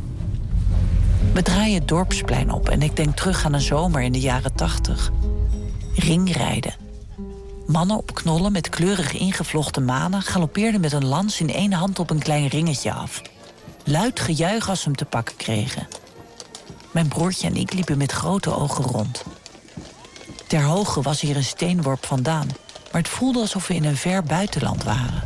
We draaien het dorpsplein op en ik denk terug aan een zomer in de jaren 80. Ringrijden. Mannen op knollen met kleurig ingevlochten manen galoppeerden met een lans in één hand op een klein ringetje af. Luid gejuich als ze hem te pakken kregen. Mijn broertje en ik liepen met grote ogen rond. Ter hoogte was hier een steenworp vandaan, maar het voelde alsof we in een ver buitenland waren.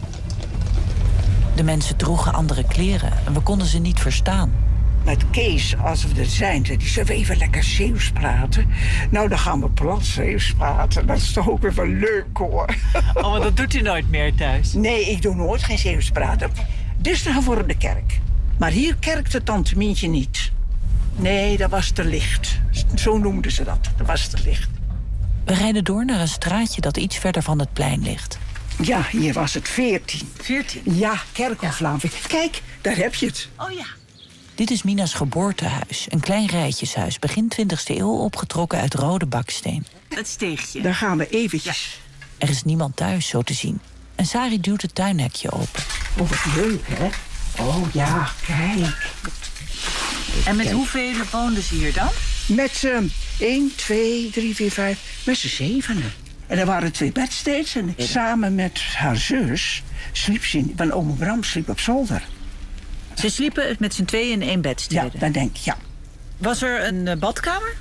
De mensen droegen andere kleren en we konden ze niet verstaan. Met Kees, als we er zijn, die zullen we even lekker Zeeuws praten. Nou, dan gaan we plat Zeeuws praten. Dat is toch ook weer wel leuk, hoor. Oh, maar dat doet u nooit meer thuis? Nee, ik doe nooit geen Zeeuws praten. Dit is de voor de kerk. Maar hier kerkte tante Mientje niet. Nee, dat was te licht. Zo noemden ze dat. Dat was te licht. We rijden door naar een straatje dat iets verder van het plein ligt. Ja, hier was het 14. 14? Ja, Kerkhoflaan. Ja. Kijk, daar heb je het. Oh ja. Dit is Mina's geboortehuis. Een klein rijtjeshuis, begin 20e eeuw opgetrokken uit rode baksteen. Het steegje. Daar gaan we eventjes. Ja. Er is niemand thuis, zo te zien. En Sari duwt het tuinhekje open. Oh, wat leuk, hè? Oh ja, kijk. En met hoeveel woonden ze hier dan? Met 1, 2, 3, 4, 5, met z'n 7. En er waren 2 bedsteeds. En samen met haar zus sliep ze, want ome Bram sliep op zolder. Ze sliepen met z'n tweeën in 1 bedstede? Ja, dat denk ik, ja. Was er een badkamer?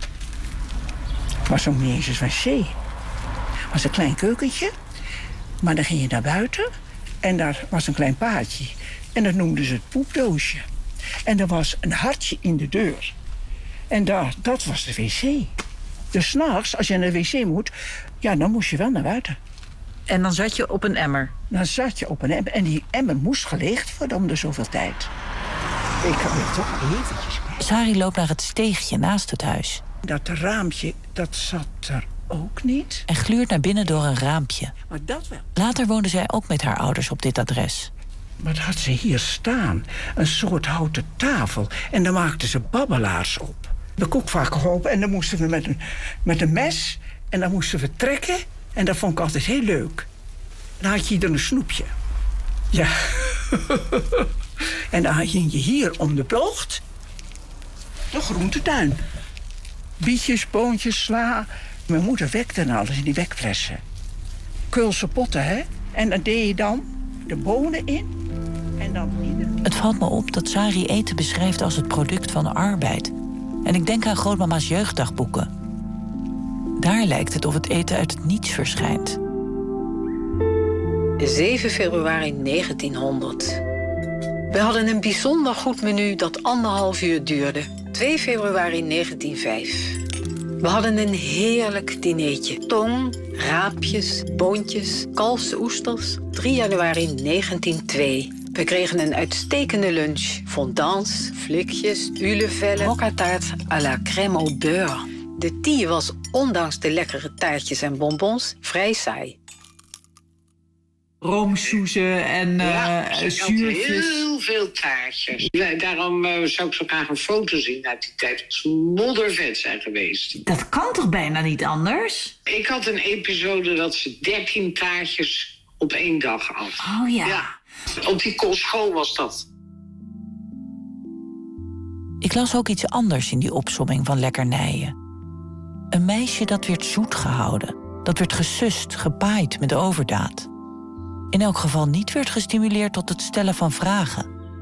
Was ook niet eens een wc. Was een klein keukentje. Maar dan ging je naar buiten. En daar was een klein paadje. En dat noemden ze het poepdoosje. En er was een hartje in de deur. En dat was de wc. Dus 's nachts, als je naar de wc moet, ja, dan moest je wel naar buiten. En dan zat je op een emmer? Dan zat je op een emmer. En die emmer moest geleegd worden om de zoveel tijd. Ik kan het toch eventjes... Sari loopt naar het steegje naast het huis. Dat raampje, dat zat er ook niet. En gluurt naar binnen door een raampje. Maar dat wel. Later woonde zij ook met haar ouders op dit adres. Wat had ze hier staan? Een soort houten tafel. En daar maakten ze babbelaars op. de koekvaart geholpen. En dan moesten we met een mes. En dan moesten we trekken. En dat vond ik altijd heel leuk. Dan had je hier een snoepje. Ja. En dan had je hier om de plocht de groentetuin. Bietjes, boontjes, sla. Mijn moeder wekte en alles in die wekflessen. Keulse potten, hè. En dan deed je dan de bonen in. En dan Het valt me op dat Sari eten beschrijft als het product van arbeid. En ik denk aan grootmama's jeugddagboeken. Daar lijkt het of het eten uit het niets verschijnt. 7 februari 1900. We hadden een bijzonder goed menu dat 1,5 uur duurde. 2 februari 1905. We hadden een heerlijk dineetje. Tong, raapjes, boontjes, kalfse oesters. 3 januari 1902. We kregen een uitstekende lunch. Fondants, flikjes, ulevellen, mokkataart à la crème au beurre. De thee was, ondanks de lekkere taartjes en bonbons, vrij saai. Roomsoezen en zuurtjes. Heel veel taartjes. Daarom zou ik zo graag een foto zien uit die tijd. Het moddervet zijn geweest. Dat kan toch bijna niet anders? Ik had een episode dat ze 13 taartjes op 1 dag had. Oh ja. Op die kostschool was dat. Ik las ook iets anders in die opsomming van lekkernijen. Een meisje dat werd zoet gehouden. Dat werd gesust, gepaaid met overdaad. In elk geval niet werd gestimuleerd tot het stellen van vragen.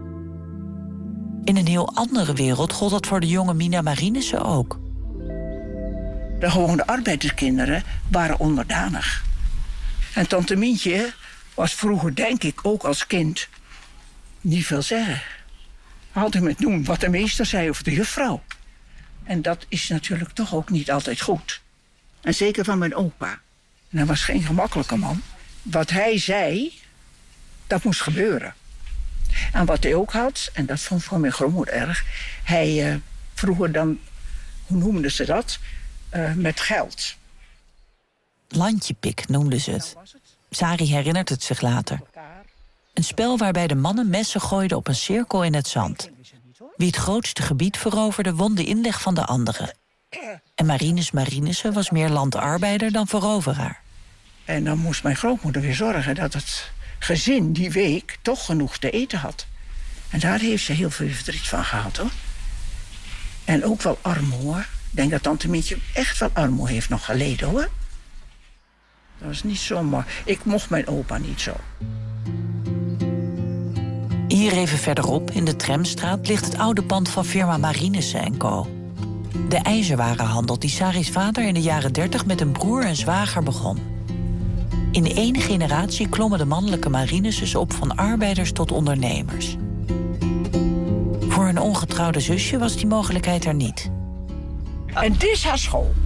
In een heel andere wereld gold dat voor de jonge Mina Marinissen ook. De gewone arbeiderskinderen waren onderdanig. En tante Mientje was vroeger, denk ik, ook als kind niet veel zeggen. Altijd met doen wat de meester zei of de juffrouw. En dat is natuurlijk toch ook niet altijd goed. En zeker van mijn opa. En hij was geen gemakkelijke man. Wat hij zei, dat moest gebeuren. En wat hij ook had, en dat vond voor mijn grootmoeder erg... hij vroeger dan, hoe noemden ze dat? Met geld. Landjepik noemden ze het. Sari herinnert het zich later. Een spel waarbij de mannen messen gooiden op een cirkel in het zand. Wie het grootste gebied veroverde, won de inleg van de anderen. En Marinus Marinissen was meer landarbeider dan veroveraar. En dan moest mijn grootmoeder weer zorgen dat het gezin die week toch genoeg te eten had. En daar heeft ze heel veel verdriet van gehad, hoor. En ook wel armoede. Ik denk dat tante Mientje echt wel armoede heeft nog geleden, hoor. Dat was niet zomaar. Ik mocht mijn opa niet zo. Hier even verderop, in de Tramstraat, ligt het oude pand van firma Marinissen & Co. De ijzerwarenhandel die Sari's vader in de jaren 30 met een broer en zwager begon. In 1 generatie klommen de mannelijke Marinissens op van arbeiders tot ondernemers. Voor een ongetrouwde zusje was die mogelijkheid er niet. En dit is haar school.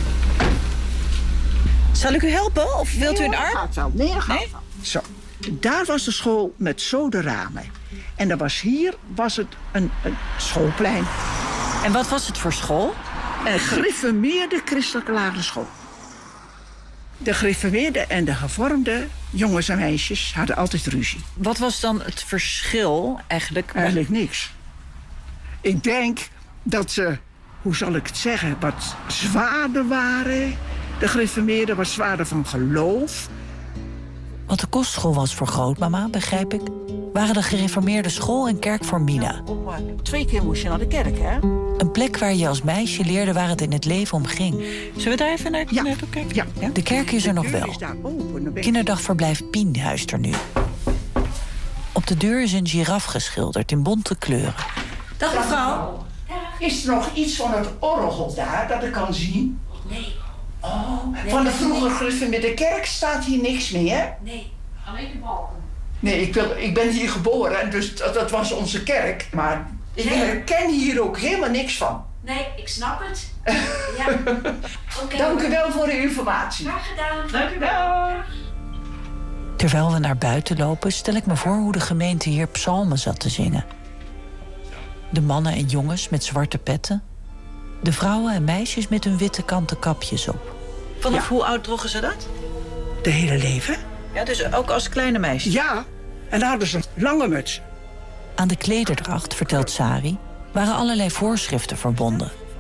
Zal ik u helpen of wilt u een arm? Gaat wel. Nee, dat gaat wel. Zo, daar was de school met zo de ramen. En dan was het een schoolplein. En wat was het voor school? Een gereformeerde christelijke lagere school. De gereformeerde en de gevormde jongens en meisjes hadden altijd ruzie. Wat was dan het verschil eigenlijk? Eigenlijk niks. Ik denk dat ze, hoe zal ik het zeggen, wat zwaarder waren. De gereformeerden was zwaarder van geloof. Wat de kostschool was voor grootmama, begrijp ik, waren de gereformeerde school en kerk voor Mina. 2 keer moest je naar de kerk, hè? Een plek waar je als meisje leerde waar het in het leven om ging. Zullen we daar even naartoe kijken? Ja. De kerk is er nog wel. Kinderdagverblijf Pien huist er nu. Op de deur is een giraf geschilderd in bonte kleuren. Dag mevrouw. Is er nog iets van het orgel daar dat ik kan zien? Nee. Oh, van de vroeger gereformeerde kerk staat hier niks meer? Nee, alleen de balken. Nee, ik ben hier geboren, dus dat was onze kerk. Maar ik herken hier ook helemaal niks van. Nee, ik snap het. Ja. Okay, Dank u wel voor de informatie. Graag gedaan. Dank u wel. Terwijl we naar buiten lopen, stel ik me voor hoe de gemeente hier psalmen zat te zingen. De mannen en jongens met zwarte petten. De vrouwen en meisjes met hun witte kanten kapjes op. Vanaf hoe oud droegen ze dat? De hele leven. Ja, dus ook als kleine meisjes? Ja, en dan hadden ze een lange muts. Aan de klederdracht, vertelt Sari, waren allerlei voorschriften verbonden.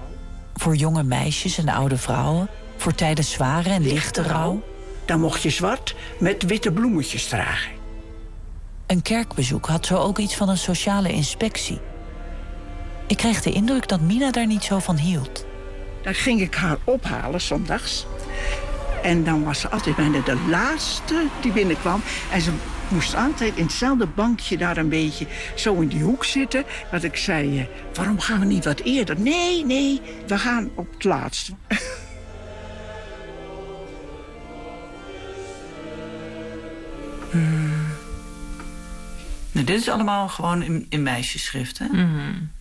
Voor jonge meisjes en oude vrouwen. Voor tijdens zware en lichte rouw. Dan mocht je zwart met witte bloemetjes dragen. Een kerkbezoek had zo ook iets van een sociale inspectie. Ik kreeg de indruk dat Mina daar niet zo van hield. Dan ging ik haar ophalen zondags. En dan was ze altijd bijna de laatste die binnenkwam. En ze moest altijd in hetzelfde bankje daar een beetje zo in die hoek zitten. Dat ik zei, waarom gaan we niet wat eerder? Nee, we gaan op het laatste. Nou, dit is allemaal gewoon in meisjesschrift, hè? Mm-hmm.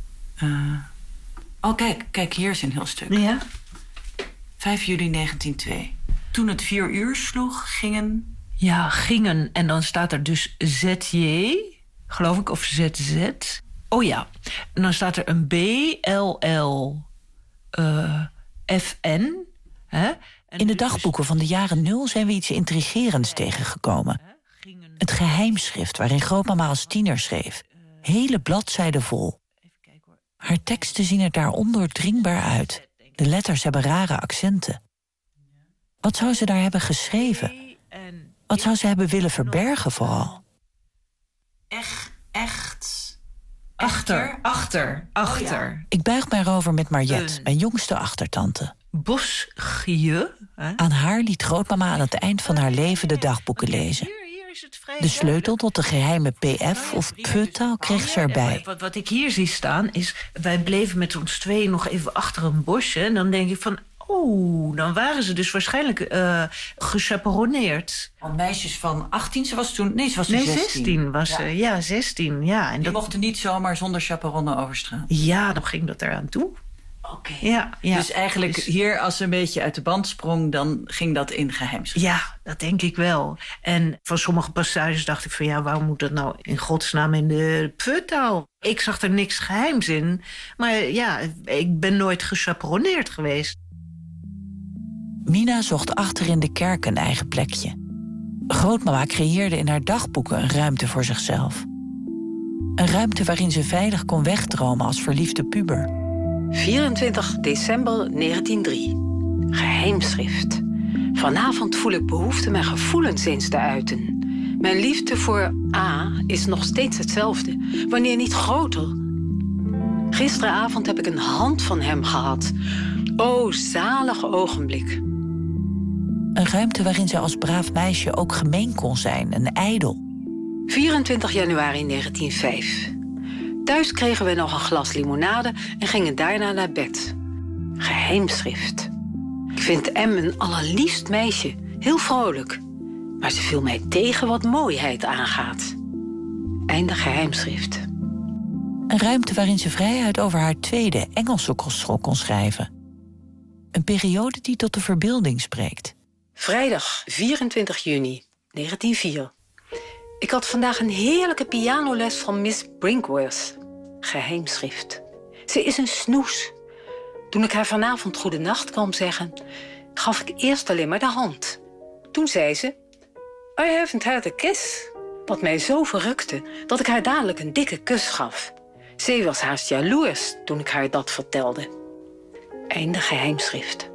Kijk, hier is een heel stuk. Ja? 5 juli 1902. Toen het 4 uur sloeg, gingen... Ja, gingen. En dan staat er dus ZJ, geloof ik, of ZZ. Oh ja. En dan staat er een BLL FN. Hè? In de dagboeken van de jaren 0 zijn we iets intrigerends tegengekomen. Het geheimschrift waarin grootmama als tiener schreef. Hele bladzijden vol. Haar teksten zien er daar ondoordringbaar uit. De letters hebben rare accenten. Wat zou ze daar hebben geschreven? Wat zou ze hebben willen verbergen vooral? Echt. Achter. Oh, ja. Ik buig mij erover met Mariette, mijn jongste achtertante. Bosje. Aan haar liet grootmama aan het eind van haar leven de dagboeken lezen. De sleutel tot de geheime PF of Pfeu-taal kreeg ze erbij. Wat ik hier zie staan is... wij bleven met ons tweeën nog even achter een bosje. En dan denk ik van... dan waren ze dus waarschijnlijk gechaperoneerd. Al meisjes van 18, ze was toen... Nee, ze was toen 16 was ze. Ja, 16. Ja, en die mochten niet zomaar zonder chaperonne over straat. Ja, dan ging dat eraan toe. Oké. Ja. Dus eigenlijk hier, als ze een beetje uit de band sprong... dan ging dat in geheimschrift. Ja, dat denk ik wel. En van sommige passages dacht ik van... ja, waarom moet dat nou in godsnaam in de Pfeu-taal? Ik zag er niks geheims in. Maar ja, ik ben nooit gechaperoneerd geweest. Mina zocht achter in de kerk een eigen plekje. Grootmama creëerde in haar dagboeken een ruimte voor zichzelf. Een ruimte waarin ze veilig kon wegdromen als verliefde puber. 24 december 1903. Geheimschrift. Vanavond voel ik behoefte mijn gevoelens eens te uiten. Mijn liefde voor A is nog steeds hetzelfde, wanneer niet groter. Gisteravond heb ik een hand van hem gehad. O, zalig ogenblik. Een ruimte waarin ze als braaf meisje ook gemeen kon zijn, een ijdel. 24 januari 1905. Thuis kregen we nog een glas limonade en gingen daarna naar bed. Geheimschrift. Ik vind M een allerliefst meisje, heel vrolijk. Maar ze viel mij tegen wat mooiheid aangaat. Einde geheimschrift. Een ruimte waarin ze vrijuit over haar tweede Engelse kostschool kon schrijven. Een periode die tot de verbeelding spreekt. Vrijdag 24 juni 1904. Ik had vandaag een heerlijke pianoles van Miss Brinkworth. Geheimschrift. Ze is een snoes. Toen ik haar vanavond goedenacht kwam zeggen... gaf ik eerst alleen maar de hand. Toen zei ze... I haven't had a kiss. Wat mij zo verrukte dat ik haar dadelijk een dikke kus gaf. Ze was haast jaloers toen ik haar dat vertelde. Einde geheimschrift.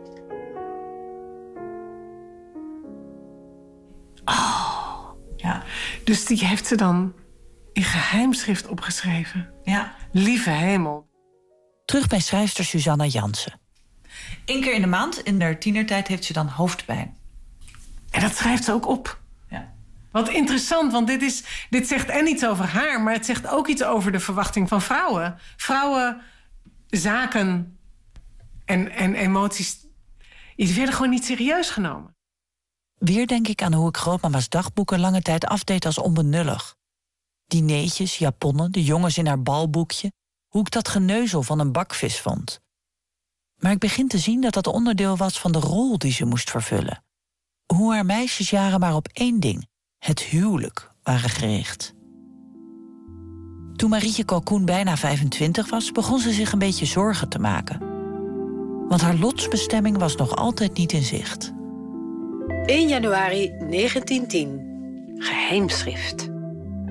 Ja, dus die heeft ze dan in geheimschrift opgeschreven. Ja. Lieve hemel. Terug bij schrijfster Susanna Jansen. 1 keer in de maand, in haar tienertijd, heeft ze dan hoofdpijn. En dat schrijft ze ook op. Ja. Wat interessant, want dit zegt en iets over haar... maar het zegt ook iets over de verwachting van vrouwen. Vrouwen, zaken en emoties... die werden gewoon niet serieus genomen. Weer denk ik aan hoe ik grootmama's dagboeken lange tijd afdeed als onbenullig. Dineetjes, japonnen, de jongens in haar balboekje. Hoe ik dat geneuzel van een bakvis vond. Maar ik begin te zien dat dat onderdeel was van de rol die ze moest vervullen. Hoe haar meisjesjaren maar op één ding, het huwelijk, waren gericht. Toen Marietje Kalkoen bijna 25 was, begon ze zich een beetje zorgen te maken. Want haar lotsbestemming was nog altijd niet in zicht. 1 januari 1910. Geheimschrift.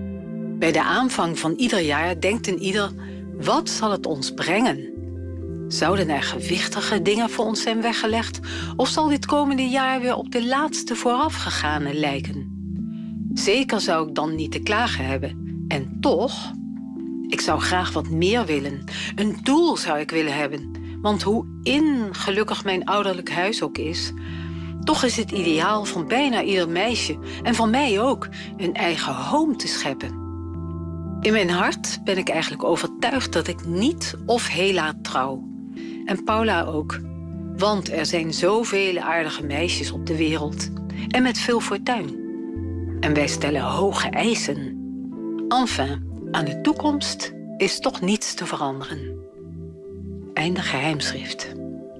Bij de aanvang van ieder jaar denkt een ieder... wat zal het ons brengen? Zouden er gewichtige dingen voor ons zijn weggelegd? Of zal dit komende jaar weer op de laatste voorafgegane lijken? Zeker zou ik dan niet te klagen hebben. En toch, ik zou graag wat meer willen. Een doel zou ik willen hebben. Want hoe ongelukkig mijn ouderlijk huis ook is, toch is het ideaal van bijna ieder meisje, en van mij ook, een eigen home te scheppen. In mijn hart ben ik eigenlijk overtuigd dat ik niet of heel laat trouw. En Paula ook. Want er zijn zoveel aardige meisjes op de wereld. En met veel fortuin. En wij stellen hoge eisen. Enfin, aan de toekomst is toch niets te veranderen. Einde geheimschrift.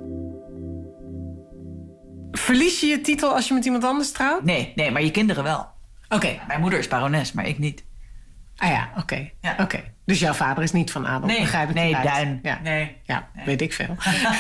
Verlies je je titel als je met iemand anders trouwt? Nee, maar je kinderen wel. Oké. Mijn moeder is barones, maar ik niet. Ah ja, oké. Ja. Oké. Dus jouw vader is niet van adel, begrijp ik? Nee, eruit. Duin. Ja. Nee. Ja, weet ik veel.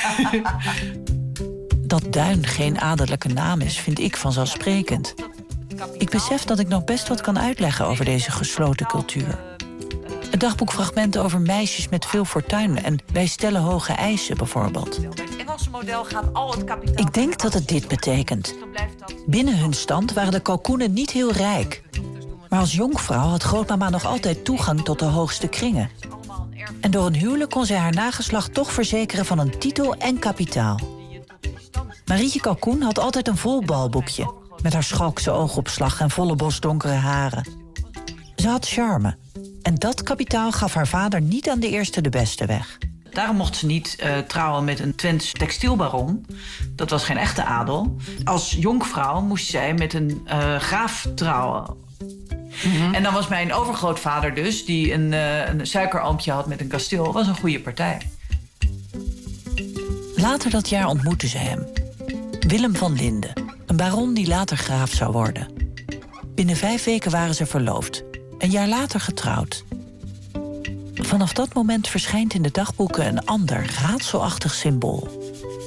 Dat Duin geen adellijke naam is, vind ik vanzelfsprekend. Ik besef dat ik nog best wat kan uitleggen over deze gesloten cultuur. Het dagboekfragment over meisjes met veel fortuin en wij stellen hoge eisen bijvoorbeeld. Het Engelse model gaat al het kapitaal... Ik denk dat het dit betekent. Binnen hun stand waren de kalkoenen niet heel rijk. Maar als jonkvrouw had grootmama nog altijd toegang tot de hoogste kringen. En door een huwelijk kon zij haar nageslacht toch verzekeren van een titel en kapitaal. Marietje Kalkoen had altijd een vol balboekje, met haar schalkse oogopslag en volle bos donkere haren. Ze had charme. En dat kapitaal gaf haar vader niet aan de eerste de beste weg. Daarom mocht ze niet trouwen met een Twents textielbaron. Dat was geen echte adel. Als jonkvrouw moest zij met een graaf trouwen. Mm-hmm. En dan was mijn overgrootvader dus, die een suikeroompje had met een kasteel, was een goede partij. Later dat jaar ontmoette ze hem. Willem van Linden, een baron die later graaf zou worden. Binnen 5 weken waren ze verloofd. Een jaar later getrouwd. Vanaf dat moment verschijnt in de dagboeken een ander raadselachtig symbool.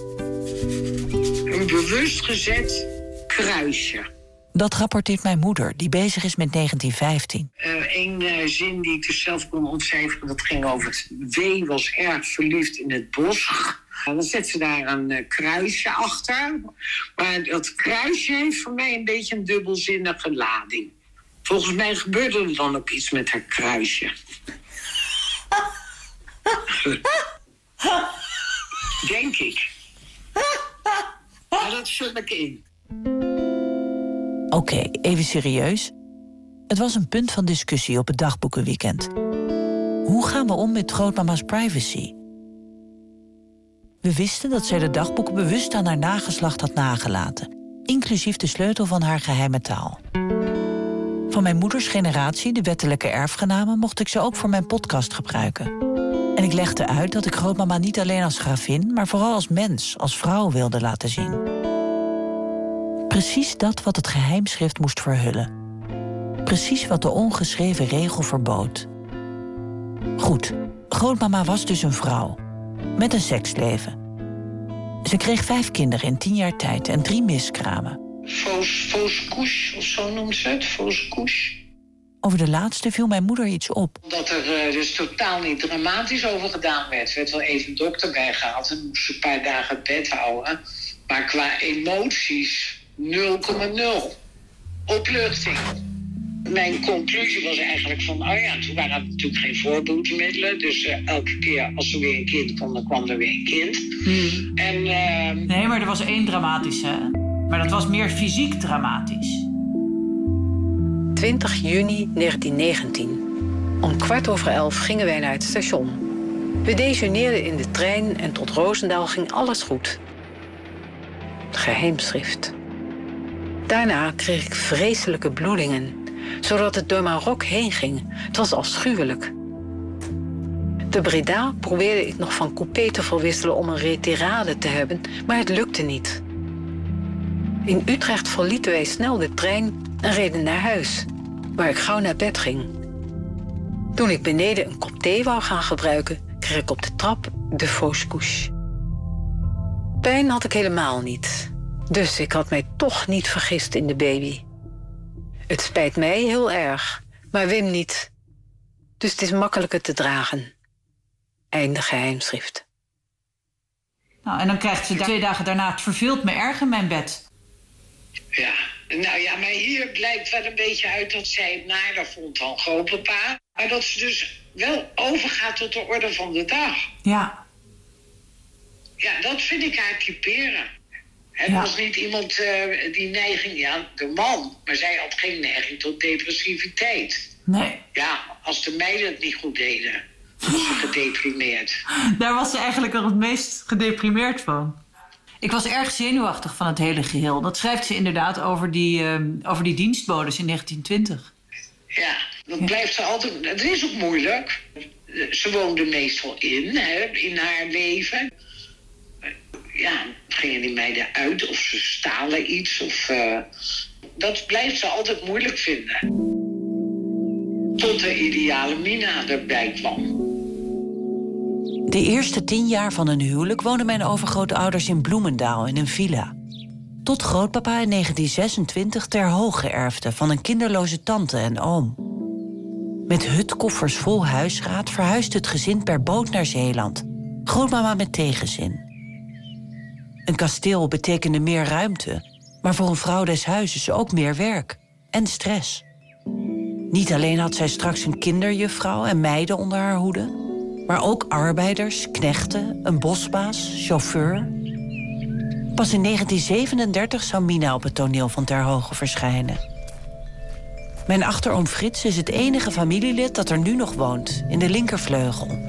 Een bewust gezet kruisje. Dat rapporteert mijn moeder, die bezig is met 1915. Eén zin die ik dus zelf kon ontcijferen, dat ging over het W was erg verliefd in het bos. Dan zet ze daar een kruisje achter. Maar dat kruisje heeft voor mij een beetje een dubbelzinnige lading. Volgens mij gebeurde er dan ook iets met haar kruisje. Denk ik. Maar dat vul ik in. Oké, even serieus. Het was een punt van discussie op het dagboekenweekend. Hoe gaan we om met grootmama's privacy? We wisten dat zij de dagboeken bewust aan haar nageslacht had nagelaten, inclusief de sleutel van haar geheime taal. Van mijn moeders generatie, de wettelijke erfgenamen, mocht ik ze ook voor mijn podcast gebruiken. En ik legde uit dat ik grootmama niet alleen als gravin, maar vooral als mens, als vrouw wilde laten zien. Precies dat wat het geheimschrift moest verhullen. Precies wat de ongeschreven regel verbood. Goed, grootmama was dus een vrouw. Met een seksleven. Ze kreeg 5 kinderen in 10 jaar tijd en 3 miskramen. Fausse couche, of zo noemt ze het, fausse couche. Over de laatste viel mijn moeder iets op. Dat er dus totaal niet dramatisch over gedaan werd. Er werd wel even een dokter bij gehaald en moest een paar dagen bed houden. Maar qua emoties 0,0. Opluchting. Mijn conclusie was eigenlijk van, toen waren er natuurlijk geen voorboedsmiddelen. Dus elke keer als er weer een kind kwam, dan kwam er weer een kind. En, nee, maar er was 1 dramatische. Maar dat was meer fysiek dramatisch. 20 juni 1919. Om 11:15 gingen wij naar het station. We dejeuneerden in de trein en tot Roosendaal ging alles goed. Geheimschrift. Daarna kreeg ik vreselijke bloedingen, zodat het door mijn rok heen ging. Het was afschuwelijk. Te Breda probeerde ik nog van coupé te verwisselen om een retirade te hebben, maar het lukte niet. In Utrecht verlieten wij snel de trein en reden naar huis, waar ik gauw naar bed ging. Toen ik beneden een kop thee wou gaan gebruiken, kreeg ik op de trap de fausse couche. Pijn had ik helemaal niet, dus ik had mij toch niet vergist in de baby. Het spijt mij heel erg, maar Wim niet. Dus het is makkelijker te dragen. Einde geheimschrift. Nou, en dan krijgt ze 2 dagen daarna... het verveelt me erg in mijn bed. Ja, nou ja, maar hier blijkt wel een beetje uit dat zij het nader vond dan grootpapa. Maar dat ze dus wel overgaat tot de orde van de dag. Ja. Ja, dat vind ik haar typeren. Het was niet iemand die neiging... Ja, de man, maar zij had geen neiging tot depressiviteit. Nee. Ja, als de meiden het niet goed deden, was ze gedeprimeerd. Daar was ze eigenlijk al het meest gedeprimeerd van. Ik was erg zenuwachtig van het hele geheel. Dat schrijft ze inderdaad over die dienstbodes in 1920. Ja, dat blijft ze altijd... Het is ook moeilijk. Ze woonde meestal in haar leven. Ja, gingen die meiden uit of ze stalen iets. Dat blijft ze altijd moeilijk vinden. Tot de ideale Mina erbij kwam. De eerste 10 jaar van hun huwelijk woonden mijn overgrootouders in Bloemendaal in een villa. Tot grootpapa in 1926 Ter Hoge erfde van een kinderloze tante en oom. Met hutkoffers vol huisraad verhuisde het gezin per boot naar Zeeland. Grootmama met tegenzin. Een kasteel betekende meer ruimte, maar voor een vrouw des huizes ook meer werk en stress. Niet alleen had zij straks een kinderjuffrouw en meiden onder haar hoede, maar ook arbeiders, knechten, een bosbaas, chauffeur. Pas in 1937 zou Mina op het toneel van Ter Hoge verschijnen. Mijn achteroom Frits is het enige familielid dat er nu nog woont, in de linkervleugel.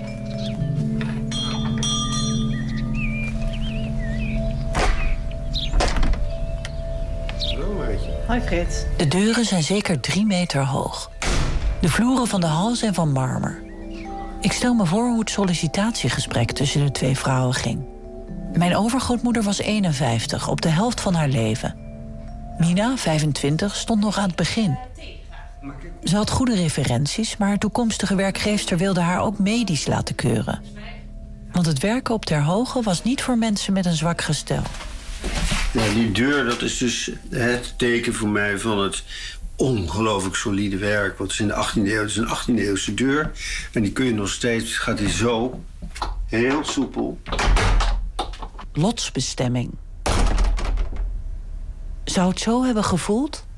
Hoi Frits. De deuren zijn zeker 3 meter hoog. De vloeren van de hal zijn van marmer. Ik stel me voor hoe het sollicitatiegesprek tussen de 2 vrouwen ging. Mijn overgrootmoeder was 51, op de helft van haar leven. Mina, 25, stond nog aan het begin. Ze had goede referenties, maar haar toekomstige werkgeefster wilde haar ook medisch laten keuren. Want het werken op Ter Hoge was niet voor mensen met een zwak gestel. Ja, die deur, dat is dus het teken voor mij van het ongelooflijk solide werk. Wat is in de 18e eeuw, het is een 18e-eeuwse deur. En die kun je nog steeds, gaat die zo, heel soepel. Lotsbestemming. Zou het zo hebben gevoeld?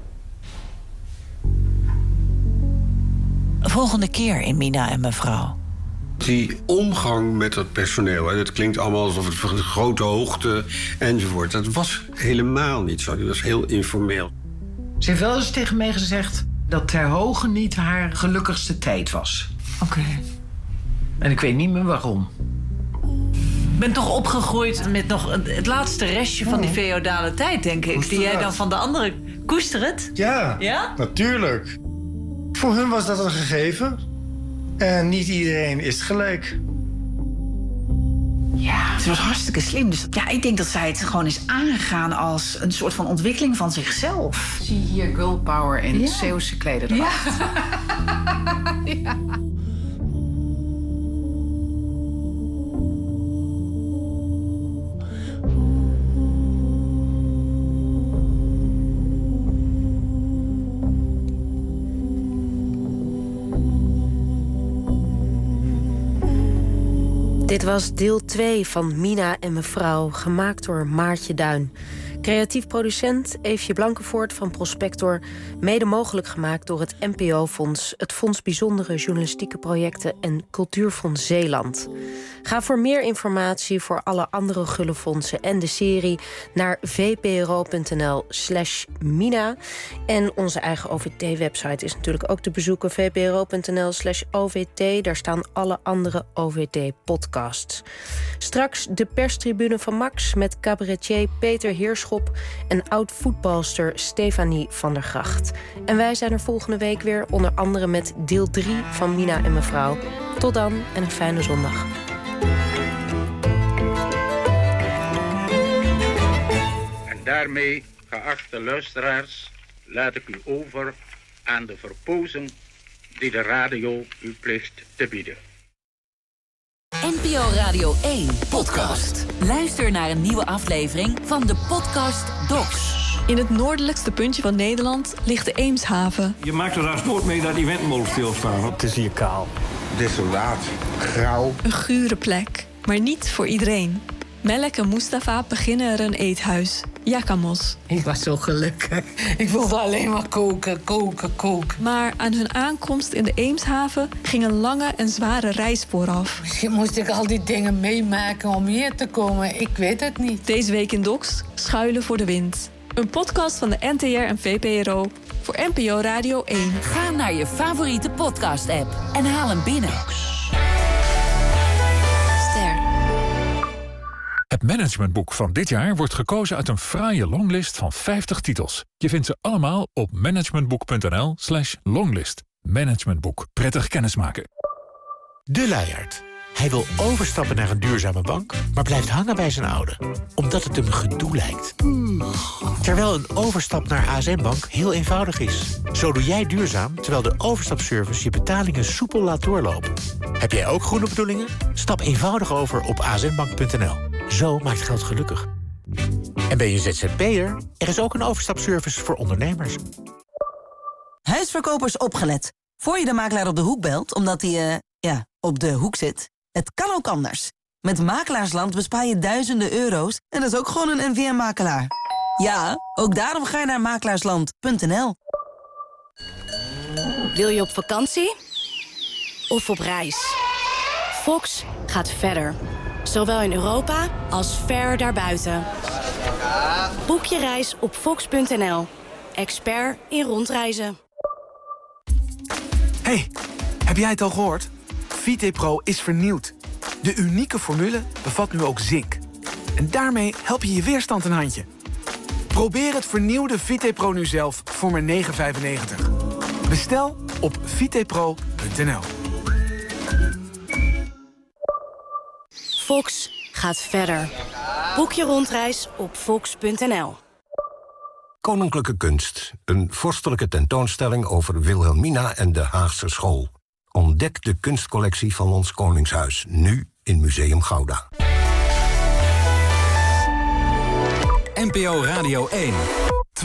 Volgende keer in Mina en mevrouw. Die omgang met het personeel, het klinkt allemaal alsof het van grote hoogte enzovoort. Dat was helemaal niet zo. Die was heel informeel. Ze heeft wel eens tegen mij gezegd dat Ter Hoge niet haar gelukkigste tijd was. Oké. En ik weet niet meer waarom. Ik ben toch opgegroeid met nog het laatste restje van die feodale tijd, denk ik. Die jij dan van de andere... Koester het? Ja, natuurlijk. Voor hun was dat een gegeven. En niet iedereen is gelijk. Ja, ze was hartstikke slim. Dus ja, ik denk dat zij het gewoon is aangegaan als een soort van ontwikkeling van zichzelf. Zie hier girl power in Zeeuwse klederdracht. Ja. Dit was deel 2 van Mina en mevrouw, gemaakt door Maartje Duin. Creatief producent Eefje Blankenvoort van Prospector. Mede mogelijk gemaakt door het NPO-fonds... het Fonds Bijzondere Journalistieke Projecten en Cultuurfonds Zeeland. Ga voor meer informatie voor alle andere Gullefondsen en de serie... naar vpro.nl/Mina. En onze eigen OVT-website is natuurlijk ook te bezoeken... vpro.nl/OVT. Daar staan alle andere OVT-podcasts. Straks de perstribune van Max met cabaretier Peter Heerschop... en oud-voetbalster Stefanie van der Gracht. En wij zijn er volgende week weer, onder andere met deel 3 van Mina en mevrouw. Tot dan en een fijne zondag. En daarmee, geachte luisteraars, laat ik u over aan de verpozing die de radio u plicht te bieden. NPO Radio 1 podcast. Luister naar een nieuwe aflevering van de podcast Docs. In het noordelijkste puntje van Nederland ligt de Eemshaven. Je maakt er haast nooit mee dat die windmolens stilstaan. Het is hier kaal. Desolaat, grauw. Een gure plek, maar niet voor iedereen. Melek en Mustafa beginnen er een eethuis. Jakamos. Ik was zo gelukkig. Ik wilde alleen maar koken. Maar aan hun aankomst in de Eemshaven ging een lange en zware reis vooraf. Misschien moest ik al die dingen meemaken om hier te komen. Ik weet het niet. Deze week in Docs, Schuilen voor de Wind. Een podcast van de NTR en VPRO voor NPO Radio 1. Ga naar je favoriete podcast-app en haal hem binnen. Het managementboek van dit jaar wordt gekozen uit een fraaie longlist van 50 titels. Je vindt ze allemaal op managementboek.nl/longlist. Managementboek. Prettig kennismaken. De luiaard. Hij wil overstappen naar een duurzame bank, maar blijft hangen bij zijn oude. Omdat het hem gedoe lijkt. Terwijl een overstap naar ASN Bank heel eenvoudig is. Zo doe jij duurzaam, terwijl de overstapservice je betalingen soepel laat doorlopen. Heb jij ook groene bedoelingen? Stap eenvoudig over op asnbank.nl. Zo maakt geld gelukkig. En ben je ZZP'er? Er is ook een overstapservice voor ondernemers. Huisverkopers opgelet. Voor je de makelaar op de hoek belt, omdat hij, op de hoek zit. Het kan ook anders. Met Makelaarsland bespaar je duizenden euro's en dat is ook gewoon een NVM-makelaar. Ja, ook daarom ga je naar makelaarsland.nl. Wil je op vakantie? Of op reis? Fox gaat verder. Zowel in Europa als ver daarbuiten. Boek je reis op fox.nl. Expert in rondreizen. Hey, heb jij het al gehoord? VitePro is vernieuwd. De unieke formule bevat nu ook zink. En daarmee help je je weerstand een handje. Probeer het vernieuwde VitePro nu zelf voor maar €9,95. Bestel op vitepro.nl. Fox gaat verder. Boek je rondreis op fox.nl. Koninklijke Kunst. Een vorstelijke tentoonstelling over Wilhelmina en de Haagse school. Ontdek de kunstcollectie van ons Koningshuis. Nu in Museum Gouda. NPO Radio 1.